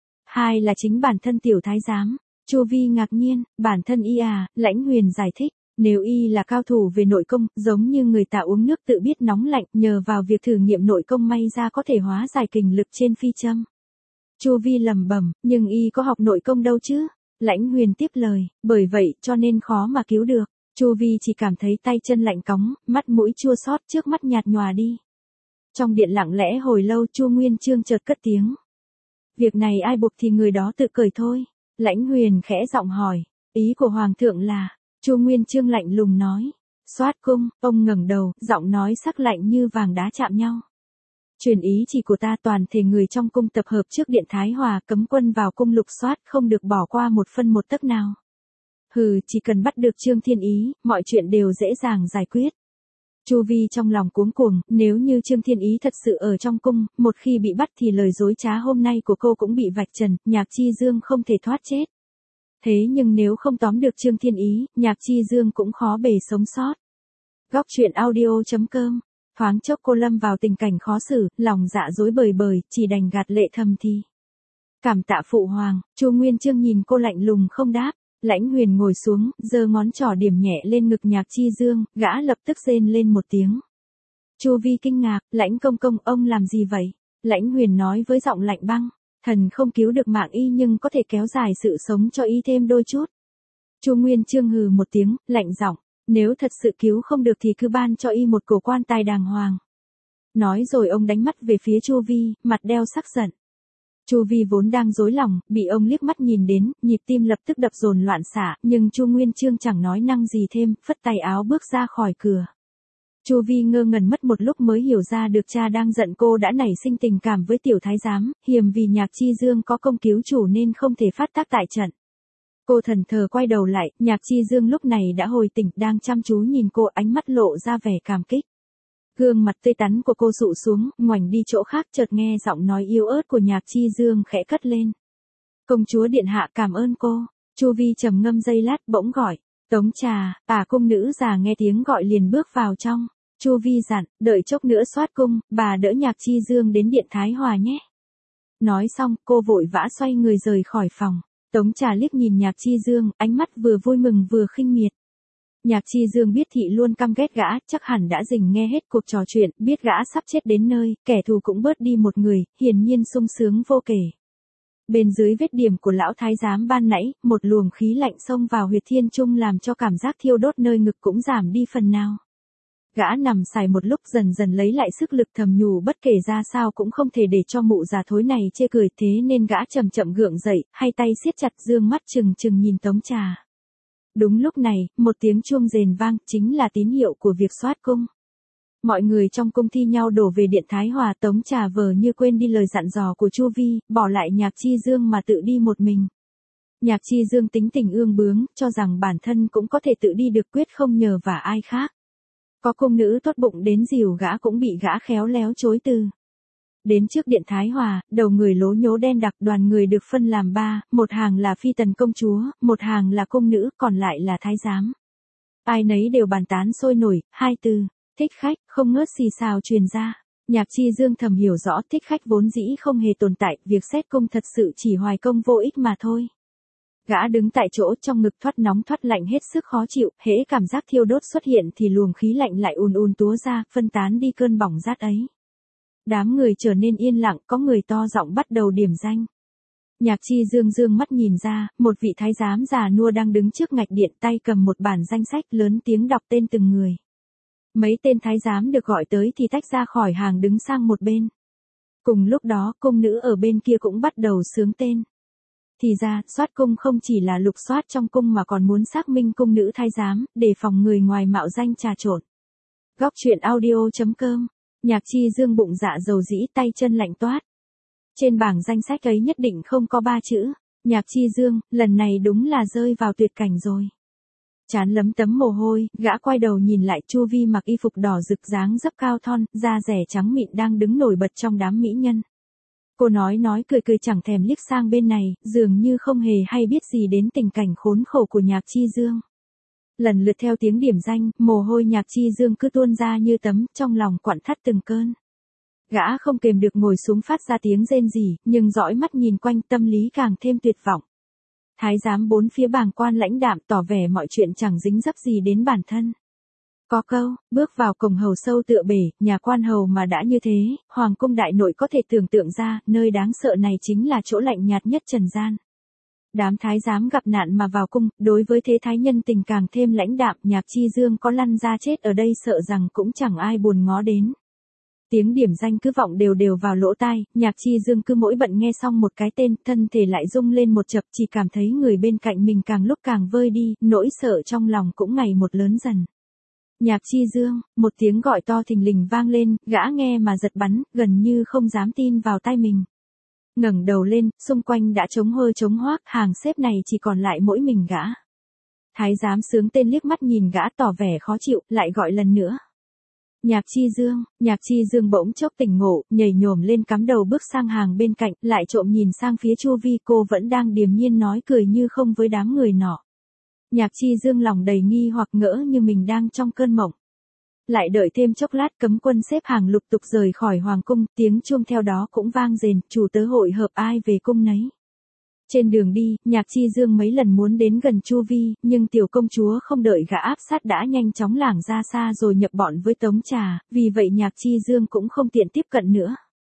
Hai là chính bản thân tiểu thái giám. Chu Vi ngạc nhiên, bản thân y à? Lãnh Huyền giải thích, nếu y là cao thủ về nội công, giống như người ta uống nước tự biết nóng lạnh, nhờ vào việc thử nghiệm nội công may ra có thể hóa giải kình lực trên phi châm. Chu Vi lẩm bẩm, nhưng y có học nội công đâu chứ? Lãnh Huyền tiếp lời, bởi vậy cho nên khó mà cứu được. Chu Vi chỉ cảm thấy tay chân lạnh cóng, mắt mũi chua xót, trước mắt nhạt nhòa đi. Trong điện lặng lẽ hồi lâu, Chu Nguyên Chương chợt cất tiếng. Việc này ai buộc thì người đó tự cởi thôi. Lãnh Huyền khẽ giọng hỏi, ý của Hoàng thượng là, Chu Nguyên Chương lạnh lùng nói, Soát cung, ông ngẩng đầu, giọng nói sắc lạnh như vàng đá chạm nhau. Truyền ý chỉ của ta, toàn thể người trong cung tập hợp trước điện Thái Hòa, cấm quân vào cung lục soát, không được bỏ qua một phân một tấc nào. Hừ, chỉ cần bắt được Trương Thiên Ý, mọi chuyện đều dễ dàng giải quyết. Chu Vi trong lòng cuống cuồng, nếu như Trương Thiên Ý thật sự ở trong cung, một khi bị bắt thì lời dối trá hôm nay của cô cũng bị vạch trần, Nhạc Chi Dương không thể thoát chết. Thế nhưng nếu không tóm được Trương Thiên Ý, Nhạc Chi Dương cũng khó bề sống sót. Góc truyện audio.com. Thoáng chốc cô lâm vào tình cảnh khó xử, lòng dạ dối bời bời, chỉ đành gạt lệ thầm thì. Cảm tạ phụ hoàng. Chu Nguyên Chương nhìn cô lạnh lùng không đáp. Lãnh Huyền ngồi xuống, giơ ngón trỏ điểm nhẹ lên ngực Nhạc Chi Dương, gã lập tức rên lên một tiếng. Chu Vi kinh ngạc, Lãnh công công, ông làm gì vậy? Lãnh Huyền nói với giọng lạnh băng, thần không cứu được mạng y nhưng có thể kéo dài sự sống cho y thêm đôi chút. Chu Nguyên Chương hừ một tiếng, lạnh giọng, nếu thật sự cứu không được thì cứ ban cho y một cổ quan tài đàng hoàng. Nói rồi ông đánh mắt về phía Chu Vi, mặt đeo sắc giận. Chu Vi vốn đang rối lòng, bị ông liếc mắt nhìn đến, nhịp tim lập tức đập dồn loạn xạ, nhưng Chu Nguyên Chương chẳng nói năng gì thêm, phất tay áo bước ra khỏi cửa. Chu Vi ngơ ngẩn mất một lúc mới hiểu ra được cha đang giận cô đã nảy sinh tình cảm với tiểu thái giám, hiềm vì Nhạc Chi Dương có công cứu chủ nên không thể phát tác tại trận. Cô thần thờ quay đầu lại, Nhạc Chi Dương lúc này đã hồi tỉnh, đang chăm chú nhìn cô, ánh mắt lộ ra vẻ cảm kích. Gương mặt tươi tắn của cô dụ xuống, ngoảnh đi chỗ khác, chợt nghe giọng nói yếu ớt của Nhạc Chi Dương khẽ cất lên. Công chúa điện hạ cảm ơn cô. Chu Vi trầm ngâm giây lát bỗng gọi, Tống Trà. Cung nữ già nghe tiếng gọi liền bước vào trong. Chu Vi dặn, đợi chốc nữa soát cung, bà đỡ Nhạc Chi Dương đến điện Thái Hòa nhé. Nói xong, cô vội vã xoay người rời khỏi phòng. Tống Trà liếc nhìn Nhạc Chi Dương, ánh mắt vừa vui mừng vừa khinh miệt. Nhạc Chi Dương biết thị luôn căm ghét gã, chắc hẳn đã rình nghe hết cuộc trò chuyện, biết gã sắp chết đến nơi, kẻ thù cũng bớt đi một người, hiển nhiên sung sướng vô kể. Bên dưới vết điểm của lão thái giám ban nãy, một luồng khí lạnh xông vào huyệt thiên trung làm cho cảm giác thiêu đốt nơi ngực cũng giảm đi phần nào. Gã nằm xài một lúc dần dần lấy lại sức lực, thầm nhủ bất kể ra sao cũng không thể để cho mụ già thối này chê cười, thế nên gã chậm chậm gượng dậy, hai tay siết chặt, dương mắt trừng trừng nhìn Tống Trà. Đúng lúc này, một tiếng chuông rền vang, chính là tín hiệu của việc soát cung. Mọi người trong cung thi nhau đổ về điện Thái Hòa, Tống Trà vờ như quên đi lời dặn dò của Chu Vi, bỏ lại Nhạc Chi Dương mà tự đi một mình. Nhạc Chi Dương tính tình ương bướng, cho rằng bản thân cũng có thể tự đi được, quyết không nhờ vả ai khác. Có cung nữ tốt bụng đến dìu gã cũng bị gã khéo léo chối từ. Đến trước điện Thái Hòa, đầu người lố nhố đen đặc, đoàn người được phân làm ba, một hàng là phi tần công chúa, một hàng là cung nữ, còn lại là thái giám. Ai nấy đều bàn tán sôi nổi, hai từ, thích khách, không ngớt xì xào truyền ra. Nhạc Chi Dương thầm hiểu rõ thích khách vốn dĩ không hề tồn tại, việc xét cung thật sự chỉ hoài công vô ích mà thôi. Gã đứng tại chỗ, trong ngực thoát nóng thoát lạnh hết sức khó chịu, hễ cảm giác thiêu đốt xuất hiện thì luồng khí lạnh lại ùn ùn túa ra, phân tán đi cơn bỏng rát ấy. Đám người trở nên yên lặng, có người to giọng bắt đầu điểm danh. Nhạc Chi Dương dương mắt nhìn ra, một vị thái giám già nua đang đứng trước ngạch điện, tay cầm một bản danh sách, lớn tiếng đọc tên từng người. Mấy tên thái giám được gọi tới thì tách ra khỏi hàng đứng sang một bên. Cùng lúc đó, cung nữ ở bên kia cũng bắt đầu xướng tên. Thì ra, soát cung không chỉ là lục soát trong cung mà còn muốn xác minh cung nữ thái giám, để phòng người ngoài mạo danh trà trộn. Góc truyện audio.com. Nhạc Chi Dương bụng dạ dầu dĩ, tay chân lạnh toát. Trên bảng danh sách ấy nhất định không có 3 chữ. Nhạc Chi Dương, lần này đúng là rơi vào tuyệt cảnh rồi. Chán lấm tấm mồ hôi, gã quay đầu nhìn lại Chu Vi mặc y phục đỏ rực dáng dấp cao thon, da rẻ trắng mịn đang đứng nổi bật trong đám mỹ nhân. Cô nói cười chẳng thèm liếc sang bên này, dường như không hề hay biết gì đến tình cảnh khốn khổ của Nhạc Chi Dương. Lần lượt theo tiếng điểm danh, mồ hôi Nhạc Chi Dương cứ tuôn ra như tấm, trong lòng quặn thắt từng cơn. Gã không kềm được ngồi xuống phát ra tiếng rên rỉ, nhưng dõi mắt nhìn quanh tâm lý càng thêm tuyệt vọng. Thái giám bốn phía bàng quan lãnh đạm tỏ vẻ mọi chuyện chẳng dính dấp gì đến bản thân. Có câu, bước vào cổng hầu sâu tựa bể, nhà quan hầu mà đã như thế, hoàng cung đại nội có thể tưởng tượng ra, nơi đáng sợ này chính là chỗ lạnh nhạt nhất trần gian. Đám thái giám gặp nạn mà vào cung, đối với thế thái nhân tình càng thêm lãnh đạm, Nhạc Chi Dương có lăn ra chết ở đây sợ rằng cũng chẳng ai buồn ngó đến. Tiếng điểm danh cứ vọng đều vào lỗ tai, Nhạc Chi Dương cứ mỗi bận nghe xong một cái tên, thân thể lại rung lên một chập, chỉ cảm thấy người bên cạnh mình càng lúc càng vơi đi, nỗi sợ trong lòng cũng ngày một lớn dần. Nhạc Chi Dương, một tiếng gọi to thình lình vang lên, gã nghe mà giật bắn, gần như không dám tin vào tai mình. Ngẩng đầu lên, xung quanh đã trống hơ trống hoác, hàng xếp này chỉ còn lại mỗi mình gã. Thái giám sướng tên liếc mắt nhìn gã tỏ vẻ khó chịu, lại gọi lần nữa. Nhạc Chi Dương bỗng chốc tỉnh ngộ, nhảy nhổm lên cắm đầu bước sang hàng bên cạnh, lại trộm nhìn sang phía Chu Vi, cô vẫn đang điềm nhiên nói cười như không với đám người nọ. Nhạc Chi Dương lòng đầy nghi hoặc ngỡ như mình đang trong cơn mộng. Lại đợi thêm chốc lát, cấm quân xếp hàng lục tục rời khỏi hoàng cung, tiếng chuông theo đó cũng vang rền, chủ tớ hội hợp ai về cung nấy. Trên đường đi, Nhạc Chi Dương mấy lần muốn đến gần Chu Vi, nhưng tiểu công chúa không đợi gã áp sát đã nhanh chóng lảng ra xa rồi nhập bọn với Tống Trà, vì vậy Nhạc Chi Dương cũng không tiện tiếp cận nữa.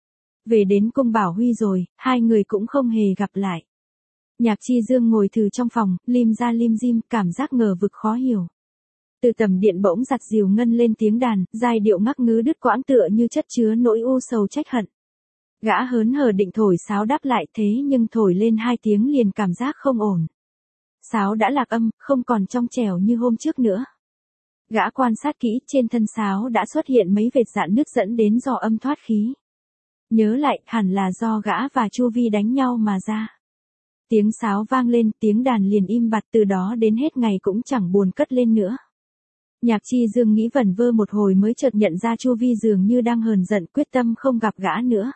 Về đến cung Bảo Huy rồi, hai người cũng không hề gặp lại. Nhạc Chi Dương ngồi thừ trong phòng, lim ra lim dim, cảm giác ngờ vực khó hiểu. Từ tầm điện bỗng giặt dìu ngân lên tiếng đàn, giai điệu ngắc ngứ đứt quãng tựa như chất chứa nỗi u sầu trách hận. Gã hớn hở định thổi sáo đáp lại, thế nhưng thổi lên 2 tiếng liền cảm giác không ổn. Sáo đã lạc âm, không còn trong trẻo như hôm trước nữa. Gã quan sát kỹ, trên thân sáo đã xuất hiện mấy vệt rạn nứt dẫn đến do âm thoát khí. Nhớ lại, hẳn là do gã và Chu Vi đánh nhau mà ra. Tiếng sáo vang lên, tiếng đàn liền im bặt, từ đó đến hết ngày cũng chẳng buồn cất lên nữa. Nhạc Chi Dương nghĩ vẩn vơ một hồi mới chợt nhận ra Chu Vi dường như đang hờn giận, quyết tâm không gặp gã nữa.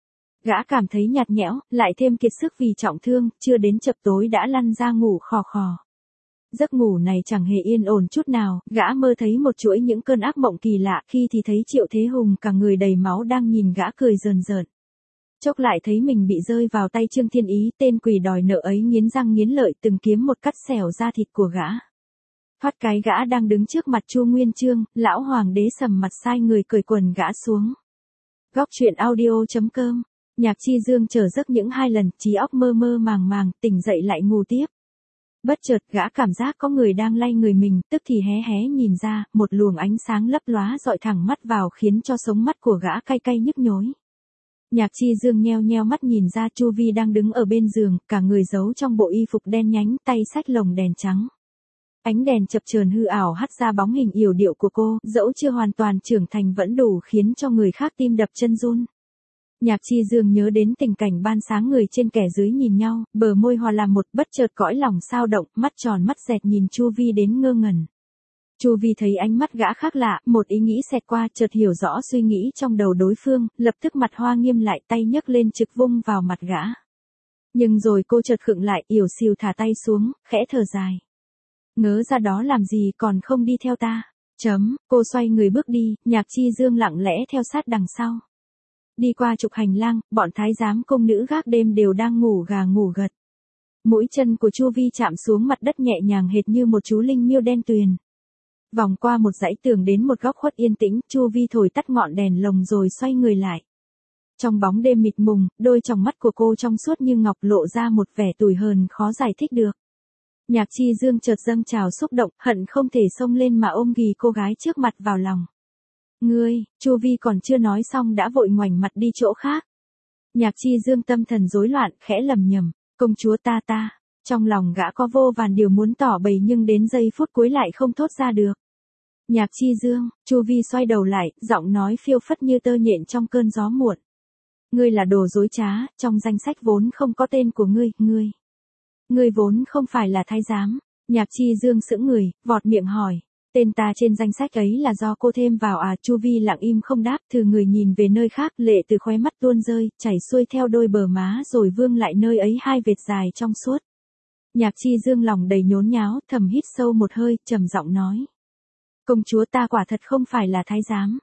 Gã cảm thấy nhạt nhẽo, lại thêm kiệt sức vì trọng thương, chưa đến chập tối đã lăn ra ngủ khò khò. Giấc ngủ này chẳng hề yên ổn chút nào, gã mơ thấy một chuỗi những cơn ác mộng kỳ lạ, khi thì thấy Triệu Thế Hùng cả người đầy máu đang nhìn gã cười rờn rợn. Chốc lại thấy mình bị rơi vào tay Trương Thiên Ý, tên quỷ đòi nợ ấy nghiến răng nghiến lợi từng kiếm một cắt xẻo da thịt của gã. Thoát cái gã đang đứng trước mặt Chu Nguyên Chương, lão hoàng đế sầm mặt sai người cởi quần gã xuống. Góc truyện audio.com. Nhạc Chi Dương trở giấc những 2 lần, trí óc mơ mơ màng màng, tỉnh dậy lại ngủ tiếp. Bất chợt gã cảm giác có người đang lay người mình, tức thì hé hé nhìn ra, một luồng ánh sáng lấp lóa dọi thẳng mắt vào khiến cho sống mắt của gã cay cay nhức nhối. Nhạc Chi Dương nheo nheo mắt nhìn ra Chu Vi đang đứng ở bên giường, cả người giấu trong bộ y phục đen nhánh, tay xách lồng đèn trắng. Ánh đèn chập chờn hư ảo hắt ra bóng hình yểu điệu của cô, dẫu chưa hoàn toàn trưởng thành vẫn đủ khiến cho người khác tim đập chân run. Nhạc Chi Dương nhớ đến tình cảnh ban sáng người trên kẻ dưới nhìn nhau, bờ môi hòa làm một, bất chợt cõi lòng sao động, mắt tròn mắt dẹt nhìn Chu Vi đến ngơ ngẩn. Chu Vi thấy ánh mắt gã khác lạ, một ý nghĩ xẹt qua, chợt hiểu rõ suy nghĩ trong đầu đối phương, lập tức mặt hoa nghiêm lại, tay nhấc lên trực vung vào mặt gã. Nhưng rồi cô chợt khựng lại, yểu xìu thả tay xuống, khẽ thở dài. Ngớ ra đó làm gì còn không đi theo ta. Cô xoay người bước đi, Nhạc Chi Dương lặng lẽ theo sát đằng sau. Đi qua trục hành lang, bọn thái giám cung nữ gác đêm đều đang ngủ gà ngủ gật. Mũi chân của Chu Vi chạm xuống mặt đất nhẹ nhàng hệt như một chú linh miêu đen tuyền. Vòng qua một dãy tường đến một góc khuất yên tĩnh, Chu Vi thổi tắt ngọn đèn lồng rồi xoay người lại. Trong bóng đêm mịt mùng, đôi tròng mắt của cô trong suốt như ngọc lộ ra một vẻ tủi hờn khó giải thích được. Nhạc Chi Dương chợt dâng trào xúc động, hận không thể xông lên mà ôm ghì cô gái trước mặt vào lòng. Ngươi, Chu Vi còn chưa nói xong đã vội ngoảnh mặt đi chỗ khác. Nhạc Chi Dương tâm thần rối loạn, khẽ lầm nhầm. Công chúa ta. Trong lòng gã có vô vàn điều muốn tỏ bày nhưng đến giây phút cuối lại không thốt ra được. Nhạc Chi Dương, Chu Vi xoay đầu lại, giọng nói phiêu phất như tơ nhện trong cơn gió muộn. Ngươi là đồ dối trá, trong danh sách vốn không có tên của ngươi. Ngươi vốn không phải là thái giám. Nhạc Chi Dương sững người, vọt miệng hỏi. Tên ta trên danh sách ấy là do cô thêm vào à? Chu Vi lặng im không đáp, thử người nhìn về nơi khác, lệ từ khóe mắt tuôn rơi, chảy xuôi theo đôi bờ má rồi vương lại nơi ấy hai vệt dài trong suốt. Nhạc Chi Dương lòng đầy nhốn nháo, thầm hít sâu một hơi, trầm giọng nói. Công chúa ta quả thật không phải là thái giám.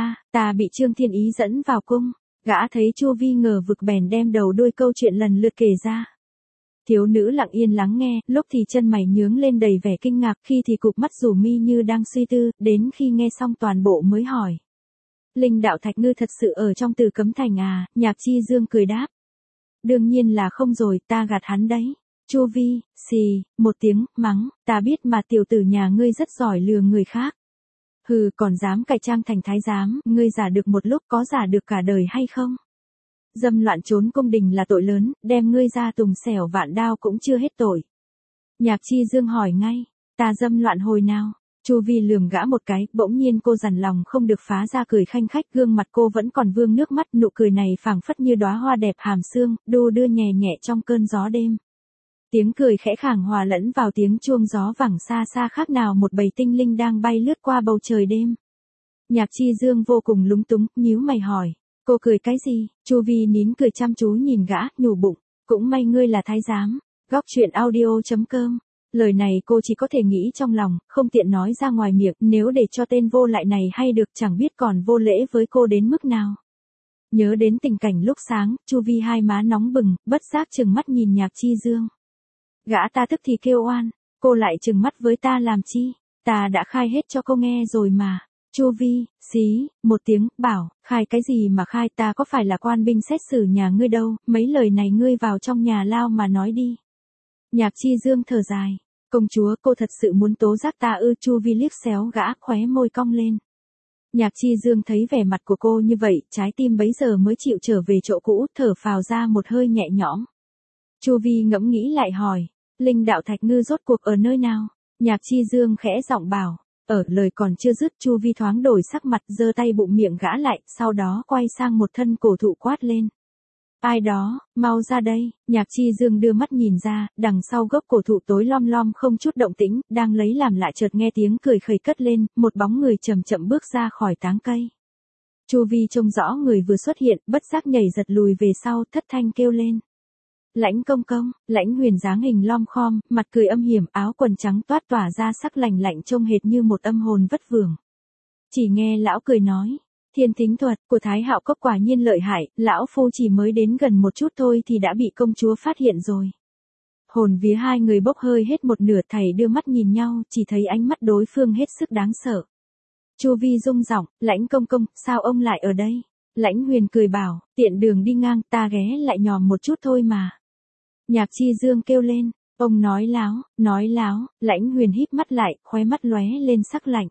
Ta bị Trương Thiên Ý dẫn vào cung. Gã thấy Chu Vi ngờ vực bèn đem đầu đuôi câu chuyện lần lượt kể ra. Thiếu nữ lặng yên lắng nghe, lúc thì chân mày nhướng lên đầy vẻ kinh ngạc, khi thì cụp mắt rủ mi như đang suy tư, đến khi nghe xong toàn bộ mới hỏi. Linh đạo Thạch Ngư thật sự ở trong Từ Cấm Thành à? Nhạc Chi Dương cười đáp. Đương nhiên là không rồi, ta gạt hắn đấy. Chu Vi, xì, một tiếng, mắng, ta biết mà tiểu tử nhà ngươi rất giỏi lừa người khác. Hừ, còn dám cải trang thành thái giám, ngươi giả được một lúc có giả được cả đời hay không? Dâm loạn trốn cung đình là tội lớn, đem ngươi ra tùng xẻo vạn đao cũng chưa hết tội. Nhạc Chi Dương hỏi ngay, ta dâm loạn hồi nào? Chu Vi lườm gã một cái, bỗng nhiên cô dằn lòng không được phá ra cười khanh khách, gương mặt cô vẫn còn vương nước mắt, nụ cười này phảng phất như đóa hoa đẹp hàm sương, đu đưa nhẹ nhẹ trong cơn gió đêm. Tiếng cười khẽ khàng hòa lẫn vào tiếng chuông gió vẳng xa xa khác nào một bầy tinh linh đang bay lướt qua bầu trời đêm. Nhạc Chi Dương vô cùng lúng túng, nhíu mày hỏi, cô cười cái gì? Chu Vi nín cười chăm chú nhìn gã, nhủ bụng, cũng may ngươi là thái giám. Góc truyện audio.com. Lời này cô chỉ có thể nghĩ trong lòng, không tiện nói ra ngoài miệng, nếu để cho tên vô lại này hay được chẳng biết còn vô lễ với cô đến mức nào. Nhớ đến tình cảnh lúc sáng, Chu Vi hai má nóng bừng, bất giác trừng mắt nhìn Nhạc Chi Dương. Gã ta tức thì kêu oan, cô lại trừng mắt với ta làm chi? Ta đã khai hết cho cô nghe rồi mà. Chu Vi, xí, một tiếng, bảo, khai cái gì mà khai, ta có phải là quan binh xét xử nhà ngươi đâu, mấy lời này ngươi vào trong nhà lao mà nói đi. Nhạc Chi Dương thở dài, công chúa cô thật sự muốn tố giác ta ư? Chu Vi liếc xéo gã, khóe môi cong lên. Nhạc Chi Dương thấy vẻ mặt của cô như vậy, trái tim bấy giờ mới chịu trở về chỗ cũ, thở phào ra một hơi nhẹ nhõm. Chu Vi ngẫm nghĩ lại hỏi, Linh đạo Thạch Ngư rốt cuộc ở nơi nào? Nhạc Chi Dương khẽ giọng bảo, ở. Lời còn chưa dứt, Chu Vi thoáng đổi sắc mặt, giơ tay bụng miệng gã lại, sau đó quay sang một thân cổ thụ quát lên. Ai đó, mau ra đây. Nhạc Chi Dương đưa mắt nhìn ra, đằng sau gốc cổ thụ tối lom lom không chút động tĩnh, đang lấy làm lạ chợt nghe tiếng cười khẩy cất lên, một bóng người chậm chậm bước ra khỏi táng cây. Chu Vi trông rõ người vừa xuất hiện, bất giác nhảy giật lùi về sau, thất thanh kêu lên. Lãnh công công. Lãnh Huyền dáng hình lom khom, mặt cười âm hiểm, áo quần trắng toát tỏa ra sắc lạnh lạnh trông hệt như một âm hồn vất vưởng. Chỉ nghe lão cười nói, thiên thính thuật của Thái Hạo Cốc quả nhiên lợi hại, lão phu chỉ mới đến gần một chút thôi thì đã bị công chúa phát hiện rồi. Hồn vía hai người bốc hơi hết một nửa, thảy đưa mắt nhìn nhau, chỉ thấy ánh mắt đối phương hết sức đáng sợ. Chu Vi rung giọng, Lãnh công công, sao ông lại ở đây? Lãnh Huyền cười bảo, tiện đường đi ngang, ta ghé lại nhòm một chút thôi mà. Nhạc Chi Dương kêu lên, ông nói láo. Lãnh Huyền híp mắt lại, khóe mắt lóe lên sắc lạnh.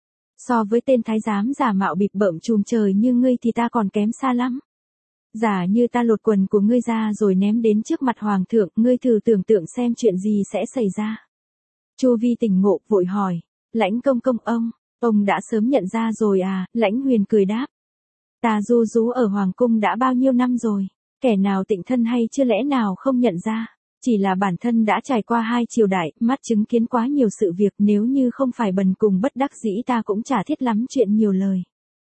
So với tên thái giám giả mạo bịp bợm trùm trời như ngươi thì ta còn kém xa lắm. Giả như ta lột quần của ngươi ra rồi ném đến trước mặt hoàng thượng, ngươi thử tưởng tượng xem chuyện gì sẽ xảy ra. Chu Vi tỉnh ngộ, vội hỏi, Lãnh công công ông đã sớm nhận ra rồi à? Lãnh Huyền cười đáp. Ta du rú ở hoàng cung đã bao nhiêu năm rồi, kẻ nào tịnh thân hay chưa lẽ nào không nhận ra, chỉ là bản thân đã trải qua hai triều đại, mắt chứng kiến quá nhiều sự việc, nếu như không phải bần cùng bất đắc dĩ ta cũng chả thiết lắm chuyện nhiều lời.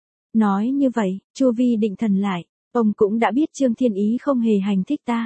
Nói như vậy, Chu Vi định thần lại, ông cũng đã biết Trương Thiên Ý không hề hành thích ta.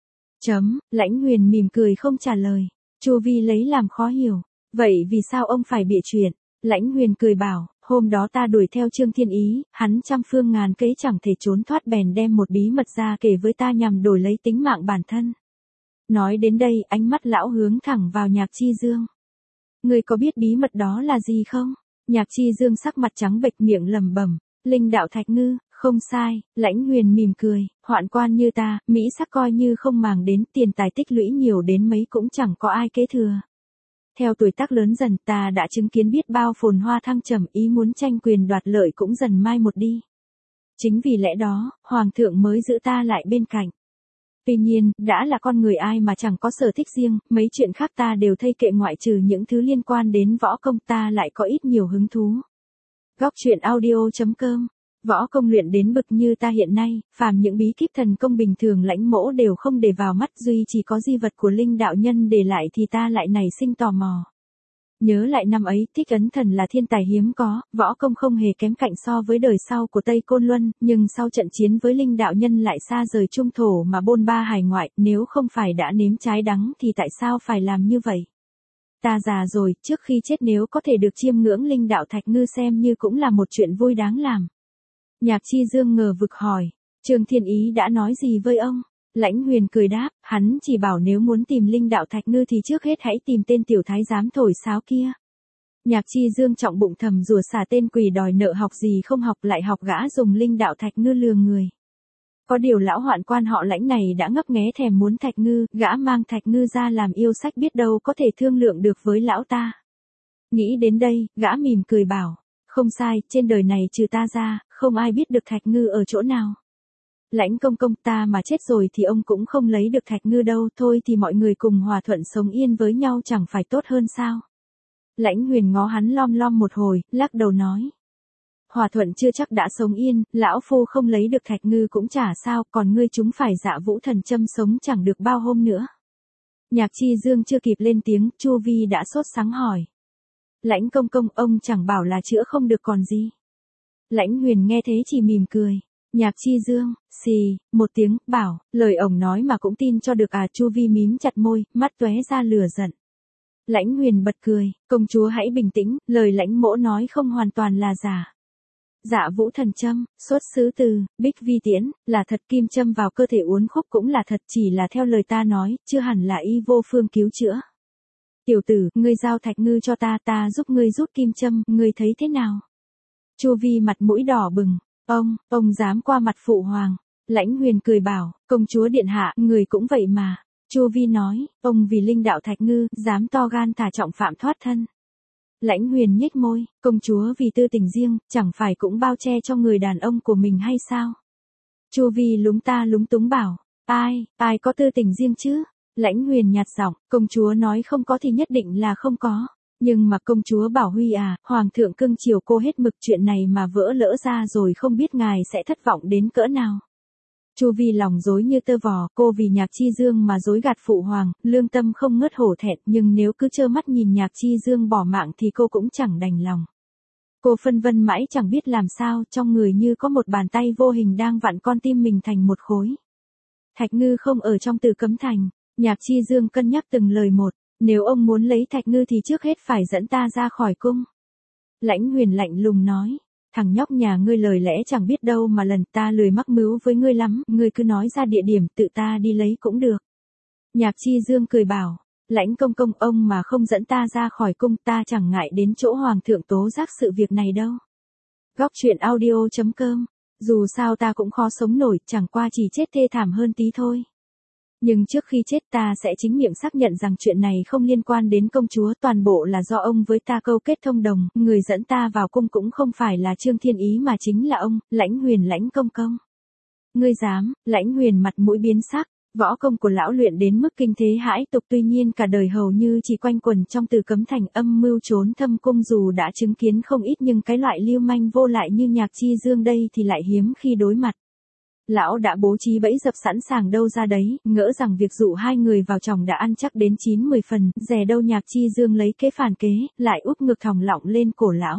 Lãnh Huyền mỉm cười không trả lời. Chu Vi lấy làm khó hiểu, vậy vì sao ông phải bịa chuyện? Lãnh Huyền cười bảo, hôm đó ta đuổi theo Trương Thiên Ý, hắn trăm phương ngàn kế chẳng thể trốn thoát, bèn đem một bí mật ra kể với ta nhằm đổi lấy tính mạng bản thân. Nói đến đây, ánh mắt lão hướng thẳng vào Nhạc Chi Dương. Ngươi có biết bí mật đó là gì không? Nhạc Chi Dương sắc mặt trắng bệch, miệng lẩm bẩm, Linh đạo Thạch Ngư, không sai. Lãnh Huyền mỉm cười, hoạn quan như ta, mỹ sắc coi như không màng đến, tiền tài tích lũy nhiều đến mấy cũng chẳng có ai kế thừa. Theo tuổi tác lớn dần, ta đã chứng kiến biết bao phồn hoa thăng trầm, ý muốn tranh quyền đoạt lợi cũng dần mai một đi. Chính vì lẽ đó, hoàng thượng mới giữ ta lại bên cạnh. Tuy nhiên, đã là con người ai mà chẳng có sở thích riêng, mấy chuyện khác ta đều thây kệ ngoại trừ những thứ liên quan đến võ công ta lại có ít nhiều hứng thú. Góc truyện audio.com. Võ công luyện đến bực như ta hiện nay, phàm những bí kíp thần công bình thường Lãnh Mỗ đều không để vào mắt, duy chỉ có di vật của Linh đạo nhân để lại thì ta lại nảy sinh tò mò. Nhớ lại năm ấy, Thích Ấn Thần là thiên tài hiếm có, võ công không hề kém cạnh so với đời sau của Tây Côn Luân, nhưng sau trận chiến với Linh đạo nhân lại xa rời trung thổ mà bôn ba hải ngoại, nếu không phải đã nếm trái đắng thì tại sao phải làm như vậy? Ta già rồi, trước khi chết nếu có thể được chiêm ngưỡng Linh đạo Thạch Ngư xem như cũng là một chuyện vui đáng làm. Nhạc Chi Dương ngờ vực hỏi, Trương Thiên Ý đã nói gì với ông? Lãnh Huyền cười đáp, hắn chỉ bảo nếu muốn tìm Linh đạo Thạch Ngư thì trước hết hãy tìm tên tiểu thái giám thổi sáo kia. Nhạc Chi Dương trọng bụng thầm rủa xả tên quỷ đòi nợ học gì không học lại học gã dùng Linh đạo Thạch Ngư lừa người. Có điều lão hoạn quan họ Lãnh này đã ngấp nghé thèm muốn Thạch Ngư, gã mang Thạch Ngư ra làm yêu sách biết đâu có thể thương lượng được với lão ta. Nghĩ đến đây, gã mỉm cười bảo, không sai, trên đời này trừ ta ra, không ai biết được Thạch Ngư ở chỗ nào. Lãnh công công, ta mà chết rồi thì ông cũng không lấy được Thạch Ngư đâu, thôi thì mọi người cùng hòa thuận sống yên với nhau chẳng phải tốt hơn sao? Lãnh Huyền ngó hắn lom lom một hồi, lắc đầu nói. Hòa thuận chưa chắc đã sống yên, lão phu không lấy được Thạch Ngư cũng chả sao, còn ngươi chúng phải Dạ Vũ Thần Châm sống chẳng được bao hôm nữa. Nhạc Chi Dương chưa kịp lên tiếng, Chu Vi đã sốt sắng hỏi. Lãnh công công, ông chẳng bảo là chữa không được còn gì. Lãnh Huyền nghe thế chỉ mỉm cười. Nhạc Chi Dương, xì, một tiếng, bảo, lời ổng nói mà cũng tin cho được à? Chu Vi mím chặt môi, mắt tóe ra lửa giận. Lãnh Huyền bật cười, công chúa hãy bình tĩnh, lời Lãnh mỗ nói không hoàn toàn là giả. Dạ Vũ Thần Châm, xuất xứ từ Bích Vi Tiễn, là thật, kim châm vào cơ thể uốn khúc cũng là thật, chỉ là theo lời ta nói, chưa hẳn là y vô phương cứu chữa. Tiểu tử, ngươi giao Thạch Ngư cho ta, ta giúp ngươi rút kim châm, ngươi thấy thế nào? Chu Vi mặt mũi đỏ bừng, ông dám qua mặt phụ hoàng. Lãnh Huyền cười bảo, công chúa điện hạ, người cũng vậy mà. Chu Vi nói, ông vì Linh đạo Thạch Ngư, dám to gan thả trọng phạm thoát thân. Lãnh Huyền nhếch môi, công chúa vì tư tình riêng, chẳng phải cũng bao che cho người đàn ông của mình hay sao? Chu Vi lúng ta lúng túng bảo, ai có tư tình riêng chứ? Lãnh Huyền nhạt giọng, công chúa nói không có thì nhất định là không có. Nhưng mà công chúa Bảo Huy à, hoàng thượng cưng chiều cô hết mực, chuyện này mà vỡ lỡ ra rồi không biết ngài sẽ thất vọng đến cỡ nào. Chu Vi lòng dối như tơ vò, cô vì Nhạc Chi Dương mà dối gạt phụ hoàng, lương tâm không ngớt hổ thẹn, nhưng nếu cứ trơ mắt nhìn Nhạc Chi Dương bỏ mạng thì cô cũng chẳng đành lòng. Cô phân vân mãi chẳng biết làm sao, trong người như có một bàn tay vô hình đang vặn con tim mình thành một khối. Thạch Ngư không ở trong Từ Cấm Thành. Nhạc Chi Dương cân nhắc từng lời một. Nếu ông muốn lấy Thạch Ngư thì trước hết phải dẫn ta ra khỏi cung. Lãnh Huyền lạnh lùng nói. Thằng nhóc nhà ngươi lời lẽ chẳng biết đâu mà lần, ta lười mắc mưu với ngươi lắm, ngươi cứ nói ra địa điểm tự ta đi lấy cũng được. Nhạc Chi Dương cười bảo. Lãnh công công, ông mà không dẫn ta ra khỏi cung, ta chẳng ngại đến chỗ hoàng thượng tố giác sự việc này đâu. Góc truyện audio.com. Dù sao ta cũng khó sống nổi, chẳng qua chỉ chết thê thảm hơn tí thôi. Nhưng trước khi chết ta sẽ chính miệng xác nhận rằng chuyện này không liên quan đến công chúa, toàn bộ là do ông với ta câu kết thông đồng, người dẫn ta vào cung cũng không phải là Trương Thiên Ý mà chính là ông, Lãnh Huyền Lãnh công công. Ngươi dám? Lãnh Huyền mặt mũi biến sắc, võ công của lão luyện đến mức kinh thế hãi tục, tuy nhiên cả đời hầu như chỉ quanh quẩn trong Từ Cấm Thành, âm mưu trốn thâm cung dù đã chứng kiến không ít nhưng cái loại lưu manh vô lại như Nhạc Chi Dương đây thì lại hiếm khi đối mặt. Lão đã bố trí bẫy dập sẵn sàng đâu ra đấy, ngỡ rằng việc dụ hai người vào chồng đã ăn chắc đến 9-10 phần, dè đâu Nhạc Chi Dương lấy kế phản kế, lại úp ngực thòng lọng lên cổ lão.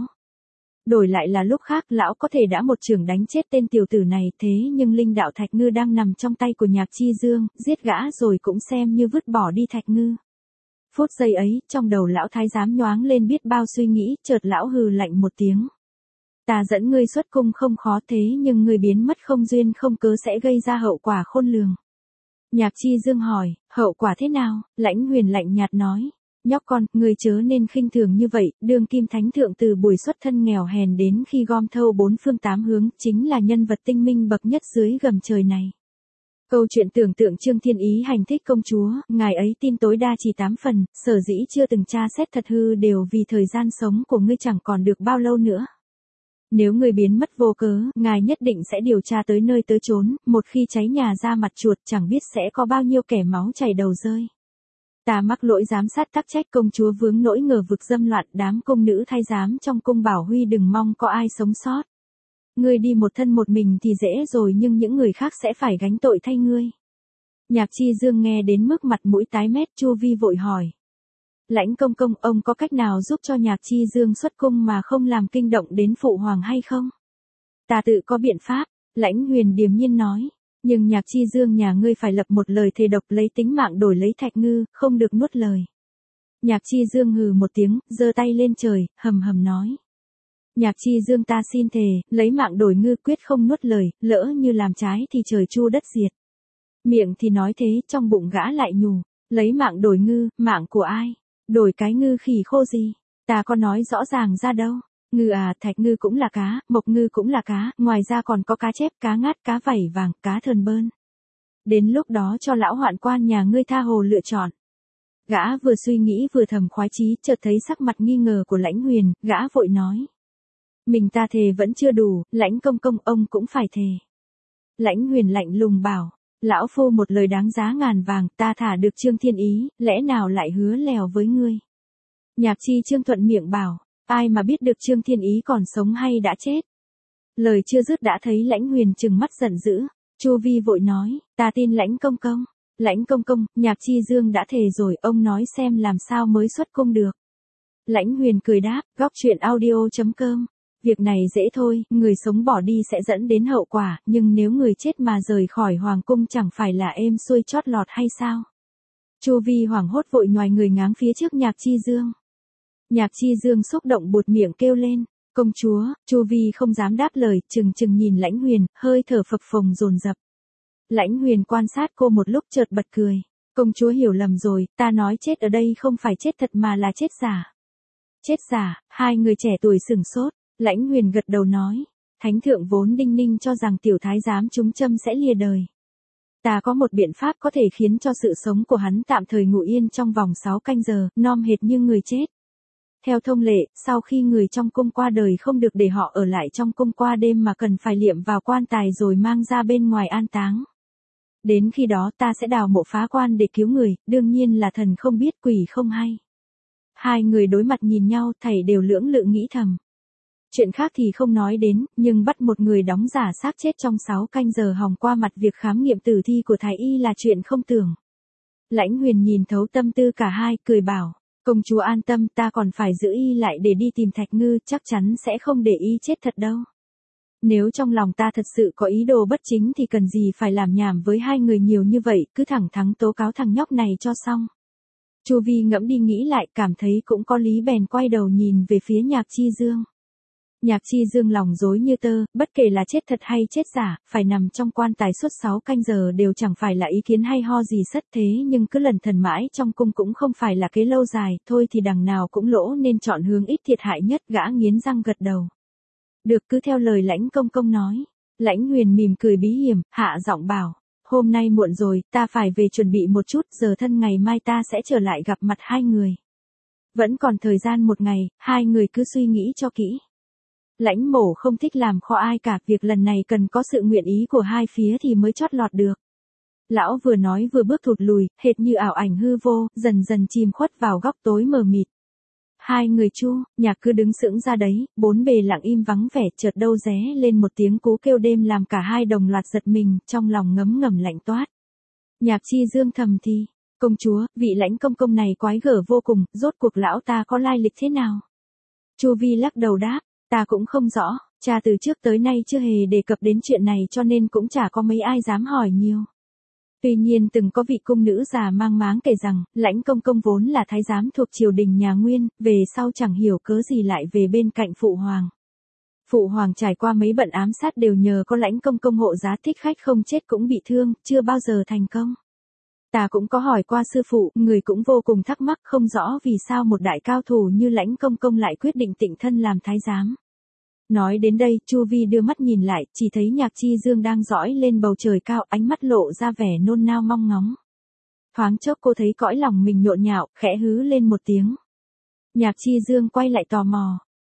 Đổi lại là lúc khác lão có thể đã một chưởng đánh chết tên tiểu tử này, thế nhưng Linh đạo Thạch Ngư đang nằm trong tay của Nhạc Chi Dương, giết gã rồi cũng xem như vứt bỏ đi Thạch Ngư. Phút giây ấy, trong đầu lão thái giám nhoáng lên biết bao suy nghĩ, chợt lão hừ lạnh một tiếng. Ta dẫn ngươi xuất cung không khó, thế nhưng ngươi biến mất không duyên không cớ sẽ gây ra hậu quả khôn lường. Nhạc Chi Dương hỏi, hậu quả thế nào? Lãnh Huyền lạnh nhạt nói, nhóc con, ngươi chớ nên khinh thường như vậy, đương kim thánh thượng từ buổi xuất thân nghèo hèn đến khi gom thâu bốn phương tám hướng, chính là nhân vật tinh minh bậc nhất dưới gầm trời này. Câu chuyện tưởng tượng Trương Thiên Ý hành thích công chúa, ngài ấy tin tối đa chỉ 8 phần, sở dĩ chưa từng tra xét thật hư đều vì thời gian sống của ngươi chẳng còn được bao lâu nữa. Nếu người biến mất vô cớ, ngài nhất định sẽ điều tra tới nơi tới chốn, một khi cháy nhà ra mặt chuột chẳng biết sẽ có bao nhiêu kẻ máu chảy đầu rơi. Ta mắc lỗi giám sát tắc trách công chúa vướng nỗi ngờ vực dâm loạn, đám cung nữ thái giám trong cung bảo Huy đừng mong có ai sống sót. Ngươi đi một thân một mình thì dễ rồi nhưng những người khác sẽ phải gánh tội thay ngươi. Nhạc Chi Dương nghe đến mức mặt mũi tái mét, Chu Vi vội hỏi. Lãnh công công, ông có cách nào giúp cho Nhạc Chi Dương xuất cung mà không làm kinh động đến phụ hoàng hay không? Ta tự có biện pháp, Lãnh Huyền điềm nhiên nói. Nhưng Nhạc Chi Dương nhà ngươi phải lập một lời thề độc lấy tính mạng đổi lấy Thạch Ngư, không được nuốt lời. Nhạc Chi Dương hừ một tiếng, giơ tay lên trời, hầm hầm nói. Nhạc Chi Dương ta xin thề, lấy mạng đổi ngư quyết không nuốt lời, lỡ như làm trái thì trời chu đất diệt. Miệng thì nói thế, trong bụng gã lại nhủ, lấy mạng đổi ngư, mạng của ai? Đổi cái ngư khỉ khô gì? Ta có nói rõ ràng ra đâu. Ngư à, Thạch Ngư cũng là cá, Mộc Ngư cũng là cá, ngoài ra còn có cá chép, cá ngát, cá vảy vàng, cá thờn bơn. Đến lúc đó cho lão hoạn quan nhà ngươi tha hồ lựa chọn. Gã vừa suy nghĩ vừa thầm khoái chí, chợt thấy sắc mặt nghi ngờ của Lãnh Huyền, gã vội nói. Mình ta thề vẫn chưa đủ, Lãnh công công ông cũng phải thề. Lãnh Huyền lạnh lùng bảo, lão phu một lời đáng giá ngàn vàng, ta thả được Trương Thiên Ý, lẽ nào lại hứa lèo với ngươi? Nhạc Chi Trương thuận miệng bảo, ai mà biết được Trương Thiên Ý còn sống hay đã chết? Lời chưa dứt đã thấy Lãnh Huyền trừng mắt giận dữ, Chu Vi vội nói, ta tin Lãnh công công. Lãnh công công, Nhạc Chi Dương đã thề rồi, ông nói xem làm sao mới xuất cung được. Lãnh Huyền cười đáp, góc truyện audio.com. Việc này dễ thôi, người sống bỏ đi sẽ dẫn đến hậu quả, nhưng nếu người chết mà rời khỏi hoàng cung chẳng phải là êm xuôi chót lọt hay sao? Chu Vi hoảng hốt vội nhoài người ngáng phía trước Nhạc Chi Dương. Nhạc Chi Dương xúc động buột miệng kêu lên, công chúa. Chu Vi không dám đáp lời, chừng chừng nhìn Lãnh Huyền, hơi thở phập phồng dồn dập. Lãnh Huyền quan sát cô một lúc chợt bật cười, công chúa hiểu lầm rồi, ta nói chết ở đây không phải chết thật mà là chết giả. Chết giả? Hai người trẻ tuổi sửng sốt. Lãnh Huyền gật đầu nói, thánh thượng vốn đinh ninh cho rằng tiểu thái giám trúng châm sẽ lìa đời. Ta có một biện pháp có thể khiến cho sự sống của hắn tạm thời ngủ yên trong vòng 6 canh giờ, nom hệt như người chết. Theo thông lệ, sau khi người trong cung qua đời không được để họ ở lại trong cung qua đêm mà cần phải liệm vào quan tài rồi mang ra bên ngoài an táng. Đến khi đó ta sẽ đào mộ phá quan để cứu người, đương nhiên là thần không biết quỷ không hay. Hai người đối mặt nhìn nhau, thảy đều lưỡng lự nghĩ thầm. Chuyện khác thì không nói đến, nhưng bắt một người đóng giả xác chết trong 6 canh giờ hòng qua mặt việc khám nghiệm tử thi của thái y là chuyện không tưởng. Lãnh Huyền nhìn thấu tâm tư cả hai, cười bảo, công chúa an tâm, ta còn phải giữ y lại để đi tìm Thạch Ngư, chắc chắn sẽ không để y chết thật đâu. Nếu trong lòng ta thật sự có ý đồ bất chính thì cần gì phải làm nhảm với hai người nhiều như vậy, cứ thẳng thắn tố cáo thằng nhóc này cho xong. Chu Vi ngẫm đi nghĩ lại, cảm thấy cũng có lý bèn quay đầu nhìn về phía Nhạc Chi Dương. Nhạc Chi Dương lòng rối như tơ, bất kể là chết thật hay chết giả, phải nằm trong quan tài suốt 6 canh giờ đều chẳng phải là ý kiến hay ho gì sất thế nhưng cứ lần thần mãi trong cung cũng không phải là kế lâu dài, thôi thì đằng nào cũng lỗ nên chọn hướng ít thiệt hại nhất, gã nghiến răng gật đầu. Được, cứ theo lời Lãnh công công nói. Lãnh Huyền mỉm cười bí hiểm, hạ giọng bảo, hôm nay muộn rồi, ta phải về chuẩn bị một chút, giờ thân ngày mai ta sẽ trở lại gặp mặt hai người. Vẫn còn thời gian một ngày, hai người cứ suy nghĩ cho kỹ. Lãnh Mổ không thích làm khó ai cả, việc lần này cần có sự nguyện ý của hai phía thì mới chót lọt được. Lão vừa nói vừa bước thụt lùi, hệt như ảo ảnh hư vô, dần dần chìm khuất vào góc tối mờ mịt. Hai người Chu, Nhạc cứ đứng sững ra đấy, bốn bề lặng im vắng vẻ, chợt đâu ré lên một tiếng cú kêu đêm làm cả hai đồng loạt giật mình, trong lòng ngấm ngầm lạnh toát. Nhạc Chi Dương thầm thì, công chúa, vị Lãnh công công này quái gở vô cùng, rốt cuộc lão ta có lai lịch thế nào? Chu Vi lắc đầu đáp, ta cũng không rõ, cha từ trước tới nay chưa hề đề cập đến chuyện này cho nên cũng chả có mấy ai dám hỏi nhiều. Tuy nhiên từng có vị cung nữ già mang máng kể rằng, Lãnh công công vốn là thái giám thuộc triều đình nhà Nguyên, về sau chẳng hiểu cớ gì lại về bên cạnh phụ hoàng. Phụ hoàng trải qua mấy bận ám sát đều nhờ có Lãnh công công hộ giá, thích khách không chết cũng bị thương, chưa bao giờ thành công. Ta cũng có hỏi qua sư phụ, người cũng vô cùng thắc mắc không rõ vì sao một đại cao thủ như Lãnh công công lại quyết định tịnh thân làm thái giám. Nói đến đây, Chu Vi đưa mắt nhìn lại, chỉ thấy Nhạc Chi Dương đang dõi lên bầu trời cao, ánh mắt lộ ra vẻ nôn nao mong ngóng. Thoáng chốc cô thấy cõi lòng mình nhộn nhạo, khẽ hứ lên một tiếng. Nhạc Chi Dương quay lại tò mò,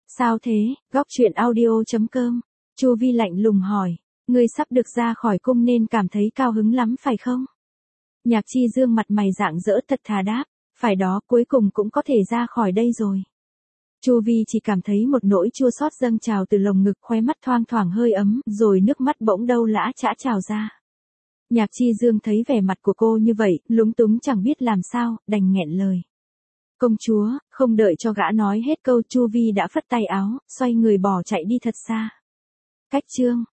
Sao thế? Góc chuyện audio.com. Chu Vi lạnh lùng hỏi. Ngươi sắp được ra khỏi cung nên cảm thấy cao hứng lắm phải không? Nhạc Chi Dương mặt mày rạng rỡ thật thà đáp. Phải đó, cuối cùng cũng có thể ra khỏi đây rồi. Chu Vi chỉ cảm thấy một nỗi chua xót dâng trào từ lồng ngực, khóe mắt thoang thoảng hơi ấm, rồi nước mắt bỗng đâu lã chã trào ra. Nhạc Chi Dương thấy vẻ mặt của cô như vậy, lúng túng chẳng biết làm sao, đành nghẹn lời. Công chúa, không đợi cho gã nói hết câu, Chu Vi đã phất tay áo, xoay người bỏ chạy đi thật xa. Cách chương